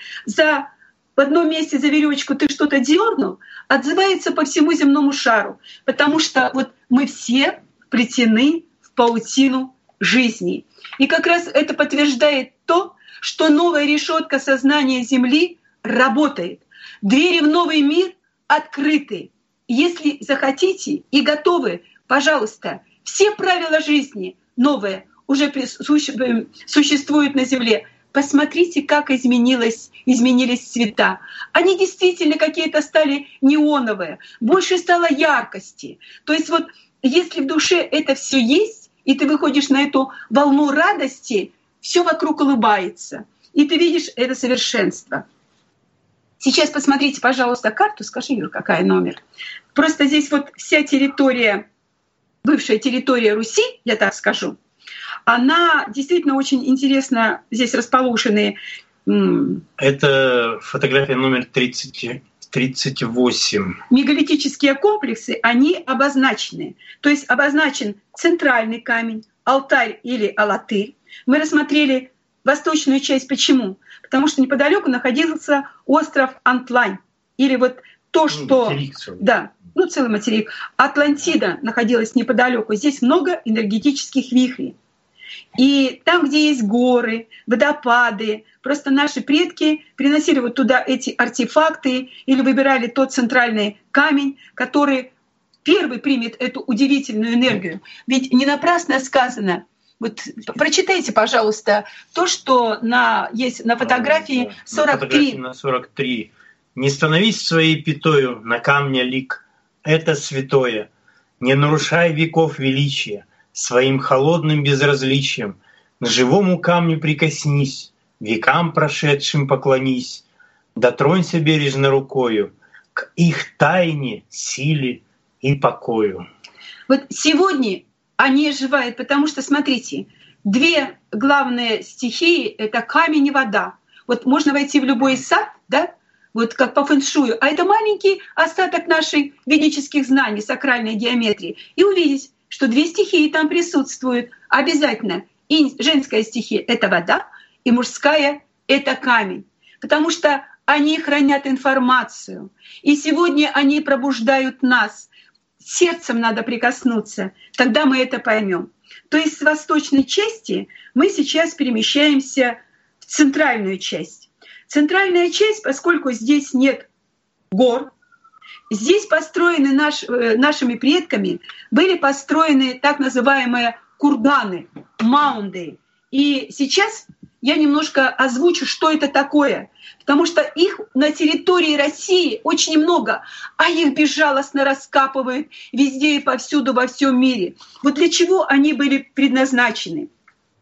D: В одном месте за веревочку ты что-то дернул, отзывается по всему земному шару, потому что вот мы все вплетены в паутину жизни. И как раз это подтверждает то, что новая решетка сознания Земли работает. Двери в новый мир открыты. Если захотите и готовы, пожалуйста, все правила жизни новые уже существуют на Земле. Посмотрите, как изменились цвета. Они действительно какие-то стали неоновые, больше стало яркости. То есть вот если в душе это все есть, и ты выходишь на эту волну радости, все вокруг улыбается, и ты видишь это совершенство. Сейчас посмотрите, пожалуйста, карту. Скажи, Юр, какая номер? Просто здесь вот вся территория, бывшая территория Руси, я так скажу, она действительно очень интересно здесь расположены.
C: Это фотография номер 38.
D: Мегалитические комплексы, они обозначены. То есть обозначен центральный камень, алтарь или алатырь. Мы рассмотрели восточную часть. Почему? Потому что неподалеку находился остров Антлань. Или вот то, что... Да, целый материк. Атлантида находилась неподалеку. Здесь много энергетических вихрей. И там, где есть горы, водопады, просто наши предки приносили вот туда эти артефакты или выбирали тот центральный камень, который первый примет эту удивительную энергию. Ведь не напрасно сказано, вот прочитайте, пожалуйста, то, что есть на фотографии 43.
C: На 43 Не становись своей пятою на камне лик, это святое. Не нарушай веков величия, своим холодным безразличием. К живому камню прикоснись, векам прошедшим поклонись, дотронься бережно рукою к их тайне, силе и покою.
D: Вот сегодня они оживают, потому что, смотрите, две главные стихии — это камень и вода. Вот можно войти в любой сад, да, вот как по фэншую, а это маленький остаток наших ведических знаний, сакральной геометрии, и увидеть, что две стихии там присутствуют обязательно. И женская стихия — это вода, и мужская — это камень. Потому что они хранят информацию. И сегодня они пробуждают нас. Сердцем надо прикоснуться, тогда мы это поймем. То есть с восточной части мы сейчас перемещаемся в центральную часть. Центральная часть, поскольку здесь нет гор, здесь построены нашими предками, были построены так называемые курганы, маунды. И сейчас я немножко озвучу, что это такое, потому что их на территории России очень много, а их безжалостно раскапывают везде и повсюду во всем мире. Вот для чего они были предназначены?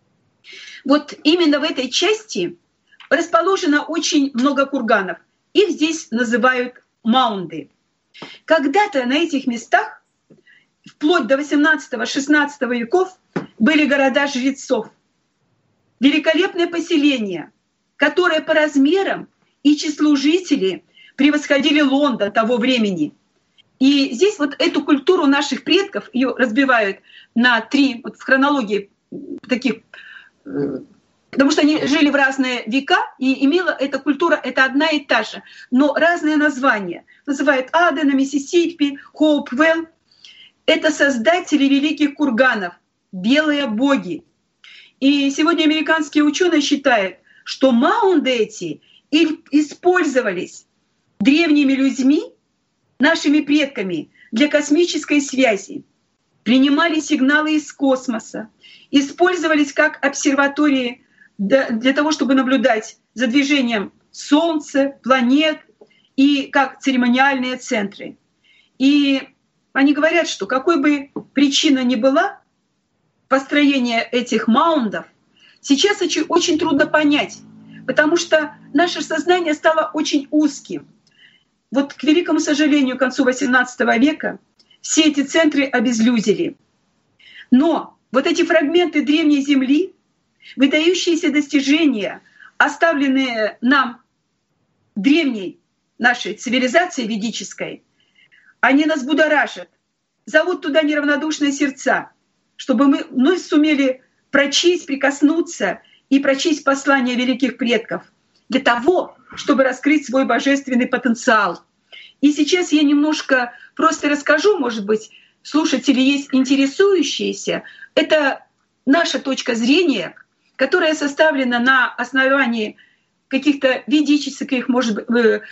D: Вот именно в этой части расположено очень много курганов. Их здесь называют маунды. Когда-то на этих местах, вплоть до 18-16 веков, были города жрецов. Великолепное поселение, которое по размерам и числу жителей превосходили Лондон того времени. И здесь вот эту культуру наших предков, ее разбивают на три, вот в хронологии таких, потому что они жили в разные века, и имела эта культура, это одна и та же, но разные названия. Называют Адена, Миссисипи, Хоупвелл. Это создатели великих курганов, белые боги. И сегодня американские ученые считают, что маунды эти использовались древними людьми, нашими предками, для космической связи, принимали сигналы из космоса, использовались как обсерватории для того, чтобы наблюдать за движением Солнца, планет и как церемониальные центры. И они говорят, что какой бы причина ни была построения этих маундов, сейчас очень трудно понять, потому что наше сознание стало очень узким. Вот, к великому сожалению, к концу XVIII века все эти центры обезлюдили. Но вот эти фрагменты древней Земли, выдающиеся достижения, оставленные нам древней нашей цивилизацией ведической, они нас будоражат, зовут туда неравнодушные сердца, чтобы мы сумели прочесть, прикоснуться и прочесть послания великих предков для того, чтобы раскрыть свой божественный потенциал. И сейчас я немножко просто расскажу, может быть, слушатели есть интересующиеся. Это наша точка зрения, которая составлена на основании каких-то ведических, может быть,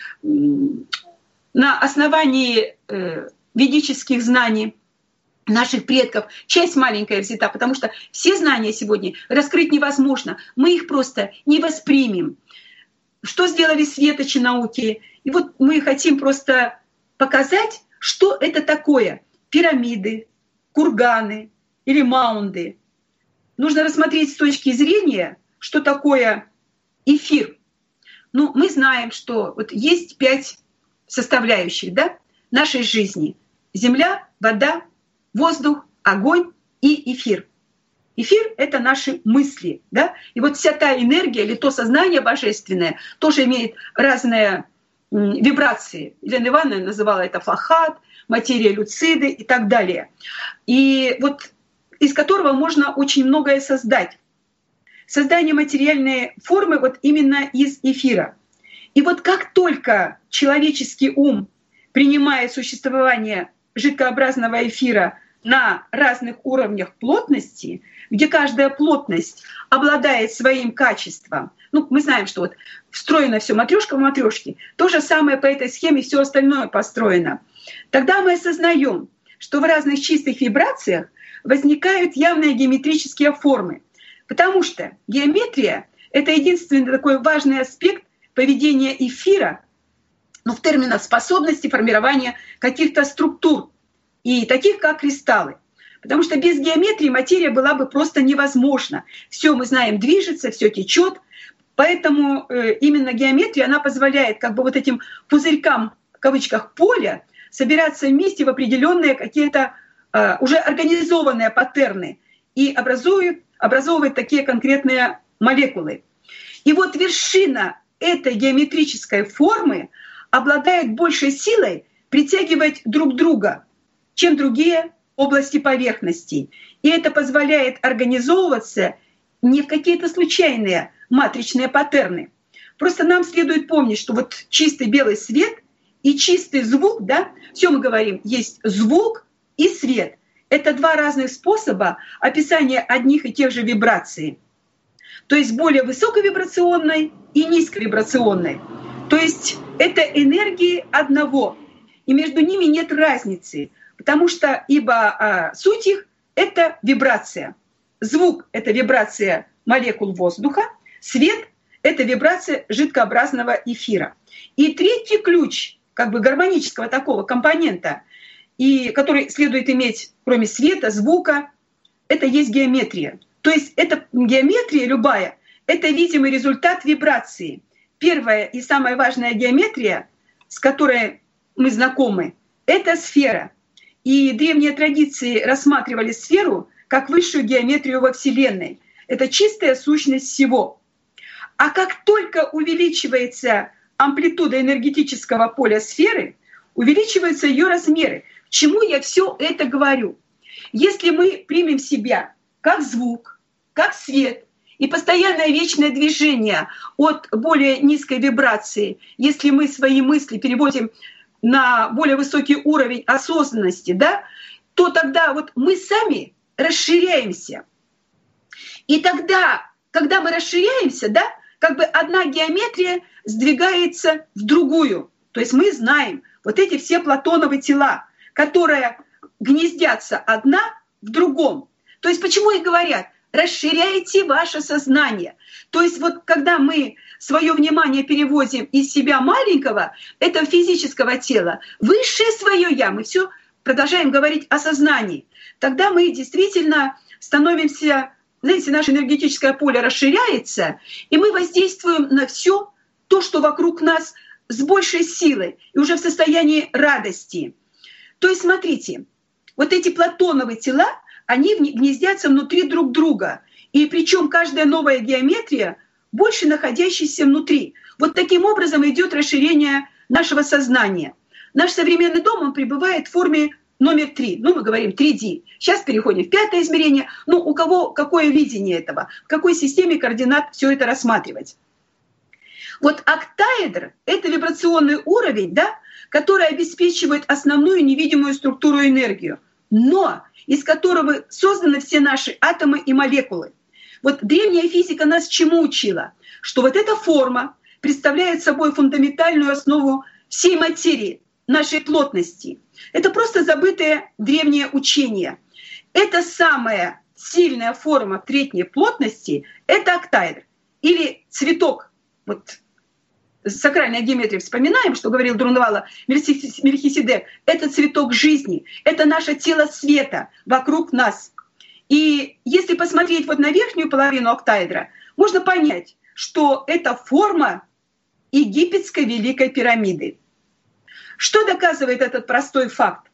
D: на основании ведических знаний наших предков. Часть маленькая взята, потому что все знания сегодня раскрыть невозможно. Мы их просто не воспримем. Что сделали светочи науки? И вот мы хотим просто показать, что это такое. Пирамиды, курганы или маунды. Нужно рассмотреть с точки зрения, что такое эфир. Ну, мы знаем, что вот есть 5 составляющих, да, нашей жизни. Земля, вода, воздух, огонь и эфир. Эфир — это наши мысли, да? И вот вся та энергия или то сознание божественное тоже имеет разные вибрации. Елена Ивановна называла это флахат, материя люциды и так далее. И вот из которого можно очень многое создать. Создание материальной формы вот именно из эфира. И вот как только человеческий ум принимает существование жидкообразного эфира на разных уровнях плотности, где каждая плотность обладает своим качеством. Ну, мы знаем, что вот встроено все матрешка в матрешке. То же самое по этой схеме все остальное построено. Тогда мы осознаем, что в разных чистых вибрациях возникают явные геометрические формы. Потому что геометрия — это единственный такой важный аспект поведения эфира, в терминах способности формирования каких-то структур, и таких как кристаллы. Потому что без геометрии материя была бы просто невозможна. Все, мы знаем, движется, все течет. Поэтому именно геометрия, она позволяет как бы вот этим пузырькам, в кавычках, поля собираться вместе в определенные какие-то уже организованные паттерны и образовывать такие конкретные молекулы. И вот вершина этой геометрической формы обладает большей силой притягивать друг друга, чем другие области поверхности. И это позволяет организовываться не в какие-то случайные матричные паттерны. Просто нам следует помнить, что вот чистый белый свет и чистый звук, да, все мы говорим, есть звук и свет. Это два разных способа описания одних и тех же вибраций. То есть более высоковибрационной и низковибрационной. То есть это энергии одного. И между ними нет разницы, потому что ибо суть их — это вибрация. Звук — это вибрация молекул воздуха, свет — это вибрация жидкообразного эфира. И третий ключ как бы гармонического такого компонента, и который следует иметь, кроме света, звука, это есть геометрия. То есть эта геометрия любая — это видимый результат вибрации. Первая и самая важная геометрия, с которой мы знакомы, это сфера. И древние традиции рассматривали сферу как высшую геометрию во Вселенной. Это чистая сущность всего. А как только увеличивается амплитуда энергетического поля сферы, увеличиваются ее размеры. К чему я все это говорю? Если мы примем себя как звук, как свет и постоянное вечное движение от более низкой вибрации, если мы свои мысли переводим на более высокий уровень осознанности, да, то тогда вот мы сами расширяемся. И тогда, когда мы расширяемся, да, как бы одна геометрия сдвигается в другую. То есть мы знаем вот эти все платоновые тела, которые гнездятся одна в другом. То есть почему и говорят: расширяйте ваше сознание. То есть вот когда мы свое внимание переводим из себя маленького, этого физического тела, высшее свое я, мы все продолжаем говорить о сознании, тогда мы действительно становимся, знаете, наше энергетическое поле расширяется, и мы воздействуем на все то, что вокруг нас, с большей силой и уже в состоянии радости. То есть смотрите, вот эти платоновые тела, они гнездятся внутри друг друга. И причем каждая новая геометрия больше находящаяся внутри. Вот таким образом идет расширение нашего сознания. Наш современный дом, он пребывает в форме номер 3. Мы говорим 3D. Сейчас переходим в 5-е измерение. У кого какое видение этого? В какой системе координат все это рассматривать? Вот октаэдр — это вибрационный уровень, да, который обеспечивает основную невидимую структуру энергию, но из которого созданы все наши атомы и молекулы. Вот древняя физика нас чему учила? Что вот эта форма представляет собой фундаментальную основу всей материи, нашей плотности. Это просто забытое древнее учение. Это самая сильная форма третьей плотности — это октаэдр или цветок. Вот сакральная геометрия вспоминаем, что говорил Друнвала Мельхиседек. Это цветок жизни, это наше тело света вокруг нас. И если посмотреть вот на верхнюю половину октаэдра, можно понять, что это форма египетской Великой пирамиды. Что доказывает этот простой факт?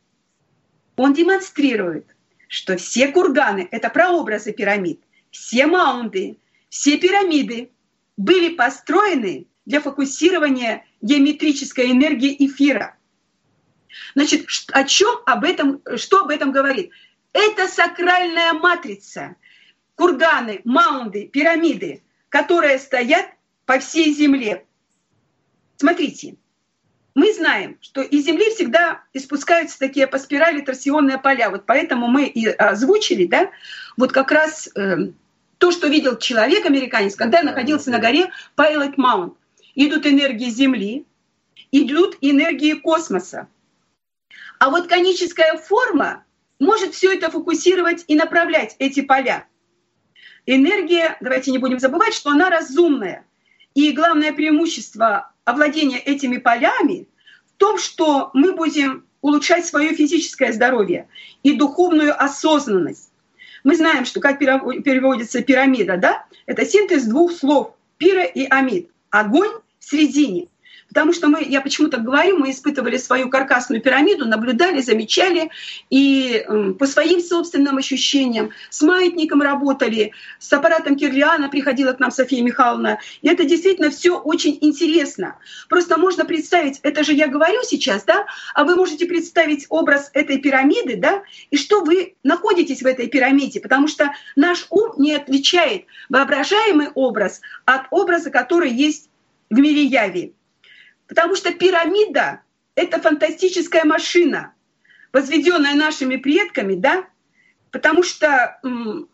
D: Он демонстрирует, что все курганы — это прообразы пирамид, все маунды, все пирамиды были построены для фокусирования геометрической энергии эфира. Значит, что об этом говорит? Это сакральная матрица. Курганы, маунды, пирамиды, которые стоят по всей Земле. Смотрите, мы знаем, что из Земли всегда испускаются такие по спирали торсионные поля. Вот поэтому мы и озвучили, да, вот как раз то, что видел человек, американец, когда находился на горе Pilot Mount. Идут энергии Земли, идут энергии космоса. А вот коническая форма может все это фокусировать и направлять эти поля. Энергия, давайте не будем забывать, что она разумная. И главное преимущество овладения этими полями том, что мы будем улучшать свое физическое здоровье и духовную осознанность. Мы знаем, что как переводится пирамида, да? Это синтез двух слов пира и амид. Огонь в середине. Потому что я почему так говорю, мы испытывали свою каркасную пирамиду, наблюдали, замечали, и по своим собственным ощущениям, с маятником работали, с аппаратом Кирлиана приходила к нам София Михайловна. И это действительно все очень интересно. Просто можно представить, это же я говорю сейчас, да, а вы можете представить образ этой пирамиды, да, и что вы находитесь в этой пирамиде, потому что наш ум не отличает воображаемый образ от образа, который есть в мире яви. Потому что пирамида — это фантастическая машина, возведенная нашими предками, да? Потому что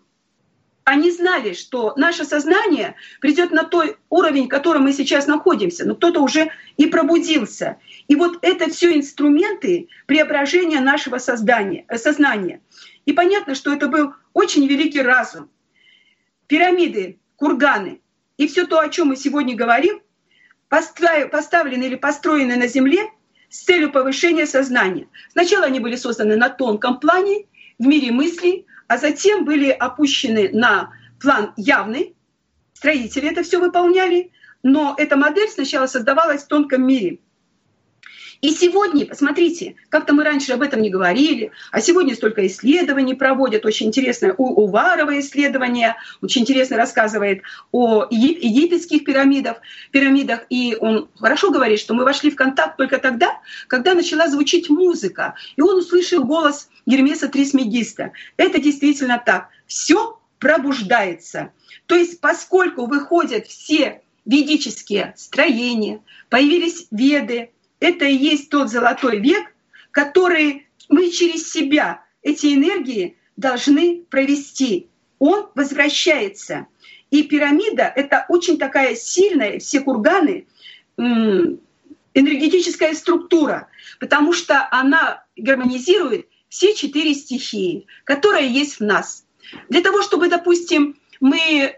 D: они знали, что наше сознание придет на тот уровень, в котором мы сейчас находимся, но кто-то уже и пробудился. И вот это все инструменты преображения нашего сознания. И понятно, что это был очень великий разум. Пирамиды, курганы и все то, о чем мы сегодня говорим, поставлены или построены на Земле с целью повышения сознания. Сначала они были созданы на тонком плане, в мире мыслей, а затем были опущены на план явный. Строители это все выполняли, но эта модель сначала создавалась в тонком мире. И сегодня, посмотрите, как-то мы раньше об этом не говорили, а сегодня столько исследований проводят, очень интересное Уварова исследование, очень интересно рассказывает о египетских пирамидах, и он хорошо говорит, что мы вошли в контакт только тогда, когда начала звучить музыка, и он услышал голос Гермеса Трисмегиста. Это действительно так. Все пробуждается. То есть поскольку выходят все ведические строения, появились веды, это и есть тот золотой век, который мы через себя, эти энергии, должны провести. Он возвращается. И пирамида — это очень такая сильная, все курганы, энергетическая структура, потому что она гармонизирует все 4 стихии, которые есть в нас. Для того, чтобы, допустим, мы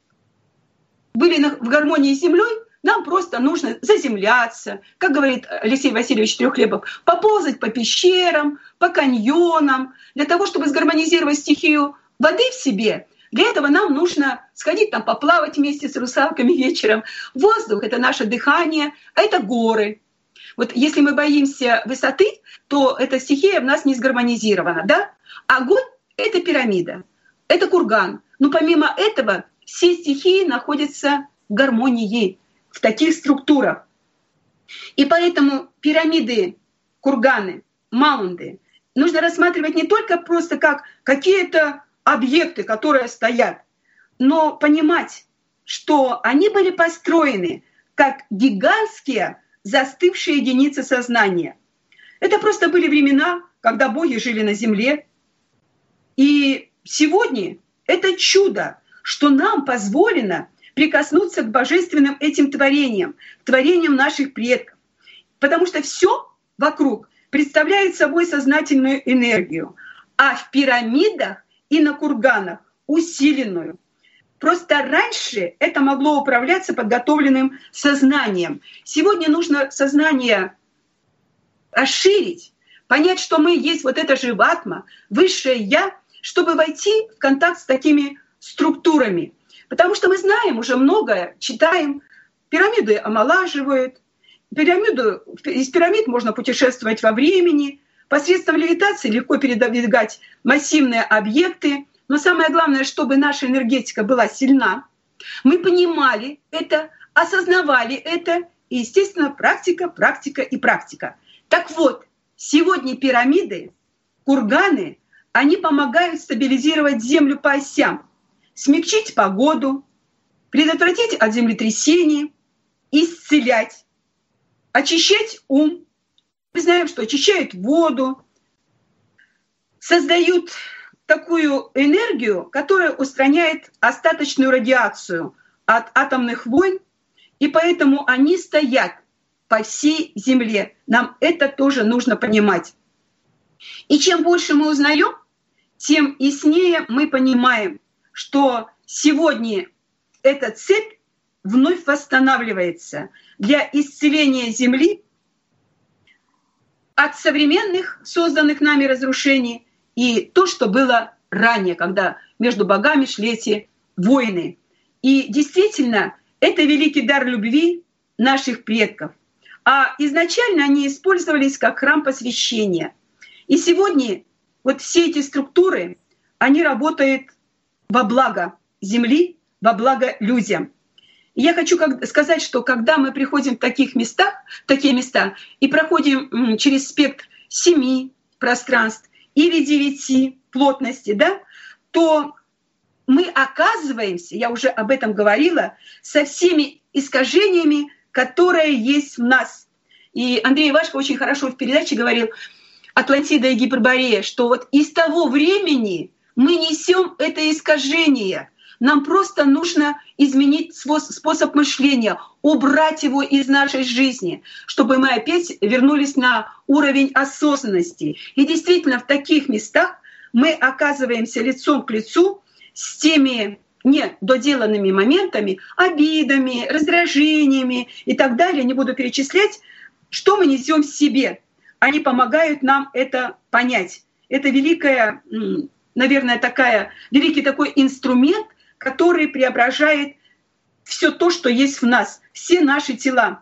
D: были в гармонии с Землей, нам просто нужно заземляться, как говорит Алексей Васильевич Трёхлебов, поползать по пещерам, по каньонам. Для того, чтобы сгармонизировать стихию воды в себе, для этого нам нужно сходить там поплавать вместе с русалками вечером. Воздух — это наше дыхание, а это горы. Вот если мы боимся высоты, то эта стихия в нас не сгармонизирована, да? Огонь — это пирамида, это курган. Но помимо этого все стихии находятся в гармонии, в таких структурах. И поэтому пирамиды, курганы, маунды нужно рассматривать не только просто как какие-то объекты, которые стоят, но понимать, что они были построены как гигантские застывшие единицы сознания. Это просто были времена, когда боги жили на земле. И сегодня это чудо, что нам позволено прикоснуться к божественным этим творениям, к творениям наших предков. Потому что все вокруг представляет собой сознательную энергию, а в пирамидах и на курганах усиленную. Просто раньше это могло управляться подготовленным сознанием. Сегодня нужно сознание расширить, понять, что мы есть вот это живатма, высшее Я, чтобы войти в контакт с такими структурами. Потому что мы знаем уже многое, читаем, пирамиды омолаживают, из пирамид можно путешествовать во времени, посредством левитации легко передвигать массивные объекты, но самое главное, чтобы наша энергетика была сильна. Мы понимали это, осознавали это, и, естественно, практика, практика и практика. Так вот, сегодня пирамиды, курганы, они помогают стабилизировать Землю по осям, смягчить погоду, предотвратить от землетрясений, исцелять, очищать ум. Мы знаем, что очищают воду, создают такую энергию, которая устраняет остаточную радиацию от атомных войн, и поэтому они стоят по всей Земле. Нам это тоже нужно понимать. И чем больше мы узнаем, тем яснее мы понимаем, что сегодня эта цепь вновь восстанавливается для исцеления Земли, от современных созданных нами разрушений и то, что было ранее, когда между богами шли эти войны. И действительно, это великий дар любви наших предков. А изначально они использовались как храм посвящения. И сегодня вот все эти структуры, они работают во благо земли, во благо людям. И я хочу сказать, что когда мы приходим в такие места и проходим через спектр 7 пространств или 9 плотности, да, то мы оказываемся, я уже об этом говорила, со всеми искажениями, которые есть в нас. И Андрей Ивашко очень хорошо в передаче говорил «Атлантида и Гиперборея», что вот из того времени мы несем это искажение. Нам просто нужно изменить способ мышления, убрать его из нашей жизни, чтобы мы опять вернулись на уровень осознанности. И действительно, в таких местах мы оказываемся лицом к лицу с теми недоделанными моментами, обидами, раздражениями и так далее. Не буду перечислять, что мы несем в себе. Они помогают нам это понять. Это великая, наверное, великий такой инструмент, который преображает все то, что есть в нас, все наши тела.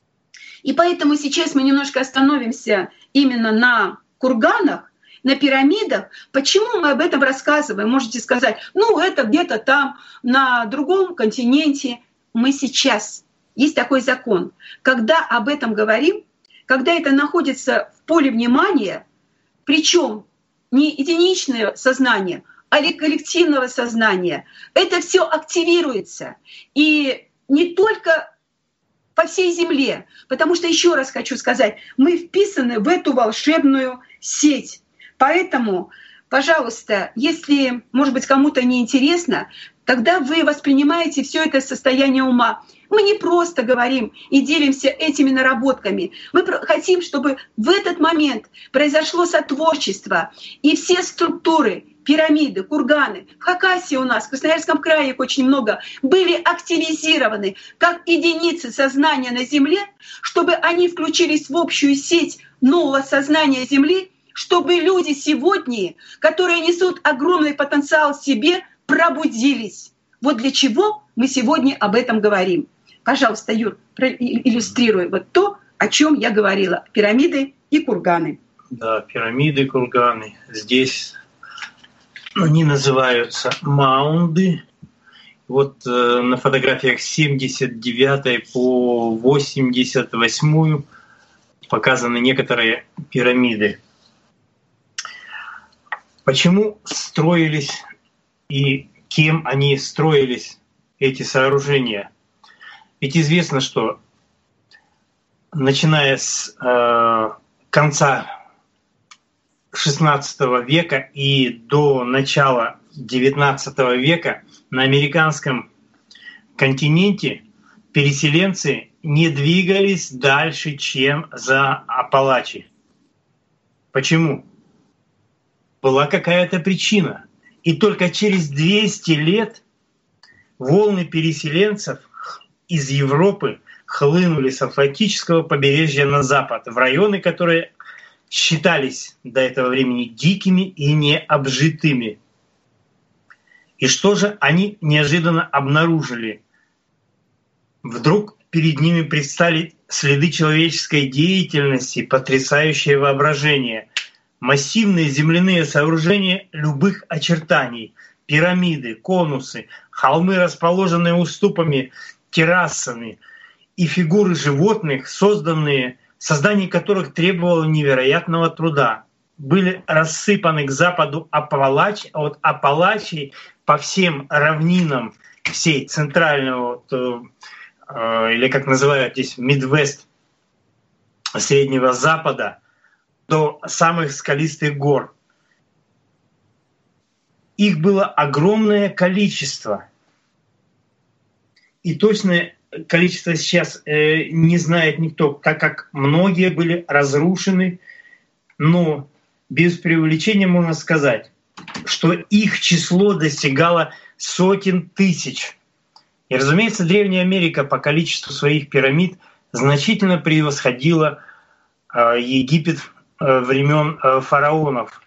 D: И поэтому сейчас мы немножко остановимся именно на курганах, на пирамидах. Почему мы об этом рассказываем? Можете сказать, это где-то там, на другом континенте. Мы сейчас. Есть такой закон. Когда об этом говорим, когда это находится в поле внимания, причем не единичное сознание, а коллективного сознания, это все активируется. И не только по всей Земле, потому что, еще раз хочу сказать, мы вписаны в эту волшебную сеть. Поэтому, пожалуйста, если, может быть, кому-то неинтересно, тогда вы воспринимаете все это состояние ума. Мы не просто говорим и делимся этими наработками. Мы хотим, чтобы в этот момент произошло сотворчество, и все структуры, пирамиды, курганы, в Хакасии у нас, в Красноярском крае их очень много, были активизированы как единицы сознания на Земле, чтобы они включились в общую сеть нового сознания Земли, чтобы люди сегодня, которые несут огромный потенциал в себе, пробудились. Вот для чего мы сегодня об этом говорим. Пожалуйста, Юр, иллюстрируй вот то, о чем я говорила. Пирамиды и курганы.
C: Да, пирамиды, курганы. Здесь они называются маунды. Вот на фотографиях с 79 по 88 показаны некоторые пирамиды. Почему строились и кем они строились, эти сооружения? Ведь известно, что начиная с конца XVI века и до начала XIX века на американском континенте переселенцы не двигались дальше, чем за Апалачи. Почему? Была какая-то причина. И только через 200 лет волны переселенцев из Европы хлынули с Атлантического побережья на запад, в районы, которые считались до этого времени дикими и необжитыми. И что же они неожиданно обнаружили? Вдруг перед ними предстали следы человеческой деятельности, потрясающее воображение, массивные земляные сооружения любых очертаний, пирамиды, конусы, холмы, расположенные уступами, террасами, и фигуры животных, создание которых требовало невероятного труда, были рассыпаны к западу от Апалачей по всем равнинам всей центрального, или как называют здесь, Мидвест, Среднего Запада, до самых скалистых гор. Их было огромное количество. И точное количество сейчас не знает никто, так как многие были разрушены, но без преувеличения можно сказать, что их число достигало сотен тысяч. И, разумеется, Древняя Америка по количеству своих пирамид значительно превосходила Египет времен фараонов.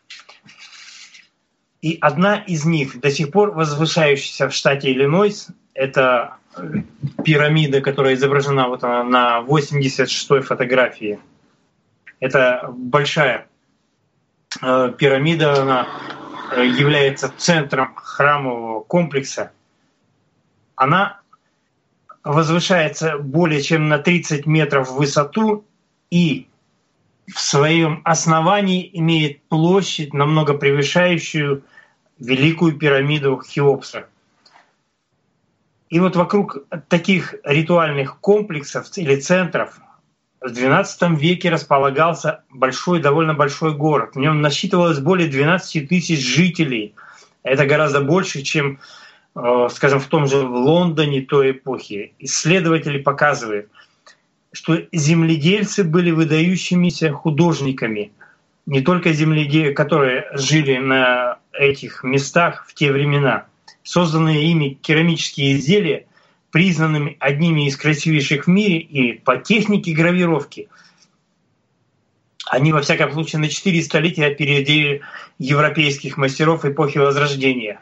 C: И одна из них, до сих пор возвышающаяся в штате Иллинойс, это пирамида, которая изображена вот на 86-й фотографии. Это большая пирамида, она является центром храмового комплекса. Она возвышается более чем на 30 метров в высоту и в своем основании имеет площадь, намного превышающую Великую пирамиду Хеопса. И вот вокруг таких ритуальных комплексов или центров в XII веке располагался довольно большой город. В нем насчитывалось более 12 тысяч жителей. Это гораздо больше, чем, скажем, в том же Лондоне той эпохи. Исследователи показывают, что земледельцы были выдающимися художниками, не только земледельцы, которые жили на этих местах в те времена. Созданные ими керамические изделия признанными одними из красивейших в мире и по технике гравировки. Они, во всяком случае, на 4 столетия опередили европейских мастеров эпохи Возрождения.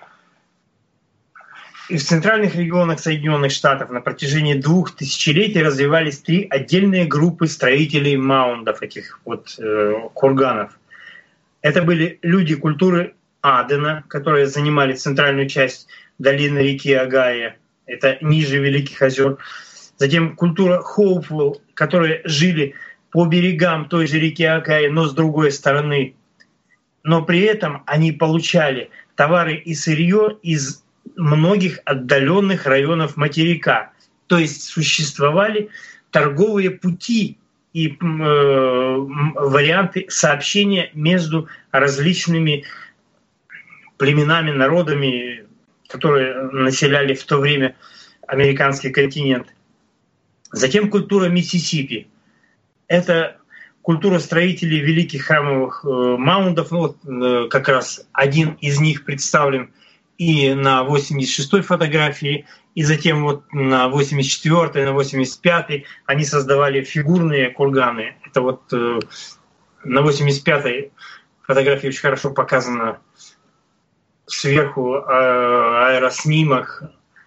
C: И в центральных регионах Соединенных Штатов на протяжении 2 тысячелетий развивались 3 отдельные группы строителей маундов, этих вот курганов. Это были люди культуры Адена, которые занимали центральную часть долины реки Огайо, это ниже Великих озер. Затем культура Хоупвелл, которые жили по берегам той же реки Огайо, но с другой стороны. Но при этом они получали товары и сырье из многих отдаленных районов материка. То есть существовали торговые пути и варианты сообщения между различными племенами, народами, которые населяли в то время американский континент. Затем культура Миссисипи. Это культура строителей великих храмовых маундов. Ну, вот, как раз один из них представлен и на 86-й фотографии, и затем вот на 84-й, на 85-й они создавали фигурные курганы. Это вот на 85-й фотографии очень хорошо показано сверху аэроснимок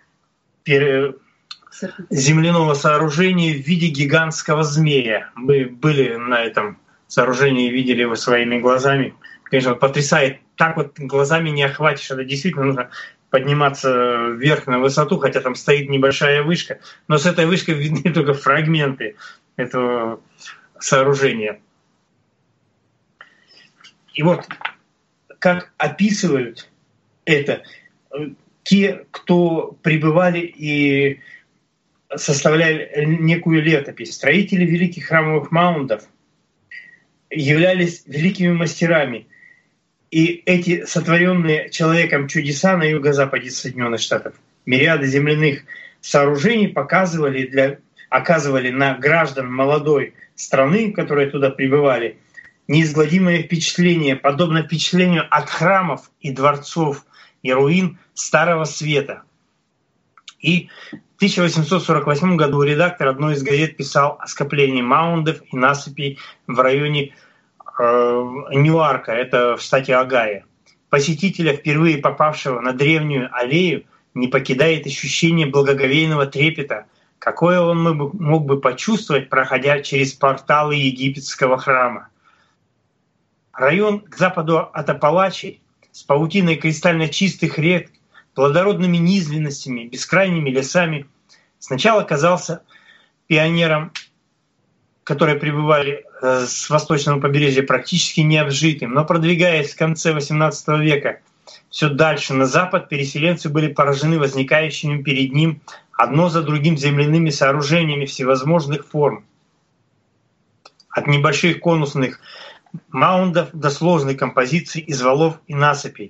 C: земляного сооружения в виде гигантского змея. Мы были на этом сооружении, видели его своими глазами. Конечно, потрясает. Так вот глазами не охватишь. Это действительно нужно подниматься вверх на высоту, хотя там стоит небольшая вышка. Но с этой вышкой видны только фрагменты этого сооружения. И вот как описывают это те, кто пребывали и составляли некую летопись. Строители великих храмовых маундов являлись великими мастерами. И эти сотворенные человеком чудеса на юго-западе Соединенных Штатов, мириады земляных сооружений оказывали на граждан молодой страны, которые туда прибывали, неизгладимое впечатление, подобно впечатлению от храмов и дворцов и руин Старого Света. И в 1848 году редактор одной из газет писал о скоплении маундов и насыпей в районе Ньюарка, это в штате Огайо. Посетителя, впервые попавшего на древнюю аллею, не покидает ощущение благоговейного трепета, какое он мог бы почувствовать, проходя через порталы египетского храма. Район к западу от Апалачи с паутиной кристально чистых рек, плодородными низменностями, бескрайними лесами сначала казался пионерам, которые прибывали с восточного побережья, практически необжитым. Но продвигаясь в конце XVIII века все дальше на запад, переселенцы были поражены возникающими перед ним одно за другим земляными сооружениями всевозможных форм. От небольших конусных маундов до сложной композиции из валов и насыпей.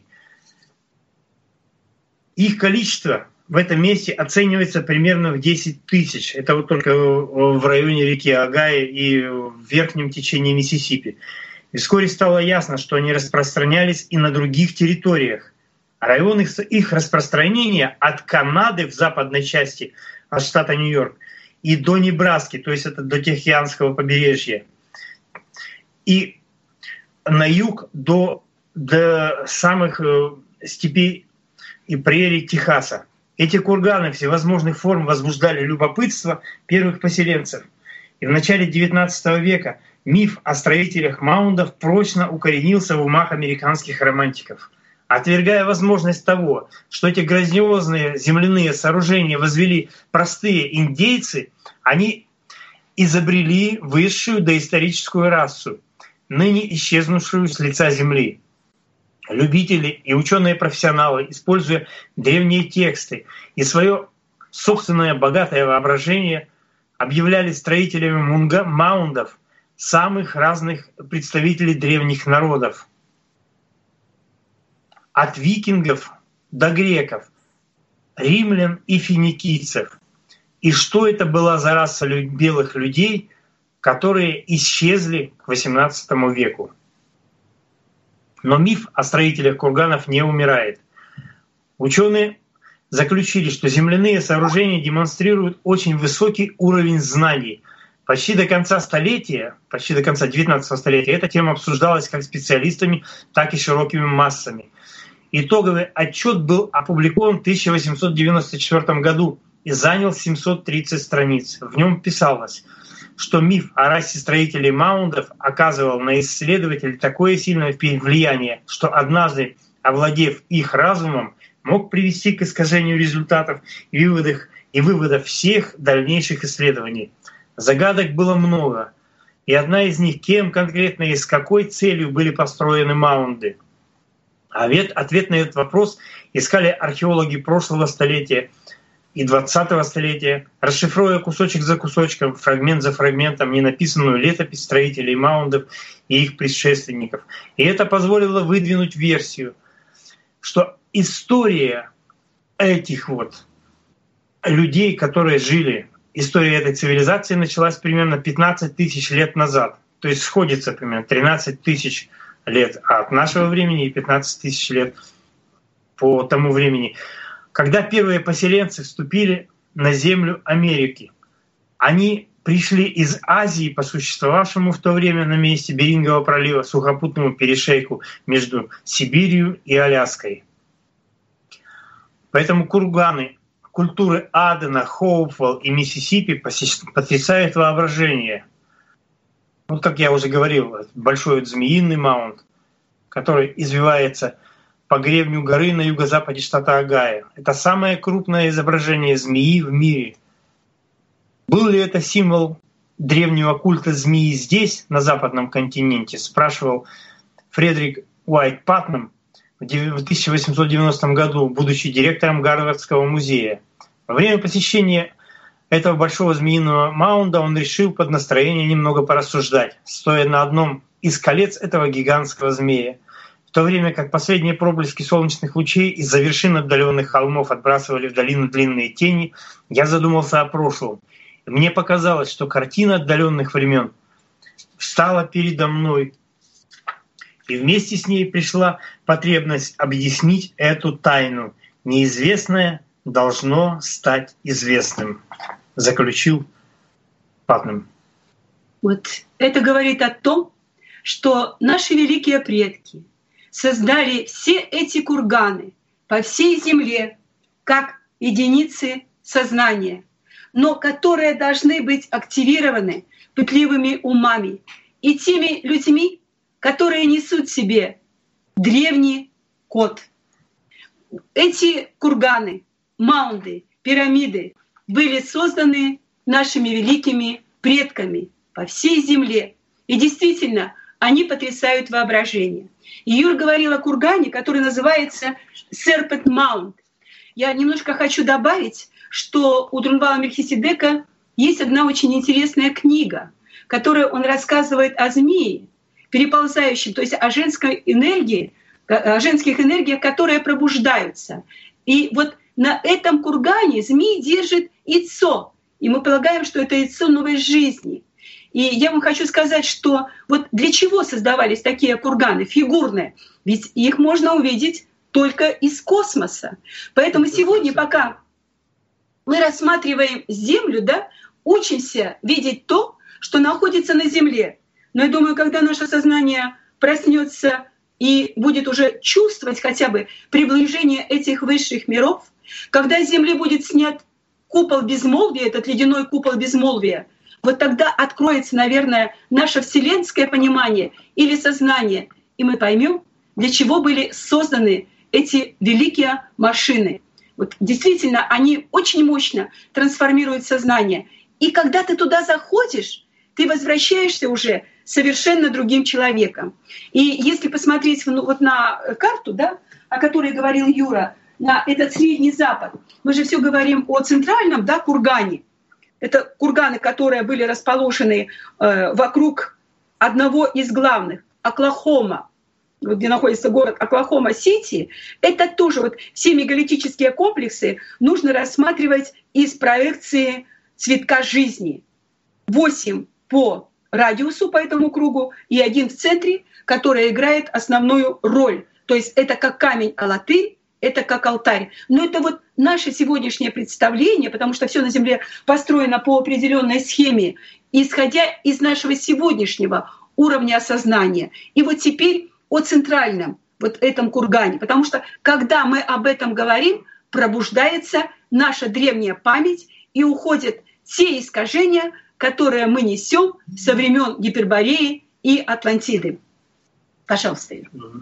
C: Их количество в этом месте оценивается примерно в 10 тысяч. Это вот только в районе реки Огайо и в верхнем течении Миссисипи. И вскоре стало ясно, что они распространялись и на других территориях. Район их распространения от Канады в западной части, от штата Нью-Йорк, и до Небраски, то есть это до Тихоокеанского побережья. И на юг до самых степей и прерий Техаса. Эти курганы всевозможных форм возбуждали любопытство первых поселенцев. И в начале XIX века миф о строителях маундов прочно укоренился в умах американских романтиков. Отвергая возможность того, что эти грандиозные земляные сооружения возвели простые индейцы, они изобрели высшую доисторическую расу, ныне исчезнувшую с лица Земли. Любители и ученые-профессионалы, используя древние тексты и свое собственное богатое воображение, объявляли строителями маундов самых разных представителей древних народов. От викингов до греков, римлян и финикийцев. И что это была за раса белых людей, которые исчезли к XVIII веку. Но миф о строителях курганов не умирает. Ученые заключили, что земляные сооружения демонстрируют очень высокий уровень знаний. Почти до конца XIX столетия эта тема обсуждалась как специалистами, так и широкими массами. Итоговый отчет был опубликован в 1894 году и занял 730 страниц. В нем писалось, что миф о расе строителей маундов оказывал на исследователей такое сильное влияние, что однажды, овладев их разумом, мог привести к искажению результатов и выводов всех дальнейших исследований. Загадок было много, и одна из них — кем конкретно и с какой целью были построены маунды. Ответ на этот вопрос искали археологи прошлого столетия и 20-го столетия, расшифруя кусочек за кусочком, фрагмент за фрагментом ненаписанную летопись строителей маундов и их предшественников. И это позволило выдвинуть версию, что история этих людей, которые жили, история этой цивилизации началась примерно 15 тысяч лет назад. То есть сходится примерно 13 тысяч лет от нашего времени и 15 тысяч лет по тому времени. Когда первые поселенцы вступили на землю Америки, они пришли из Азии по существовавшему в то время на месте Берингового пролива сухопутному перешейку между Сибирью и Аляской. Поэтому курганы культуры Адена, Хоупвелл и Миссисипи потрясают воображение. Вот как я уже говорил, большой змеиный маунд, который извивается по гребню горы на юго-западе штата Огайо. Это самое крупное изображение змеи в мире. Был ли это символ древнего культа змеи здесь, на западном континенте, спрашивал Фредерик Уайт Патнам в 1890 году, будучи директором Гарвардского музея. Во время посещения этого большого змеиного маунда он решил под настроение немного порассуждать, стоя на одном из колец этого гигантского змея. В то время как последние проблески солнечных лучей из-за вершин отдаленных холмов отбрасывали в долину длинные тени, я задумался о прошлом. И мне показалось, что картина отдаленных времен встала передо мной, и вместе с ней пришла потребность объяснить эту тайну. Неизвестное должно стать известным, заключил Патнам.
D: Вот это говорит о том, что наши великие предки создали все эти курганы по всей земле как единицы сознания, но которые должны быть активированы пытливыми умами и теми людьми, которые несут в себе древний код. Эти курганы, маунды, пирамиды были созданы нашими великими предками по всей земле. И действительно, они потрясают воображение. И Юр говорил о кургане, который называется Serpent Mound. Я немножко хочу добавить, что у Друнвала Мельхиседека есть одна очень интересная книга, в которой он рассказывает о змее, переползающем, то есть о женской энергии, о женских энергиях, которые пробуждаются. И вот на этом кургане змей держит яйцо. И мы полагаем, что это яйцо новой жизни. И я вам хочу сказать, что вот для чего создавались такие курганы фигурные? Ведь их можно увидеть только из космоса. Поэтому сегодня, пока мы рассматриваем Землю, да, учимся видеть то, что находится на Земле. Но я думаю, когда наше сознание проснется и будет уже чувствовать хотя бы приближение этих высших миров, когда с Земли будет снят купол безмолвия, этот ледяной купол безмолвия, вот тогда откроется, наверное, наше вселенское понимание или сознание, и мы поймем, для чего были созданы эти великие машины. Вот действительно, они очень мощно трансформируют сознание. И когда ты туда заходишь, ты возвращаешься уже совершенно другим человеком. И если посмотреть вот на карту, да, о которой говорил Юра, на этот Средний Запад, мы же все говорим о центральном, да, кургане. Это курганы, которые были расположены вокруг одного из главных, Оклахома, где находится город Оклахома-Сити. Это тоже вот все мегалитические комплексы нужно рассматривать из проекции цветка жизни. 8 по радиусу по этому кругу и 1 в центре, который играет основную роль. То есть это как камень-алатырь, это как алтарь. Но это вот наше сегодняшнее представление, потому что все на Земле построено по определенной схеме, исходя из нашего сегодняшнего уровня осознания. И вот теперь о центральном вот этом кургане. Потому что когда мы об этом говорим, пробуждается наша древняя память и уходят те искажения, которые мы несем со времен Гипербореи и Атлантиды. Пожалуйста.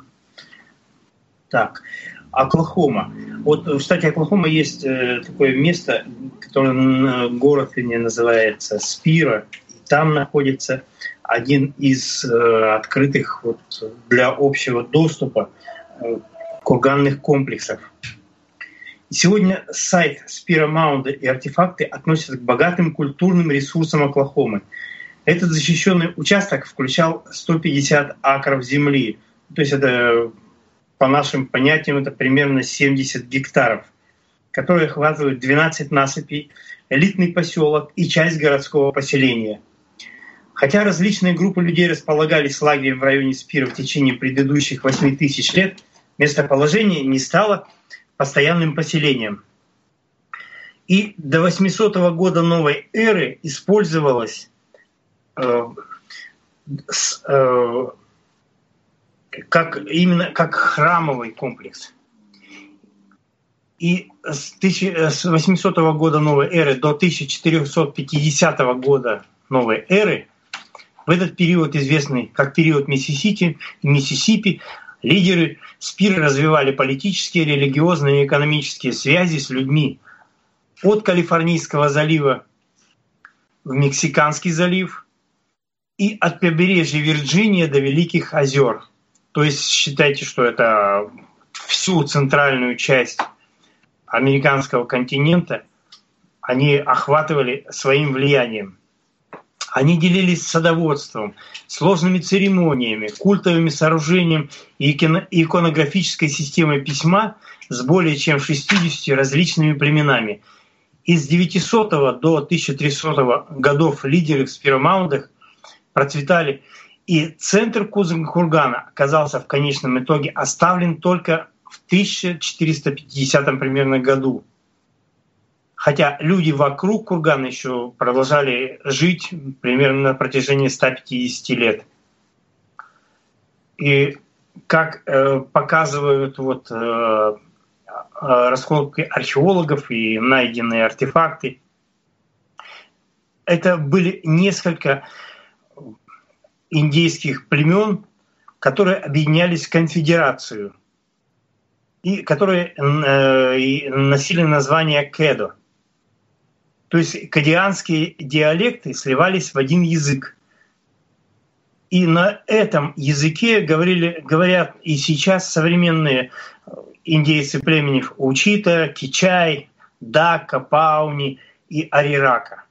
C: Так, Оклахома. Вот в штате Оклахома есть такое место, которое город называется Спира. Там находится один из открытых вот для общего доступа курганных комплексов. Сегодня сайт Спира Маунда и артефакты относятся к богатым культурным ресурсам Оклахомы. Этот защищенный участок включал 150 акров земли. То есть это, по нашим понятиям, это примерно 70 гектаров, которые охватывают 12 насыпей, элитный поселок и часть городского поселения. Хотя различные группы людей располагались лагерем в районе Спира в течение предыдущих 8000 лет, местоположение не стало постоянным поселением. И до 800 года новой эры использовалось как храмовый комплекс. И с 800 года новой эры до 1450 года новой эры, в этот период, известный как период Миссисипи, лидеры Спира развивали политические, религиозные и экономические связи с людьми от Калифорнийского залива в Мексиканский залив и от побережья Вирджинии до Великих озер. То есть считайте, что это всю центральную часть американского континента они охватывали своим влиянием. Они делились садоводством, сложными церемониями, культовыми сооружениями и иконографической системой письма с более чем 60 различными племенами. Из 900 до 1300 годов лидеры в Спиромаундах процветали, и центр кургана оказался в конечном итоге оставлен только в 1450 примерно году. Хотя люди вокруг кургана еще продолжали жить примерно на протяжении 150 лет. И как показывают вот, раскопки археологов и найденные артефакты, это были несколько индейских племен, которые объединялись в конфедерацию и которые носили название кедо. То есть кадианские диалекты сливались в один язык. И на этом языке говорят и сейчас современные индейцы племени Учита, Кичай, Дака, Пауни и Арирака.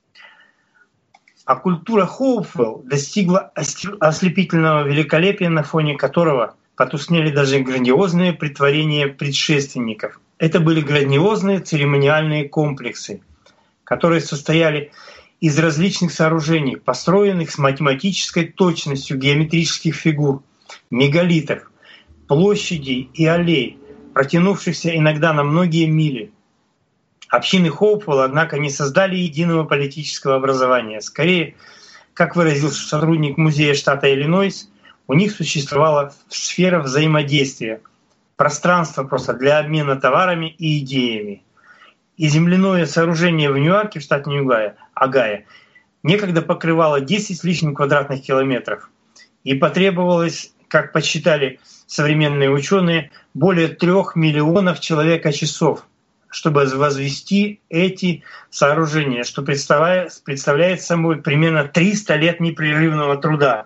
C: А культура Хоупвелл достигла ослепительного великолепия, на фоне которого потускнели даже грандиозные претворения предшественников. Это были грандиозные церемониальные комплексы, которые состояли из различных сооружений, построенных с математической точностью геометрических фигур, мегалитов, площадей и аллей, протянувшихся иногда на многие мили. Общины Хоупвелла, однако, не создали единого политического образования. Скорее, как выразился сотрудник музея штата Иллинойс, у них существовала сфера взаимодействия, пространство просто для обмена товарами и идеями. И земляное сооружение в Ньюарке, в штате Огайо, некогда покрывало 10 с лишним квадратных километров. И потребовалось, как подсчитали современные ученые, более 3 миллионов человека-часов, чтобы возвести эти сооружения, что представляет собой примерно 300 лет непрерывного труда.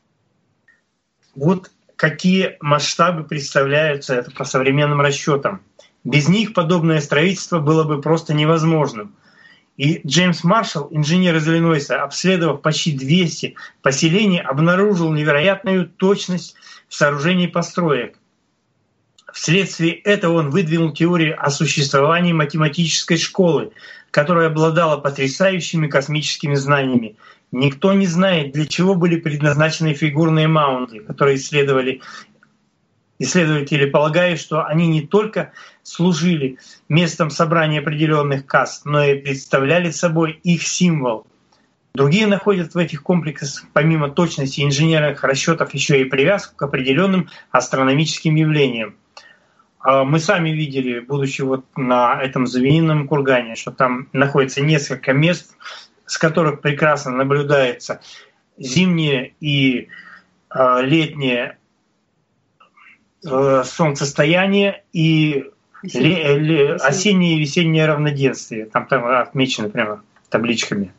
C: Вот какие масштабы представляются это по современным расчетам. Без них подобное строительство было бы просто невозможным. И Джеймс Маршалл, инженер из Иллинойса, обследовав почти 200 поселений, обнаружил невероятную точность в сооружении построек. Вследствие этого он выдвинул теорию о существовании математической школы, которая обладала потрясающими космическими знаниями. Никто не знает, для чего были предназначены фигурные маунты, которые исследователи полагают, что они не только служили местом собрания определенных каст, но и представляли собой их символ. Другие находят в этих комплексах, помимо точности инженерных расчетов, еще и привязку к определенным астрономическим явлениям. Мы сами видели, будучи вот на этом Завининном кургане, что там находится несколько мест, с которых прекрасно наблюдается зимнее и летнее солнцестояние и осеннее и весеннее равноденствие. Там отмечено прямо табличками.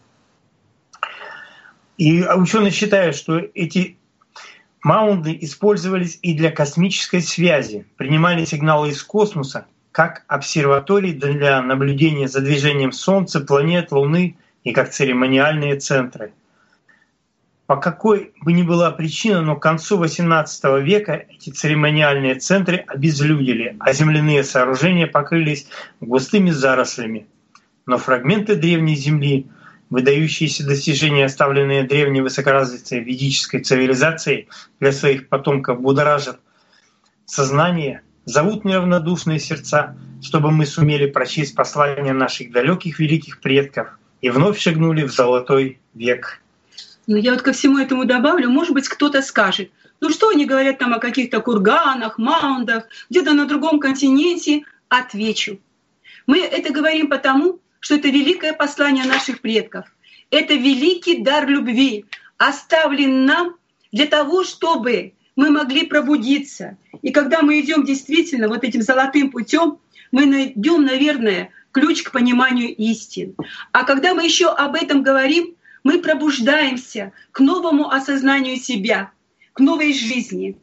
C: И ученые считают, что эти маунты использовались и для космической связи, принимали сигналы из космоса, как обсерватории для наблюдения за движением Солнца, планет, Луны и как церемониальные центры. По какой бы ни была причина, но к концу XVIII века эти церемониальные центры обезлюдили, а земляные сооружения покрылись густыми зарослями. Но фрагменты древней Земли, выдающиеся достижения, оставленные древней высокоразвитой ведической цивилизацией, для своих потомков будоражат сознание, зовут неравнодушные сердца, чтобы мы сумели прочесть послания наших далеких великих предков и вновь шагнули в золотой век.
D: Но я вот ко всему этому добавлю, может быть, кто-то скажет, ну что они говорят там о каких-то курганах, маундах, где-то на другом континенте? Отвечу. Мы это говорим потому, что это великое послание наших предков. Это великий дар любви, оставлен нам для того, чтобы мы могли пробудиться. И когда мы идем действительно вот этим золотым путем, мы найдем, наверное, ключ к пониманию истин. А когда мы еще об этом говорим, мы пробуждаемся к новому осознанию себя, к новой жизни.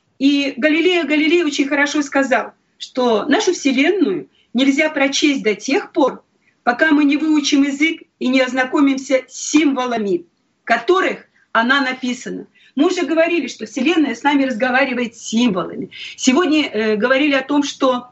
D: И Галилей очень хорошо сказал, что нашу Вселенную нельзя прочесть до тех пор, пока мы не выучим язык и не ознакомимся с символами, которых она написана. Мы уже говорили, что Вселенная с нами разговаривает символами. Сегодня говорили о том, что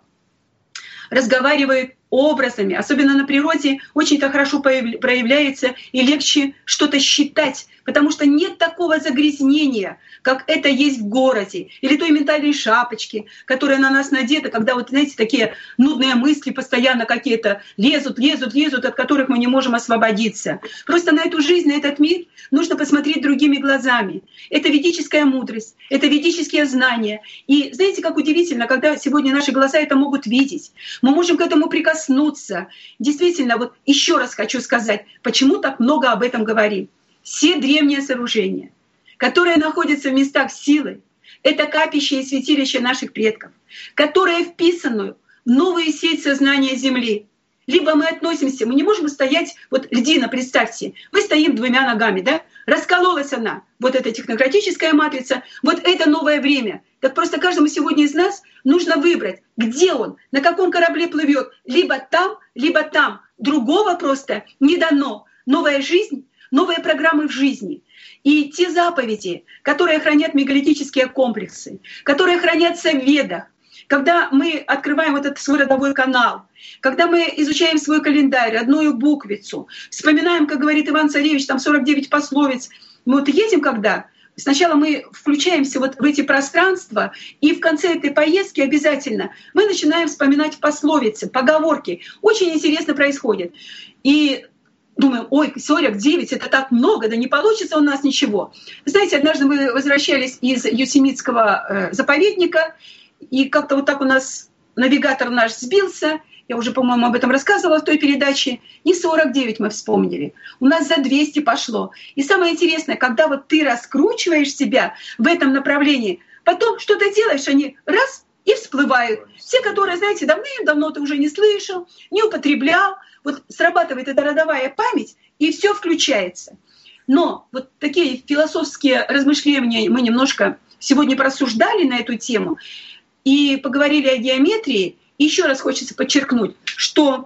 D: разговаривает образами, особенно на природе, очень-то хорошо проявляется и легче что-то считать, потому что нет такого загрязнения, как это есть в городе, или той ментальной шапочки, которая на нас надета, когда вот, знаете, такие нудные мысли постоянно какие-то лезут, от которых мы не можем освободиться. Просто на эту жизнь, на этот мир нужно посмотреть другими глазами. Это ведическая мудрость, это ведические знания. И знаете, как удивительно, когда сегодня наши глаза это могут видеть, мы можем к этому прикоснуться. Действительно, вот еще раз хочу сказать, почему так много об этом говорим. Все древние сооружения, которые находятся в местах силы, это капища и святилища наших предков, которые вписаны в новую сеть сознания Земли. Либо мы относимся, мы не можем стоять, вот льдина, представьте, мы стоим 2 ногами, да? Раскололась она, вот эта технократическая матрица, вот это новое время. Так просто каждому сегодня из нас нужно выбрать, где он, на каком корабле плывет, либо там, либо там. Другого просто не дано. Новая жизнь, новые программы в жизни. И те заповеди, которые хранят мегалитические комплексы, которые хранятся в Ведах, когда мы открываем вот этот свой родовой канал, когда мы изучаем свой календарь, родную буквицу, вспоминаем, как говорит Иван-Царевич, там 49 пословиц, мы вот едем когда, сначала мы включаемся вот в эти пространства, и в конце этой поездки обязательно мы начинаем вспоминать пословицы, поговорки. Очень интересно происходит. И думаем, ой, 49 — это так много, да не получится у нас ничего. Знаете, однажды мы возвращались из Йосемитского заповедника, и как-то вот так у нас навигатор наш сбился. Я уже, по-моему, об этом рассказывала в той передаче. Не 49 мы вспомнили. У нас за 200 пошло. И самое интересное, когда вот ты раскручиваешь себя в этом направлении, потом что-то делаешь, они раз — и всплывают. Те, которые, знаете, давным-давно ты уже не слышал, не употреблял, вот срабатывает эта родовая память, и все включается. Но вот такие философские размышления мы немножко сегодня просуждали на эту тему и поговорили о геометрии. И еще раз хочется подчеркнуть, что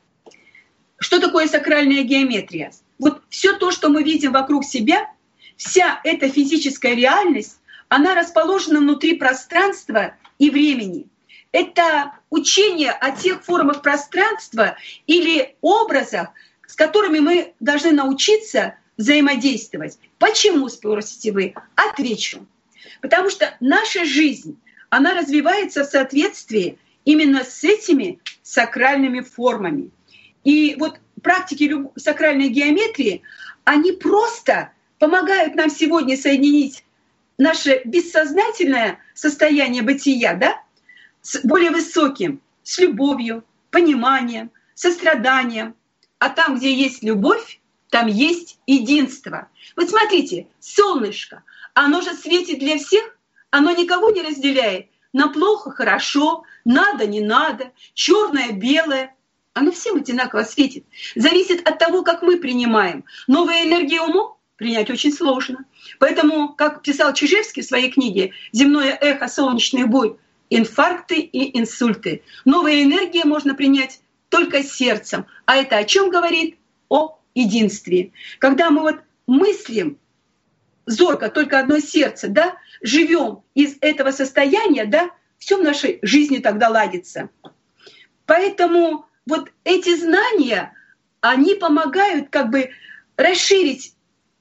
D: такое сакральная геометрия. Вот все то, что мы видим вокруг себя, вся эта физическая реальность, она расположена внутри пространства и времени. Это учение о тех формах пространства или образах, с которыми мы должны научиться взаимодействовать. Почему, спросите вы? Отвечу. Потому что наша жизнь, она развивается в соответствии именно с этими сакральными формами. И вот практики сакральной геометрии, они просто помогают нам сегодня соединить наше бессознательное состояние бытия, да, с более высоким, с любовью, пониманием, состраданием. А там, где есть любовь, там есть единство. Вот смотрите, солнышко, оно же светит для всех, оно никого не разделяет. На плохо, хорошо, надо, не надо, черное, белое. Оно всем одинаково светит. Зависит от того, как мы принимаем. Новые энергии умом принять очень сложно. Поэтому, как писал Чижевский в своей книге «Земное эхо, солнечный бой», инфаркты и инсульты. Новые энергии можно принять только сердцем. А это о чем говорит? О единстве. Когда мы вот мыслим зорко, только одно сердце, да, живем из этого состояния, да, все в нашей жизни тогда ладится. Поэтому вот эти знания, они помогают как бы расширить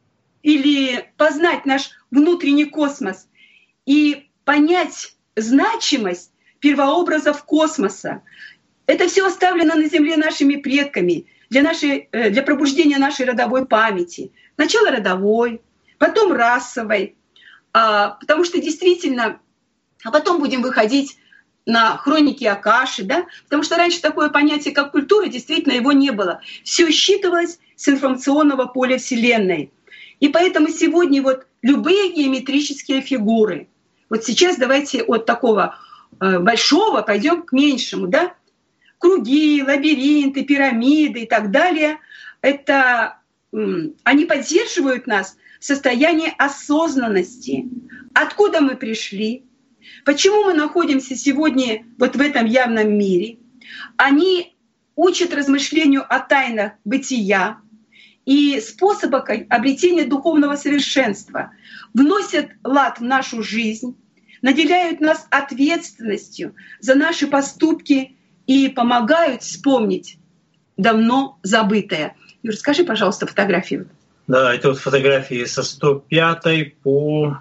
D: или познать наш внутренний космос и понять значимость первообразов космоса. Это все оставлено на Земле нашими предками для пробуждения нашей родовой памяти. Сначала родовой, потом расовой, потому что действительно, а потом будем выходить на хроники Акаши, да? Потому что раньше такое понятие, как культура, действительно его не было. Все считывалось с информационного поля Вселенной. И поэтому сегодня вот любые геометрические фигуры, вот сейчас давайте от такого большого пойдем к меньшему, да? Круги, лабиринты, пирамиды и так далее, они поддерживают нас в состоянии осознанности. Откуда мы пришли? Почему мы находимся сегодня вот в этом явном мире? Они учат размышлению о тайнах бытия и способах обретения духовного совершенства, вносят лад в нашу жизнь, наделяют нас ответственностью за наши поступки и помогают вспомнить давно забытое. Юр, скажи, пожалуйста, фотографию.
C: Да, это вот фотографии со 105 по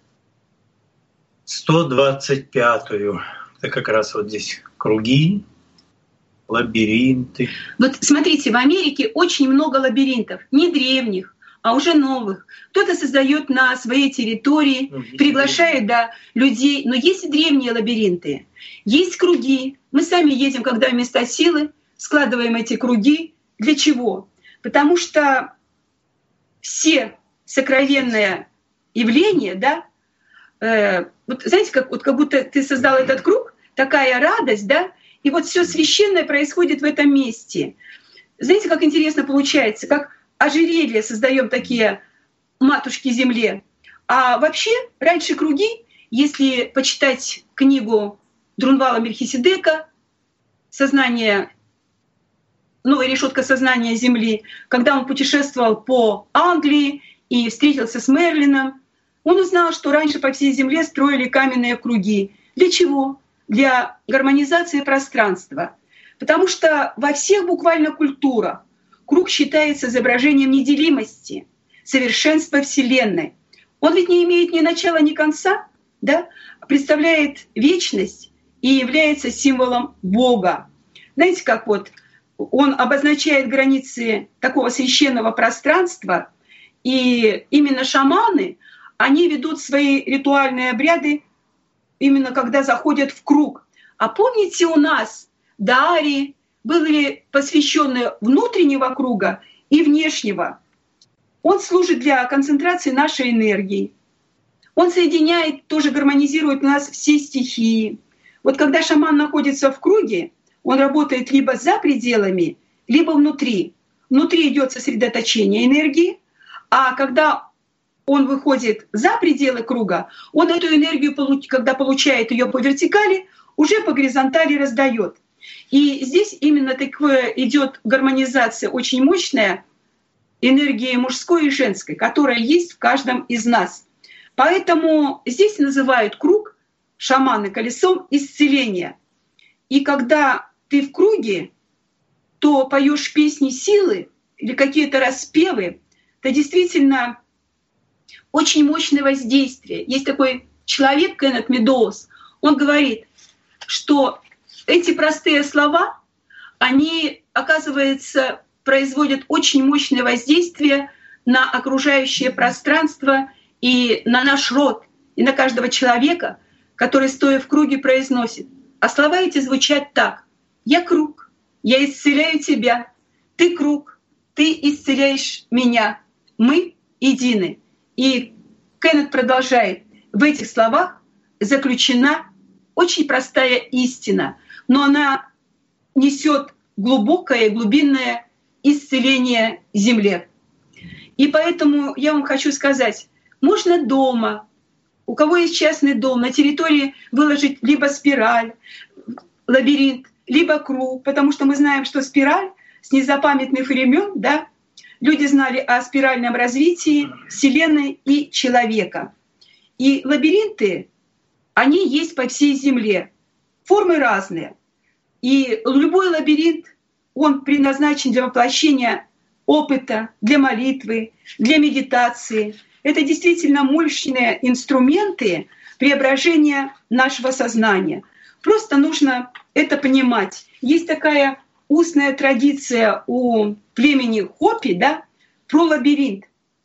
C: 125. Это как раз вот здесь круги, лабиринты.
D: Вот смотрите, в Америке очень много лабиринтов, не древних, а уже новых. Кто-то создает на своей территории, приглашает людей. Но есть и древние лабиринты, есть круги. Мы сами едем, когда в места силы, складываем эти круги. Для чего? Потому что все сокровенные явления, вот знаете, как будто ты создал этот круг, такая радость, да, и вот все священное происходит в этом месте. Знаете, как интересно получается, как ожерелье создаем такие матушки Земле. А вообще раньше круги, если почитать книгу Друнвала Мельхиседека «Сознание», «Новая решетка сознания Земли», когда он путешествовал по Англии и встретился с Мерлином, он узнал, что раньше по всей Земле строили каменные круги. Для чего? Для гармонизации пространства. Потому что во всех буквально культурах круг считается изображением неделимости, совершенства Вселенной. Он ведь не имеет ни начала, ни конца, да? Представляет вечность и является символом Бога. Знаете, как вот он обозначает границы такого священного пространства, и именно шаманы, они ведут свои ритуальные обряды именно когда заходят в круг. А помните, у нас Дари были посвящены внутреннего круга и внешнего. Он служит для концентрации нашей энергии. Он соединяет, тоже гармонизирует у нас все стихии. Вот когда шаман находится в круге, он работает либо за пределами, либо внутри. Внутри идет сосредоточение энергии, а когда он выходит за пределы круга, он эту энергию, когда получает ее по вертикали, уже по горизонтали раздает. И здесь именно такое идет гармонизация очень мощная энергии мужской и женской, которая есть в каждом из нас. Поэтому здесь называют круг шаманы колесом исцеления. И когда ты в круге, то поешь песни силы или какие-то распевы, это действительно очень мощное воздействие. Есть такой человек, Кеннет Медоуз, он говорит, что эти простые слова, они, оказывается, производят очень мощное воздействие на окружающее пространство и на наш род, и на каждого человека, который, стоя в круге, произносит. А слова эти звучат так. «Я круг, я исцеляю тебя. Ты круг, ты исцеляешь меня. Мы едины». И Кеннет продолжает. В этих словах заключена очень простая истина, но она несет глубокое, глубинное исцеление Земле. И поэтому я вам хочу сказать, можно дома, у кого есть частный дом, на территории выложить либо спираль, лабиринт, либо круг, потому что мы знаем, что спираль с незапамятных времен, да, люди знали о спиральном развитии Вселенной и человека. И лабиринты, они есть по всей Земле. Формы разные. И любой лабиринт, он предназначен для воплощения опыта, для молитвы, для медитации. Это действительно мощные инструменты преображения нашего сознания. Просто нужно это понимать. Есть такая устная традиция у племени Хопи, да, про лабиринт.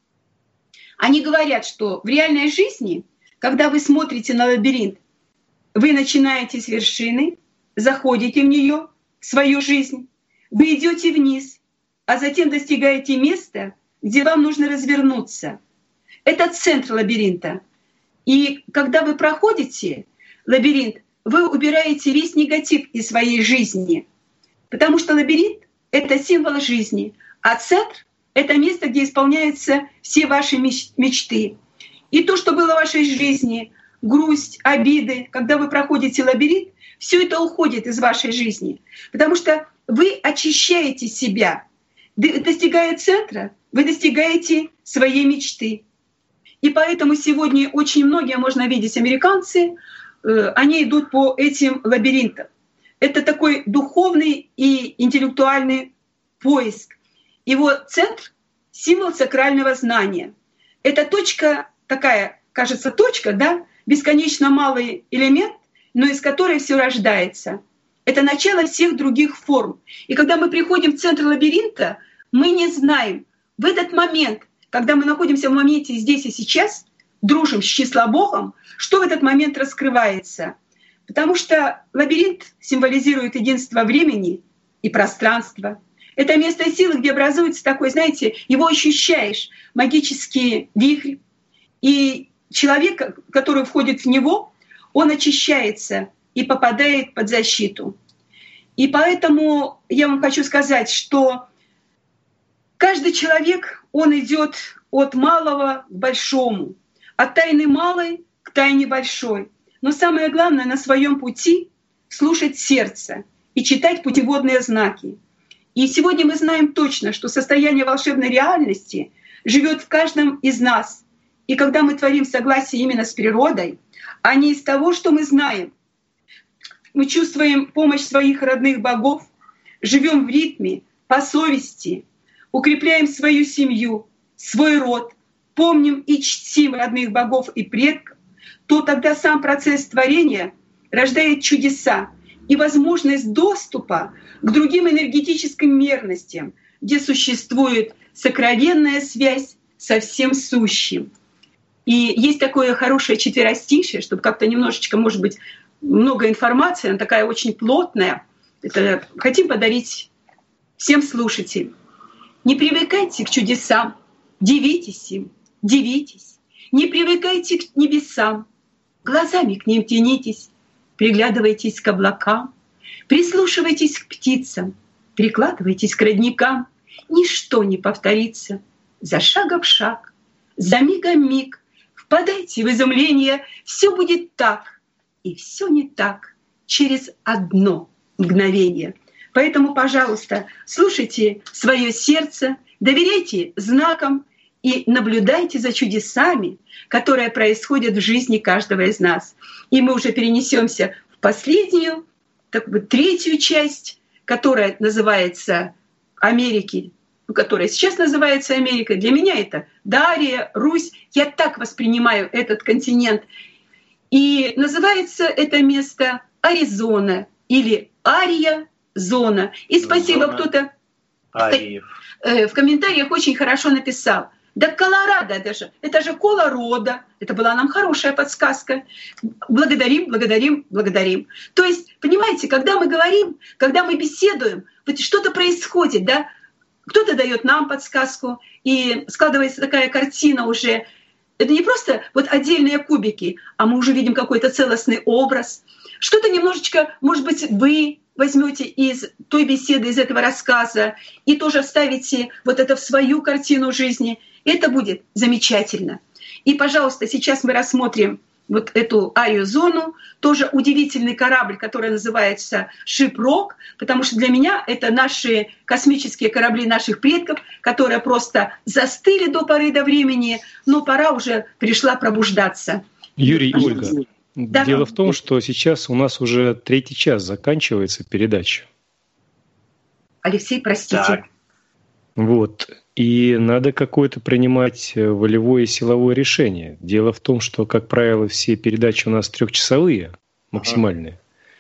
D: Они говорят, что в реальной жизни, когда вы смотрите на лабиринт, вы начинаете с вершины, заходите в нее, в свою жизнь, вы идете вниз, а затем достигаете места, где вам нужно развернуться. Это центр лабиринта. И когда вы проходите лабиринт, вы убираете весь негатив из своей жизни. Потому что лабиринт — это символ жизни, а центр — это место, где исполняются все ваши мечты. И то, что было в вашей жизни, грусть, обиды, когда вы проходите лабиринт, все это уходит из вашей жизни. Потому что вы очищаете себя. Достигая центра, вы достигаете своей мечты. И поэтому сегодня очень многие, можно видеть, американцы, они идут по этим лабиринтам. Это такой духовный и интеллектуальный поиск. Его центр — символ сакрального знания. Это точка, такая, кажется, точка, да, бесконечно малый элемент, но из которой все рождается. Это начало всех других форм. И когда мы приходим в центр лабиринта, мы не знаем в этот момент, когда мы находимся в моменте здесь и сейчас, дружим с числобогом, что в этот момент раскрывается. Потому что лабиринт символизирует единство времени и пространства. Это место силы, где образуется такой, знаете, его ощущаешь, магический вихрь. И человек, который входит в него, он очищается и попадает под защиту. И поэтому я вам хочу сказать, что каждый человек, он идет от малого к большому, от тайны малой к тайне большой. Но самое главное, на своем пути слушать сердце и читать путеводные знаки. И сегодня мы знаем точно, что состояние волшебной реальности живет в каждом из нас. И когда мы творим в согласии именно с природой, а не из того, что мы знаем, мы чувствуем помощь своих родных богов, живем в ритме, по совести, укрепляем свою семью, свой род, помним и чтим родных богов и предков, то тогда сам процесс творения рождает чудеса. и возможность доступа к другим энергетическим мерностям, где существует сокровенная связь со всем сущим. И есть такое хорошее четверостишее, чтобы как-то немножечко, может быть, много информации, она такая очень плотная. Это хотим подарить всем слушателям. Не привыкайте к чудесам, дивитесь им, дивитесь. Не привыкайте к небесам, глазами к ним тянитесь, приглядывайтесь к облакам, прислушивайтесь к птицам, прикладывайтесь к родникам. Ничто не повторится, за шагом шаг, за мигом миг. Впадайте в изумление, все будет так, и все не так через одно мгновение. Поэтому, пожалуйста, слушайте свое сердце, доверяйте знакам и наблюдайте за чудесами, которые происходят в жизни каждого из нас. И мы уже перенесемся в последнюю, третью часть, которая называется Америки, которая сейчас называется Америкой. Для меня это Дария, Русь. Я так воспринимаю этот континент. И называется это место Аризона или Ария-зона. И спасибо, кто-то в комментариях очень хорошо написал. Да Колорадо даже. Это же Колорадо. Это была нам хорошая подсказка. Благодарим, благодарим, благодарим. То есть, понимаете, когда мы говорим, когда мы беседуем, вот что-то происходит, да? Кто-то дает нам подсказку, и складывается такая картина уже. Это не просто вот отдельные кубики, а мы уже видим какой-то целостный образ. Что-то немножечко, может быть, вы возьмете из той беседы, из этого рассказа, и тоже вставите вот это в свою картину жизни. Это будет замечательно. И, пожалуйста, сейчас мы рассмотрим вот эту Арию-зону, тоже удивительный корабль, который называется Шипрок, потому что для меня это наши космические корабли наших предков, которые просто застыли до поры до времени, но пора уже пришла пробуждаться.
B: Юрий, Ольга, да. Дело в том, что сейчас у нас уже 3-й час заканчивается передача.
D: Алексей, простите.
C: Так.
B: Вот. И надо какое-то принимать волевое и силовое решение. Дело в том, что, как правило, все передачи у нас 3-часовые, максимальные.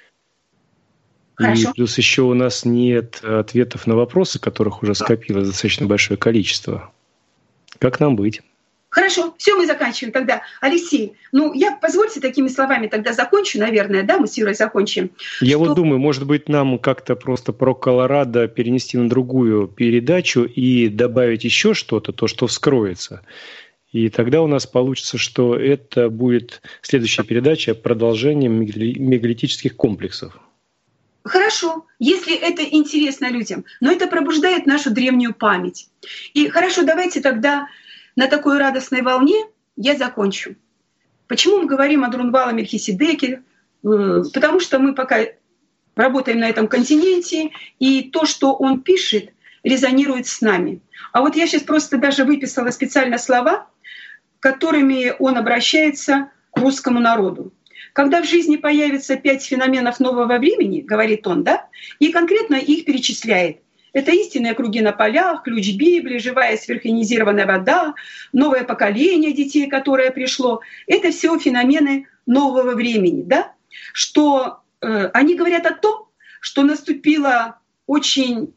D: Хорошо.
B: И плюс еще у нас нет ответов на вопросы, которых уже скопилось достаточно большое количество. Как нам быть?
D: Хорошо, все, мы заканчиваем тогда. Алексей, я, позвольте, такими словами тогда закончу, наверное, да, мы с Юрой закончим.
B: Я вот думаю, может быть, нам как-то просто про Колорадо перенести на другую передачу и добавить еще что-то, то, что вскроется. И тогда у нас получится, что это будет следующая передача продолжением мегалитических комплексов.
D: Хорошо, если это интересно людям, но это пробуждает нашу древнюю память. И хорошо, давайте тогда на такой радостной волне я закончу. Почему мы говорим о Друнвала Мельхиседеке? Потому что мы пока работаем на этом континенте, и то, что он пишет, резонирует с нами. А вот я сейчас просто даже выписала специально слова, которыми он обращается к русскому народу. Когда в жизни появится 5 феноменов нового времени, говорит он, да, и конкретно их перечисляет. Это истинные круги на полях, ключ Библии, живая сверхионизированная вода, новое поколение детей, которое пришло. Это все феномены нового времени, да? Что они говорят о том, что наступил очень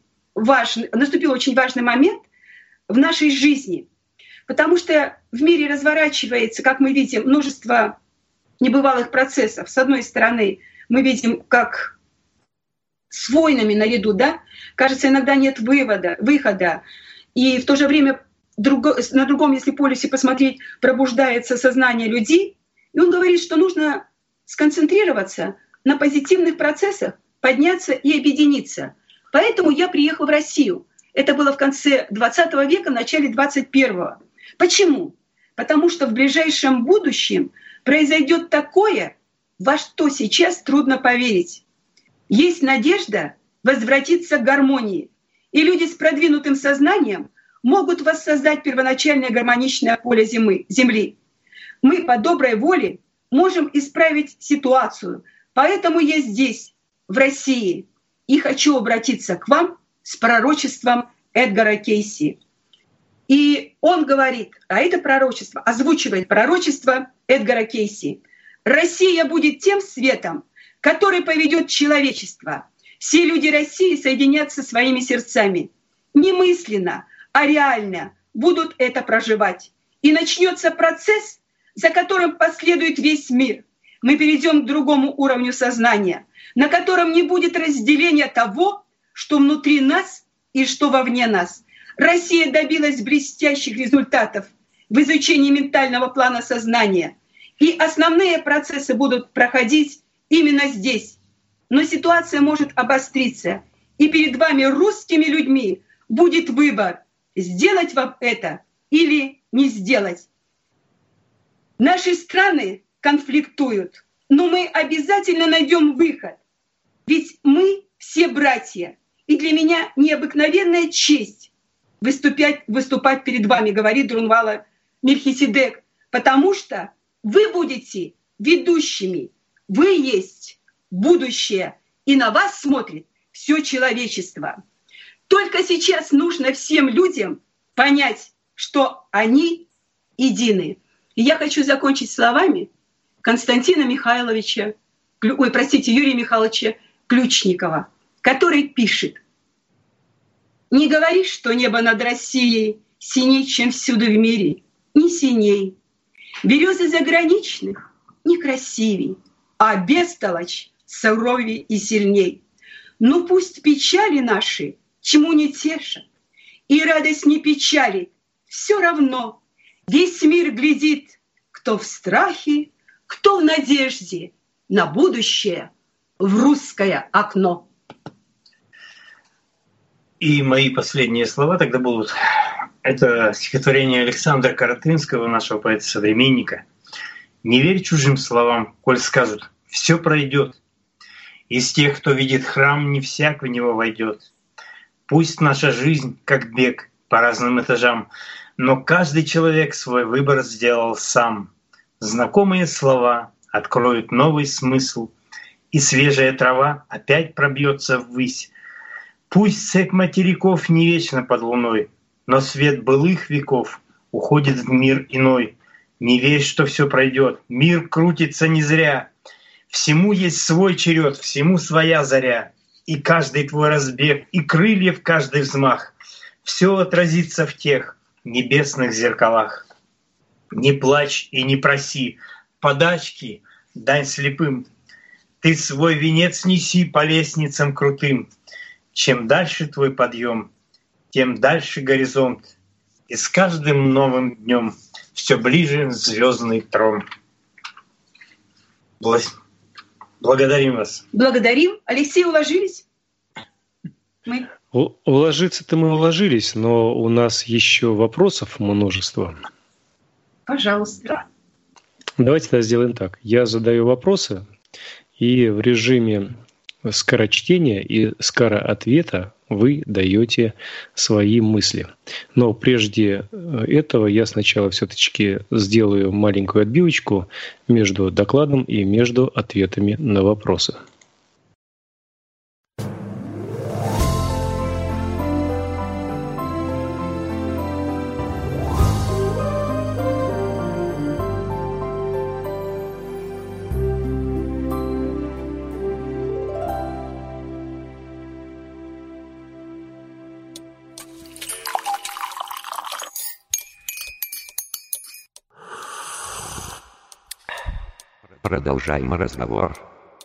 D: важный момент в нашей жизни, потому что в мире разворачивается, как мы видим, множество небывалых процессов. С одной стороны, мы видим, как с войнами наряду, да, кажется, иногда нет выхода. И в то же время на другом, если полюсе посмотреть, пробуждается сознание людей. И он говорит, что нужно сконцентрироваться на позитивных процессах, подняться и объединиться. Поэтому я приехал в Россию. Это было в конце 20 века, в начале 21-го. Почему? Потому что в ближайшем будущем произойдет такое, во что сейчас трудно поверить. Есть надежда возвратиться к гармонии, и люди с продвинутым сознанием могут воссоздать первоначальное гармоничное поле Земли. Мы по доброй воле можем исправить ситуацию, поэтому я здесь, в России, и хочу обратиться к вам с пророчеством Эдгара Кейси. И он говорит, а это пророчество, озвучивает пророчество Эдгара Кейси. «Россия будет тем светом, который поведет человечество. Все люди России соединятся своими сердцами. Не мысленно, а реально будут это проживать. И начнется процесс, за которым последует весь мир. Мы перейдем к другому уровню сознания, на котором не будет разделения того, что внутри нас и что вовне нас. Россия добилась блестящих результатов в изучении ментального плана сознания. И основные процессы будут проходить именно здесь. Но ситуация может обостриться. И перед вами, русскими людьми, будет выбор, сделать вам это или не сделать. Наши страны конфликтуют, но мы обязательно найдем выход. Ведь мы все братья. И для меня необыкновенная честь выступать перед вами, говорит Друнвала Мельхиседек, потому что вы будете ведущими. Вы есть будущее, и на вас смотрит все человечество. Только сейчас нужно всем людям понять, что они едины. И я хочу закончить словами Юрия Михайловича Ключникова, который пишет: «Не говори, что небо над Россией синей, чем всюду в мире, не синей. Березы заграничных не красивей, а бестолочь суровей и сильней. Но пусть печали наши чему не тешат, и радость не печалит, все равно весь мир глядит, кто в страхе, кто в надежде на будущее, в русское окно».
C: И мои последние слова тогда будут. Это стихотворение Александра Каратынского, нашего поэта-современника. «Не верь чужим словам, коль скажут, все пройдет. Из тех, кто видит храм, не всяк в него войдет. Пусть наша жизнь, как бег по разным этажам, но каждый человек свой выбор сделал сам. Знакомые слова откроют новый смысл, и свежая трава опять пробьется ввысь. Пусть цепь материков не вечна под луной, но свет былых веков уходит в мир иной. Не верь, что все пройдет, мир крутится не зря. Всему есть свой черед, всему своя заря. И каждый твой разбег, и крыльев каждый взмах, все отразится в тех небесных зеркалах. Не плачь и не проси подачки, дань слепым. Ты свой венец неси по лестницам крутым. Чем дальше твой подъем, тем дальше горизонт. И с каждым новым днем все ближе звездный трон. Благодарим вас.
D: Благодарим. Алексей, уложились? Мы.
B: Уложиться-то мы уложились, но у нас еще вопросов множество.
D: Пожалуйста.
B: Давайте тогда сделаем так. Я задаю вопросы, и в режиме скорочтения и скороответа вы даете свои мысли. Но прежде этого я сначала все-таки сделаю маленькую отбивочку между докладом и между ответами на вопросы.
E: Продолжаем разговор.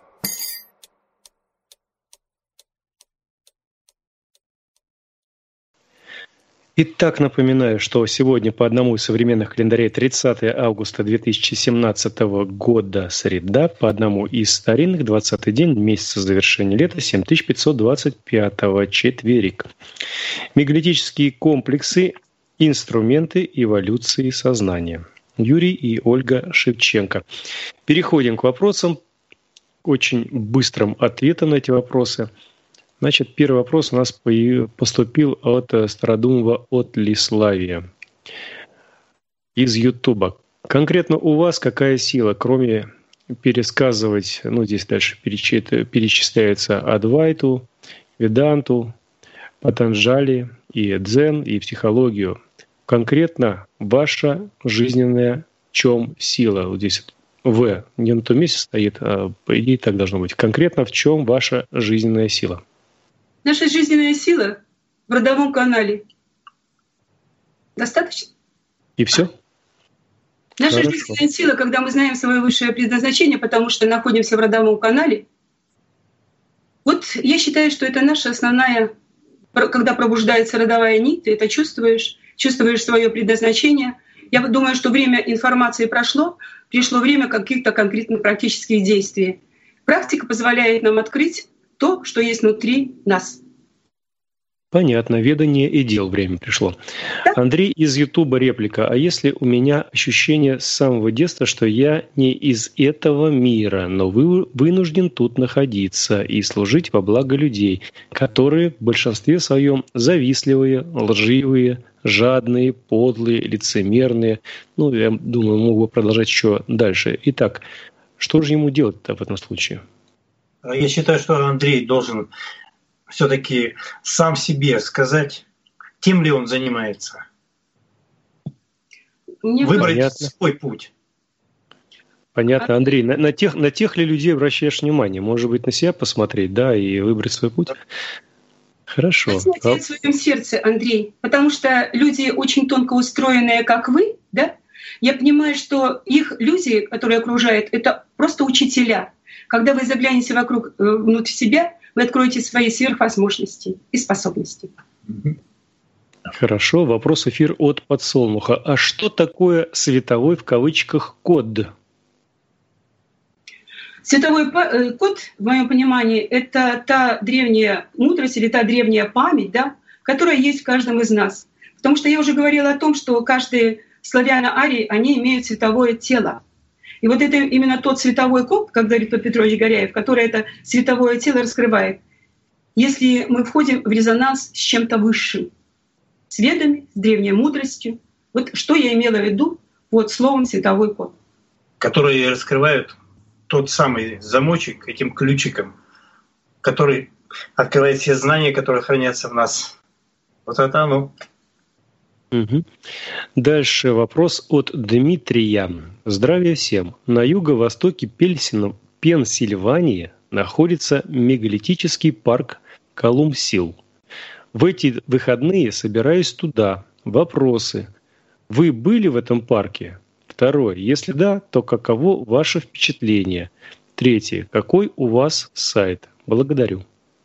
B: Итак, напоминаю, что сегодня по одному из современных календарей 30 августа 2017 года среда, по одному из старинных 20-й день месяца завершения лета 7525 четверик. Мегалитические комплексы, инструменты эволюции сознания. Юрий и Ольга Шевченко. Переходим к вопросам, очень быстрым ответом на эти вопросы. Значит, первый вопрос у нас поступил от Стародумова от Лиславия из Ютуба. Конкретно у вас какая сила, кроме пересказывать, здесь дальше перечисляется Адвайту, Веданту, Патанджали и Дзен, и психологию. Конкретно ваша жизненная в чем сила? Вот здесь В не на том месте стоит, а по идее так должно быть. Конкретно в чем ваша жизненная сила?
D: Наша жизненная сила в родовом канале. Достаточно?
B: И все?
D: Наша жизненная сила, когда мы знаем свое высшее предназначение, потому что находимся в родовом канале. Вот я считаю, что это наша основная, когда пробуждается родовая нить, ты это чувствуешь свое предназначение. Я думаю, что время информации прошло, пришло время каких-то конкретных практических действий. Практика позволяет нам открыть то, что есть внутри нас.
B: Понятно, ведание и дел время пришло.
D: Да.
B: Андрей из Ютуба реплика. А если у меня ощущение с самого детства, что я не из этого мира, но вынужден тут находиться и служить во благо людей, которые в большинстве своем завистливые, лживые, жадные, подлые, лицемерные. Ну, я думаю, могу продолжать еще дальше. Итак, что же ему делать-то в этом случае?
C: Я считаю, что Андрей должен все-таки сам себе сказать, тем ли он занимается. Выбрать свой путь.
B: Понятно, Андрей. На тех ли людей обращаешь внимание? Может быть, на себя посмотреть, да, и выбрать свой путь? Хорошо.
D: Посмотреть в своем сердце, Андрей, потому что люди очень тонко устроенные, как вы, да? Я понимаю, что их люди, которые окружают, это просто учителя. Когда вы заглянете вокруг, внутрь себя, вы откроете свои сверхвозможности и способности.
B: Хорошо. Вопрос эфир от Подсолнуха. А что такое световой в кавычках код?
D: Световой код, в моем понимании, это та древняя мудрость или та древняя память, да, которая есть в каждом из нас. Потому что я уже говорила о том, что каждый славяно-арий, они имеют световое тело. И вот это именно тот световой код, как говорит Петр Петрович Горяев, который это световое тело раскрывает. Если мы входим в резонанс с чем-то высшим, с ведами, с древней мудростью. Вот что я имела в виду под словом «световой код».
C: Которые раскрывают тот самый замочек этим ключиком, который открывает все знания, которые хранятся в нас. Вот это оно.
B: Угу. Дальше вопрос от Дмитрия. Здравия всем. На юго-востоке Пенсильвании находится мегалитический парк Колумсил. В эти выходные собираюсь туда. Вопросы. Вы были в этом парке? Второе. Если да, то каково ваше впечатление? Третье. Какой у вас сайт? Благодарю.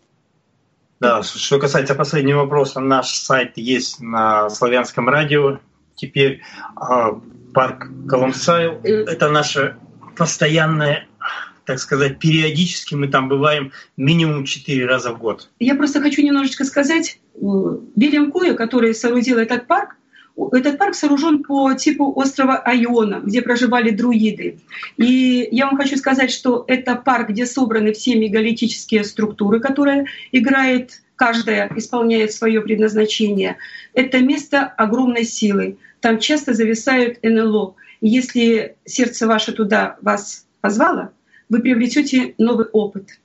C: Да, что касается последнего вопроса, наш сайт есть на Славянском радио. Теперь парк Колумсайл — это наше постоянное, так сказать, периодически мы там бываем минимум 4 раза в год.
D: Я просто хочу немножечко сказать. Вильям Коя, который соорудил этот парк сооружен по типу острова Айона, где проживали друиды. И я вам хочу сказать, что это парк, где собраны все мегалитические структуры, которые играет, каждая исполняет свое предназначение. Это место огромной силы. Там часто зависают НЛО. И если сердце ваше туда вас позвало, вы приобретете новый опыт.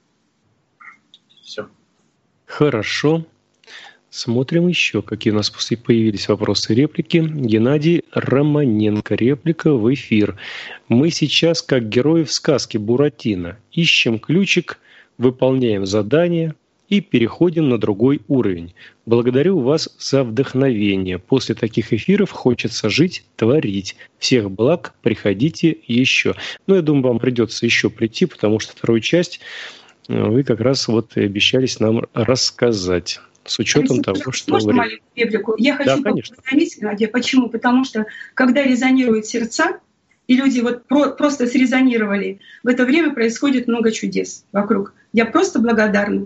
C: Все.
B: Хорошо. Смотрим еще, какие у нас появились вопросы и реплики. Геннадий Романенко. Реплика в эфир. Мы сейчас, как герои в сказке Буратино, ищем ключик, выполняем задание и переходим на другой уровень. Благодарю вас за вдохновение. После таких эфиров хочется жить, творить. Всех благ, приходите еще. Ну, я думаю, вам придется еще прийти, потому что вторую часть вы как раз вот и обещались нам рассказать. С учетом того, что...
D: Можно маленькую реплику? Я хочу повторить, Надя. Почему? Потому что когда резонируют сердца, и люди вот просто срезонировали, в это время происходит много чудес вокруг. Я просто благодарна.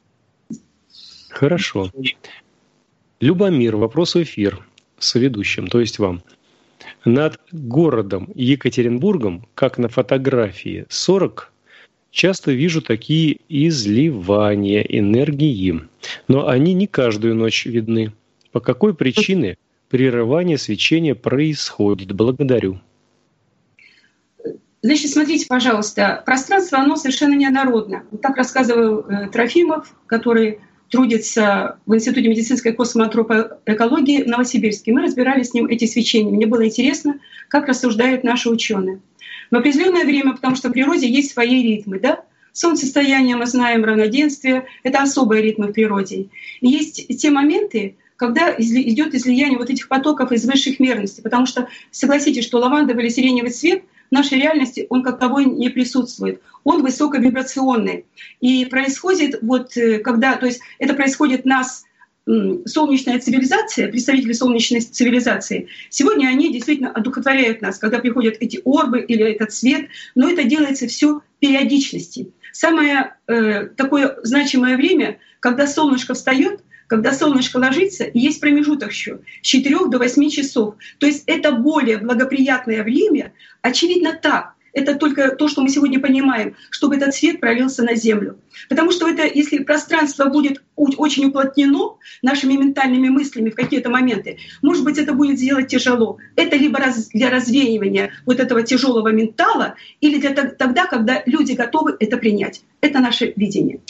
B: Хорошо. Любомир, вопрос в эфир с ведущим, то есть вам. Над городом Екатеринбургом, как на фотографии 40, часто вижу такие изливания энергии, но они не каждую ночь видны. По какой причине прерывание свечения происходит? Благодарю.
D: Значит, смотрите, пожалуйста, пространство, оно совершенно неоднородно. Вот так рассказывал Трофимов, который трудится в Институте медицинской космоантропоэкологии в Новосибирске. Мы разбирали с ним эти свечения. Мне было интересно, как рассуждают наши ученые. в определенное время, потому что в природе есть свои ритмы, да? Солнцестояние, мы знаем, равноденствие — это особые ритмы в природе. И есть те моменты, когда идет излияние вот этих потоков из высших мерностей, потому что согласитесь, что лавандовый или сиреневый цвет в нашей реальности, он как таковой не присутствует. Он высоковибрационный. И происходит вот когда, то есть это происходит нас, солнечная цивилизация, представители солнечной цивилизации, сегодня они действительно одухотворяют нас, когда приходят эти орбы или этот свет, но это делается все периодичности. Самое такое значимое время, когда солнышко встает, когда солнышко ложится, и есть промежуток еще с 4 до 8 часов. То есть это более благоприятное время, очевидно так. Это только то, что мы сегодня понимаем, чтобы этот свет пролился на Землю. Потому что это, если пространство будет очень уплотнено нашими ментальными мыслями в какие-то моменты, может быть, это будет сделать тяжело. Это либо для развеивания вот этого тяжелого ментала, или для тогда, когда люди готовы это принять. Это наше видение.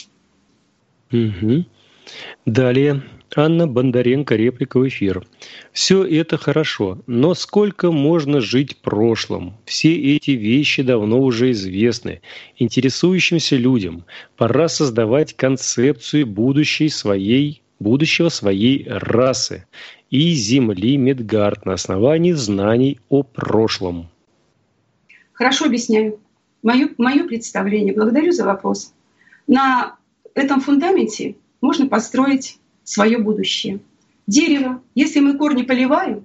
B: Угу. Далее. Анна Бондаренко, реплика в эфир. Все это хорошо, но сколько можно жить прошлым? Все эти вещи давно уже известны. Интересующимся людям пора создавать концепцию будущего своей расы и Земли Мидгард на основании знаний о прошлом.
D: Хорошо объясняю. Мое представление. Благодарю за вопрос. На этом фундаменте можно построить свое будущее. Дерево, если мы корни поливаем,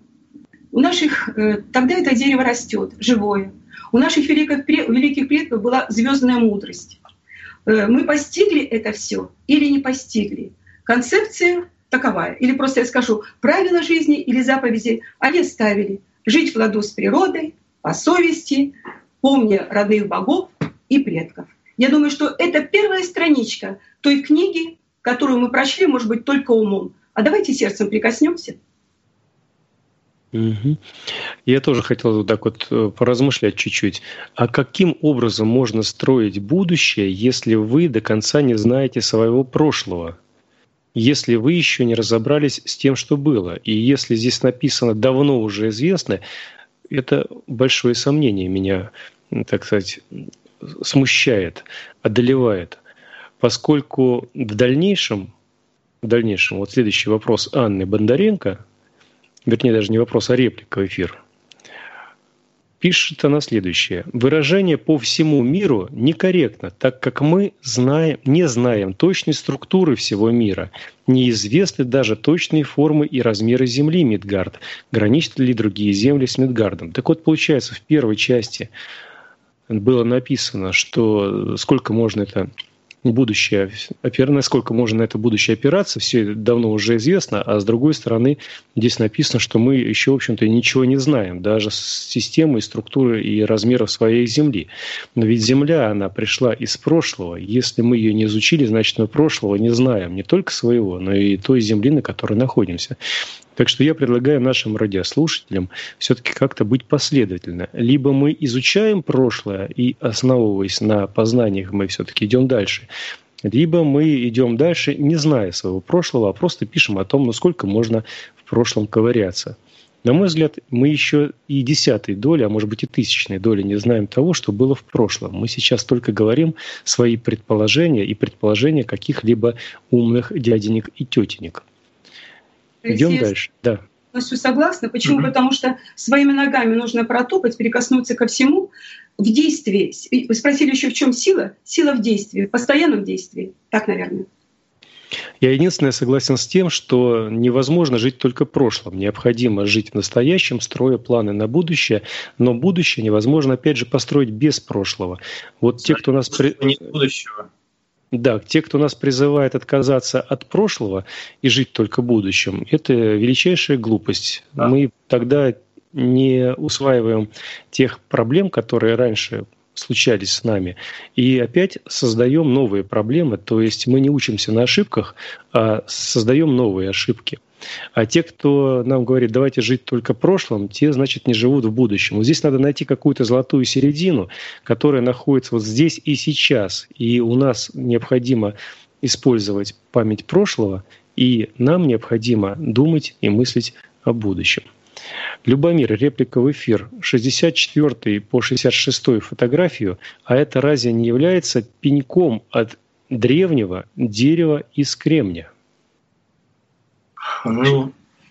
D: тогда это дерево растет, живое. У наших великих предков была звездная мудрость. Мы постигли это все или не постигли? Концепция таковая. Или просто я скажу, правила жизни или заповеди они оставили. Жить в ладу с природой, по совести, помня родных богов и предков. Я думаю, что это первая страничка той книги, которую мы прочли, может быть, только умом. А давайте сердцем прикоснемся.
B: Угу. Я тоже хотел вот так вот поразмышлять чуть-чуть. А каким образом можно строить будущее, если вы до конца не знаете своего прошлого? Если вы еще не разобрались с тем, что было? И если здесь написано «давно уже известно», это большое сомнение меня, так сказать, смущает, одолевает. Поскольку в дальнейшем, вот следующий вопрос Анны Бондаренко, вернее, даже не вопрос, а реплика в эфир, пишет она следующее. Выражение «по всему миру» некорректно, так как мы не знаем точной структуры всего мира, неизвестны даже точные формы и размеры Земли Мидгард, граничат ли другие земли с Мидгардом. Так вот, получается, в первой части было написано, что сколько можно это будущее, насколько можно на это будущее опираться, все давно уже известно, а с другой стороны здесь написано, что мы еще, в общем-то, ничего не знаем, даже системы, структуры и размеров своей Земли. Но ведь Земля, она пришла из прошлого. Если мы ее не изучили, значит, мы прошлого не знаем, не только своего, но и той Земли, на которой находимся. Так что я предлагаю нашим радиослушателям все-таки как-то быть последовательно. Либо мы изучаем прошлое и, основываясь на познаниях, мы все-таки идем дальше. Либо мы идем дальше, не зная своего прошлого, а просто пишем о том, насколько можно в прошлом ковыряться. На мой взгляд, мы еще и 10-й доли, а может быть и 1000-й доли не знаем того, что было в прошлом. Мы сейчас только говорим свои предположения и предположения каких-либо умных дяденек и тетенек. Идем дальше. Да.
D: Полностью согласна. Почему? Потому что своими ногами нужно протопать, прикоснуться ко всему в действии. Вы спросили еще, в чем сила? Сила в действии, в постоянном действии. Так, наверное.
B: Я единственное согласен с тем, что невозможно жить только прошлым. Необходимо жить в настоящем, строя планы на будущее. Но будущее невозможно, опять же, построить без прошлого. Вот те, кто нас...
C: Нет будущего.
B: Да, те, кто нас призывает отказаться от прошлого и жить только будущим, это величайшая глупость. Да. Мы тогда не усваиваем тех проблем, которые раньше случались с нами, и опять создаем новые проблемы. То есть мы не учимся на ошибках, а создаем новые ошибки. А те, кто нам говорит, давайте жить только прошлым, те, значит, не живут в будущем. Вот здесь надо найти какую-то золотую середину, которая находится вот здесь и сейчас. И у нас необходимо использовать память прошлого, и нам необходимо думать и мыслить о будущем. Любомир, реплика в эфир. 64 по 66 фотографию, а это разве не является пеньком от древнего дерева из кремня?
C: Ну,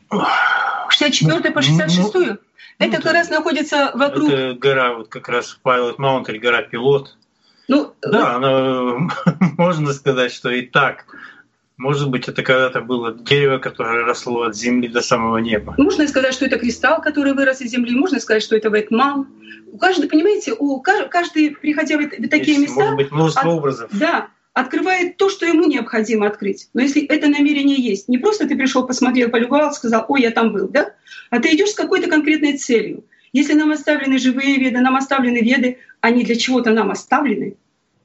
D: 64 по 66? Это как раз находится вокруг...
C: Это гора, вот как раз Pilot Mountain, гора Пилот.
D: Ну,
C: Да, она, можно сказать, что и так. Может быть, это когда-то было дерево, которое росло от земли до самого неба.
D: Можно сказать, что это кристалл, который вырос из земли. Можно сказать, что это вэтман. У каждого, понимаете, каждый, приходя в такие места...
C: Может быть, множество образов.
D: Да, открывает то, что ему необходимо открыть. Но если это намерение есть, не просто ты пришел, посмотрел, полюбовался, сказал, ой, я там был, да? А ты идешь с какой-то конкретной целью. Если нам оставлены живые веды, нам оставлены веды, они для чего-то нам оставлены.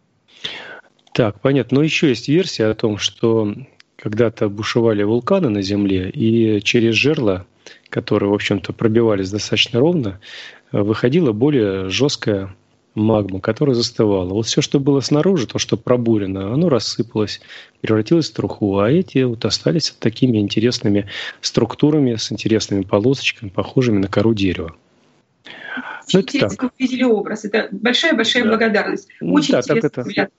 B: Так, понятно. Но еще есть версия о том, что когда-то бушевали вулканы на Земле, и через жерла, которые, в общем-то, пробивались достаточно ровно, выходила более жесткая магма, которая застывала. Вот все, что было снаружи, то, что пробурено, оно рассыпалось, превратилось в труху, а эти вот остались такими интересными структурами, с интересными полосочками, похожими на кору дерева.
D: Очень интересно увидели образ. Это большая-большая благодарность. Очень интересный взгляд.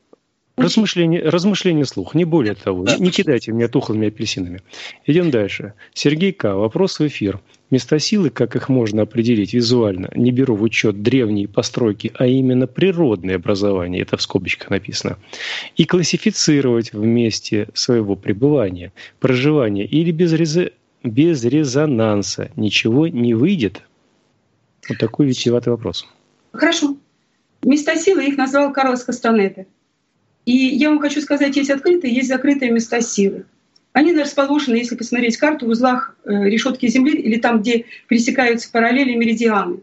B: Размышление вслух, не более того. Да. Не кидайте меня тухлыми апельсинами. Идем дальше. Сергей К. Вопрос в эфир. Места силы, как их можно определить визуально, не беру в учет древние постройки, а именно природные образования, это в скобочках написано, и классифицировать в месте своего пребывания, проживания или без резонанса ничего не выйдет? Вот такой витиеватый вопрос.
D: Хорошо. Места силы их назвал Карлос Кастанеда. И я вам хочу сказать, есть открытые, есть закрытые места силы. Они расположены, если посмотреть карту, в узлах решетки Земли или там, где пересекаются параллели, меридианы.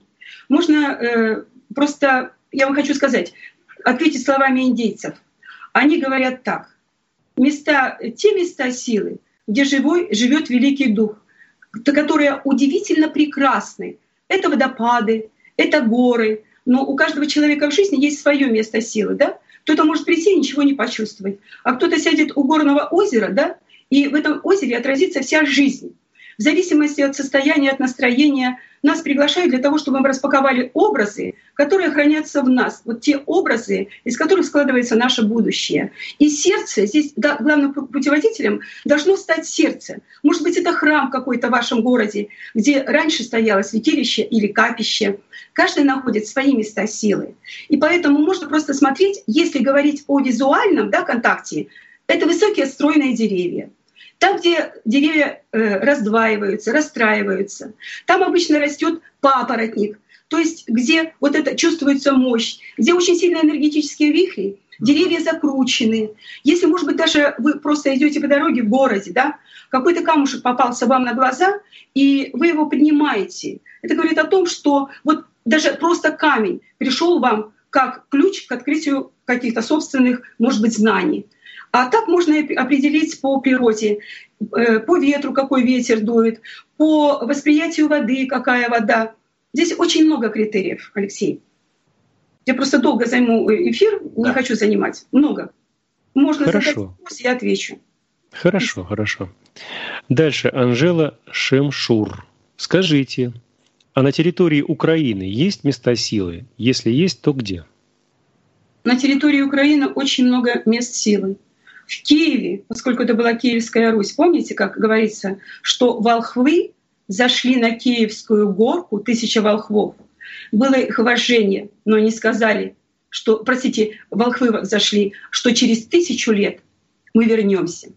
D: Можно просто, я вам хочу сказать, ответить словами индейцев. Они говорят так. Те места силы, где живет Великий Дух, которые удивительно прекрасны. Это водопады, это горы. Но у каждого человека в жизни есть свое место силы, да? Кто-то может прийти и ничего не почувствовать, а кто-то сядет у горного озера, да, и в этом озере отразится вся жизнь. В зависимости от состояния, от настроения нас приглашают для того, чтобы мы распаковали образы, которые хранятся в нас. Вот те образы, из которых складывается наше будущее. И сердце, здесь главным путеводителем должно стать сердце. Может быть, это храм какой-то в вашем городе, где раньше стояло святилище или капище. Каждый находит свои места силы. И поэтому можно просто смотреть, если говорить о визуальном контакте, это высокие стройные деревья. Там, где деревья раздваиваются, расстраиваются, там обычно растет папоротник, то есть где вот это чувствуется мощь, где очень сильные энергетические вихри, деревья закручены. Если, может быть, даже вы просто идете по дороге в городе, да, какой-то камушек попался вам на глаза, и вы его поднимаете. Это говорит о том, что вот даже просто камень пришел вам как ключ к открытию каких-то собственных, может быть, знаний. А так можно определить по природе, по ветру, какой ветер дует, по восприятию воды, какая вода. Здесь очень много критериев, Алексей. Я просто долго займу эфир, не хочу занимать. Много. Можно задать вопрос, я отвечу.
B: Хорошо. Дальше Анжела Шемшур. Скажите, а на территории Украины есть места силы? Если есть, то где?
D: На территории Украины очень много мест силы. В Киеве, поскольку это была Киевская Русь, помните, как говорится, что волхвы зашли на Киевскую горку, 1000 волхвов. Было их вожжение, но они сказали, что, волхвы зашли, что через 1000 лет мы вернемся.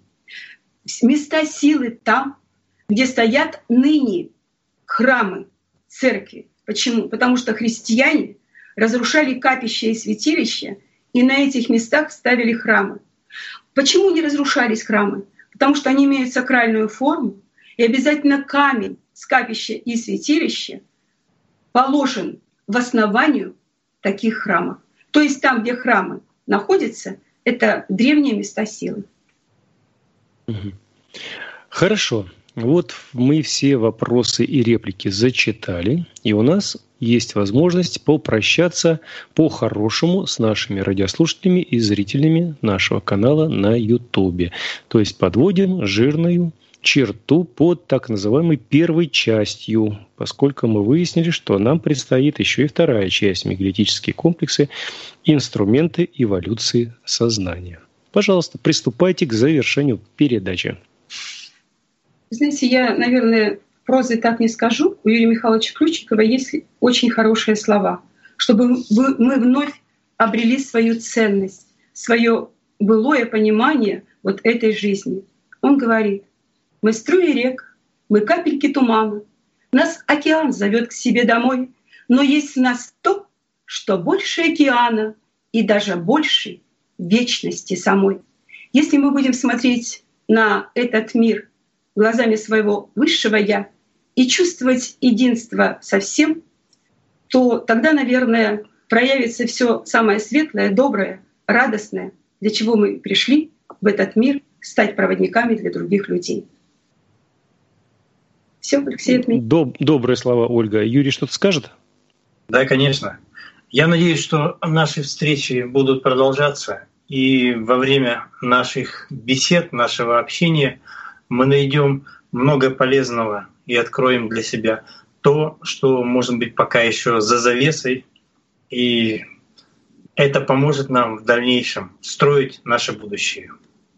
D: Места силы там, где стоят ныне храмы, церкви. Почему? Потому что христиане разрушали капища и святилища, и на этих местах ставили храмы. Почему не разрушались храмы? Потому что они имеют сакральную форму, и обязательно камень с капища и святилища положен в основанию таких храмов. То есть там, где храмы находятся, это древние места силы.
B: Хорошо. Вот мы все вопросы и реплики зачитали, и у нас есть возможность попрощаться по-хорошему с нашими радиослушателями и зрителями нашего канала на YouTube. То есть подводим жирную черту под так называемой первой частью, поскольку мы выяснили, что нам предстоит еще и вторая часть «Мегалитические комплексы. Инструменты эволюции сознания». Пожалуйста, приступайте к завершению передачи.
D: Знаете, я, наверное, прозой так не скажу. У Юрия Михайловича Ключикова есть очень хорошие слова, чтобы мы вновь обрели свою ценность, свое былое понимание вот этой жизни. Он говорит: мы струи рек, мы капельки тумана, нас океан зовет к себе домой, но есть в нас то, что больше океана и даже больше вечности самой. Если мы будем смотреть на этот мир глазами своего высшего «я» и чувствовать единство со всем, то тогда, наверное, проявится все самое светлое, доброе, радостное, для чего мы пришли в этот мир стать проводниками для других людей. Все, Алексей, от меня.
B: Добрые слова, Ольга. Юрий что-то скажет?
C: Да, конечно. Я надеюсь, что наши встречи будут продолжаться, и во время наших бесед, нашего общения мы найдем много полезного и откроем для себя то, что, может быть, пока еще за завесой, и это поможет нам в дальнейшем строить наше будущее.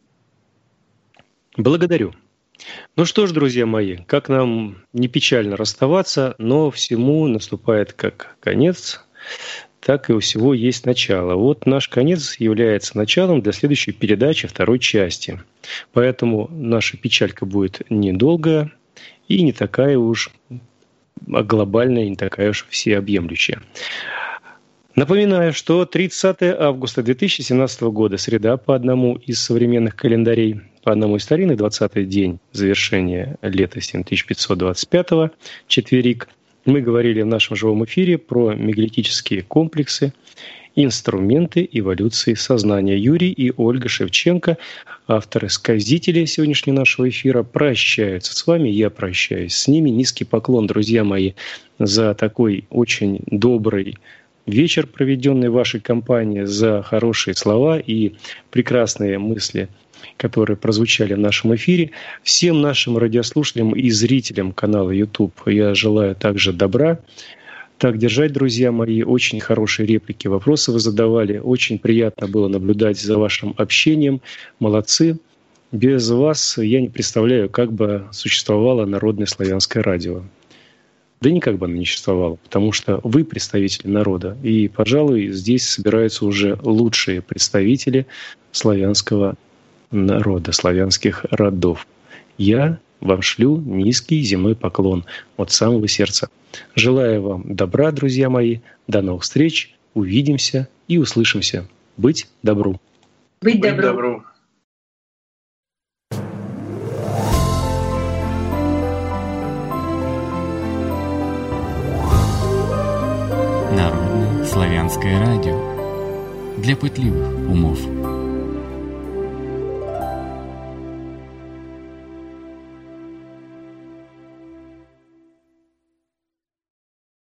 B: Благодарю. Ну что ж, друзья мои, как нам не печально расставаться, но всему наступает как конец, так и у всего есть начало. Вот наш конец является началом для следующей передачи второй части. Поэтому наша печалька будет недолгая и не такая уж глобальная, не такая уж всеобъемлющая. Напоминаю, что 30 августа 2017 года, среда, по одному из современных календарей, по одному из старинных, 20-й день завершения лета 7525-го, четверик, мы говорили в нашем живом эфире про мегалитические комплексы, инструменты эволюции сознания. Юрий и Ольга Шевченко, авторы-сказители сегодняшнего нашего эфира, прощаются с вами. Я прощаюсь с ними. Низкий поклон, друзья мои, за такой очень добрый вечер, проведенный в вашей компании, за хорошие слова и прекрасные мысли, которые прозвучали в нашем эфире. Всем нашим радиослушателям и зрителям канала YouTube я желаю также добра. Так держать, друзья мои. Очень хорошие реплики, вопросы вы задавали. Очень приятно было наблюдать за вашим общением. Молодцы. Без вас я не представляю, как бы существовало Народное славянское радио. Да никак бы оно не существовало, потому что вы представители народа. И, пожалуй, здесь собираются уже лучшие представители славянского народа, славянских родов. Я вам шлю низкий земной поклон от самого сердца. Желаю вам добра, друзья мои. До новых встреч. Увидимся и услышимся. Быть добру.
D: Быть добру.
A: Народное славянское радио. Для пытливых умов.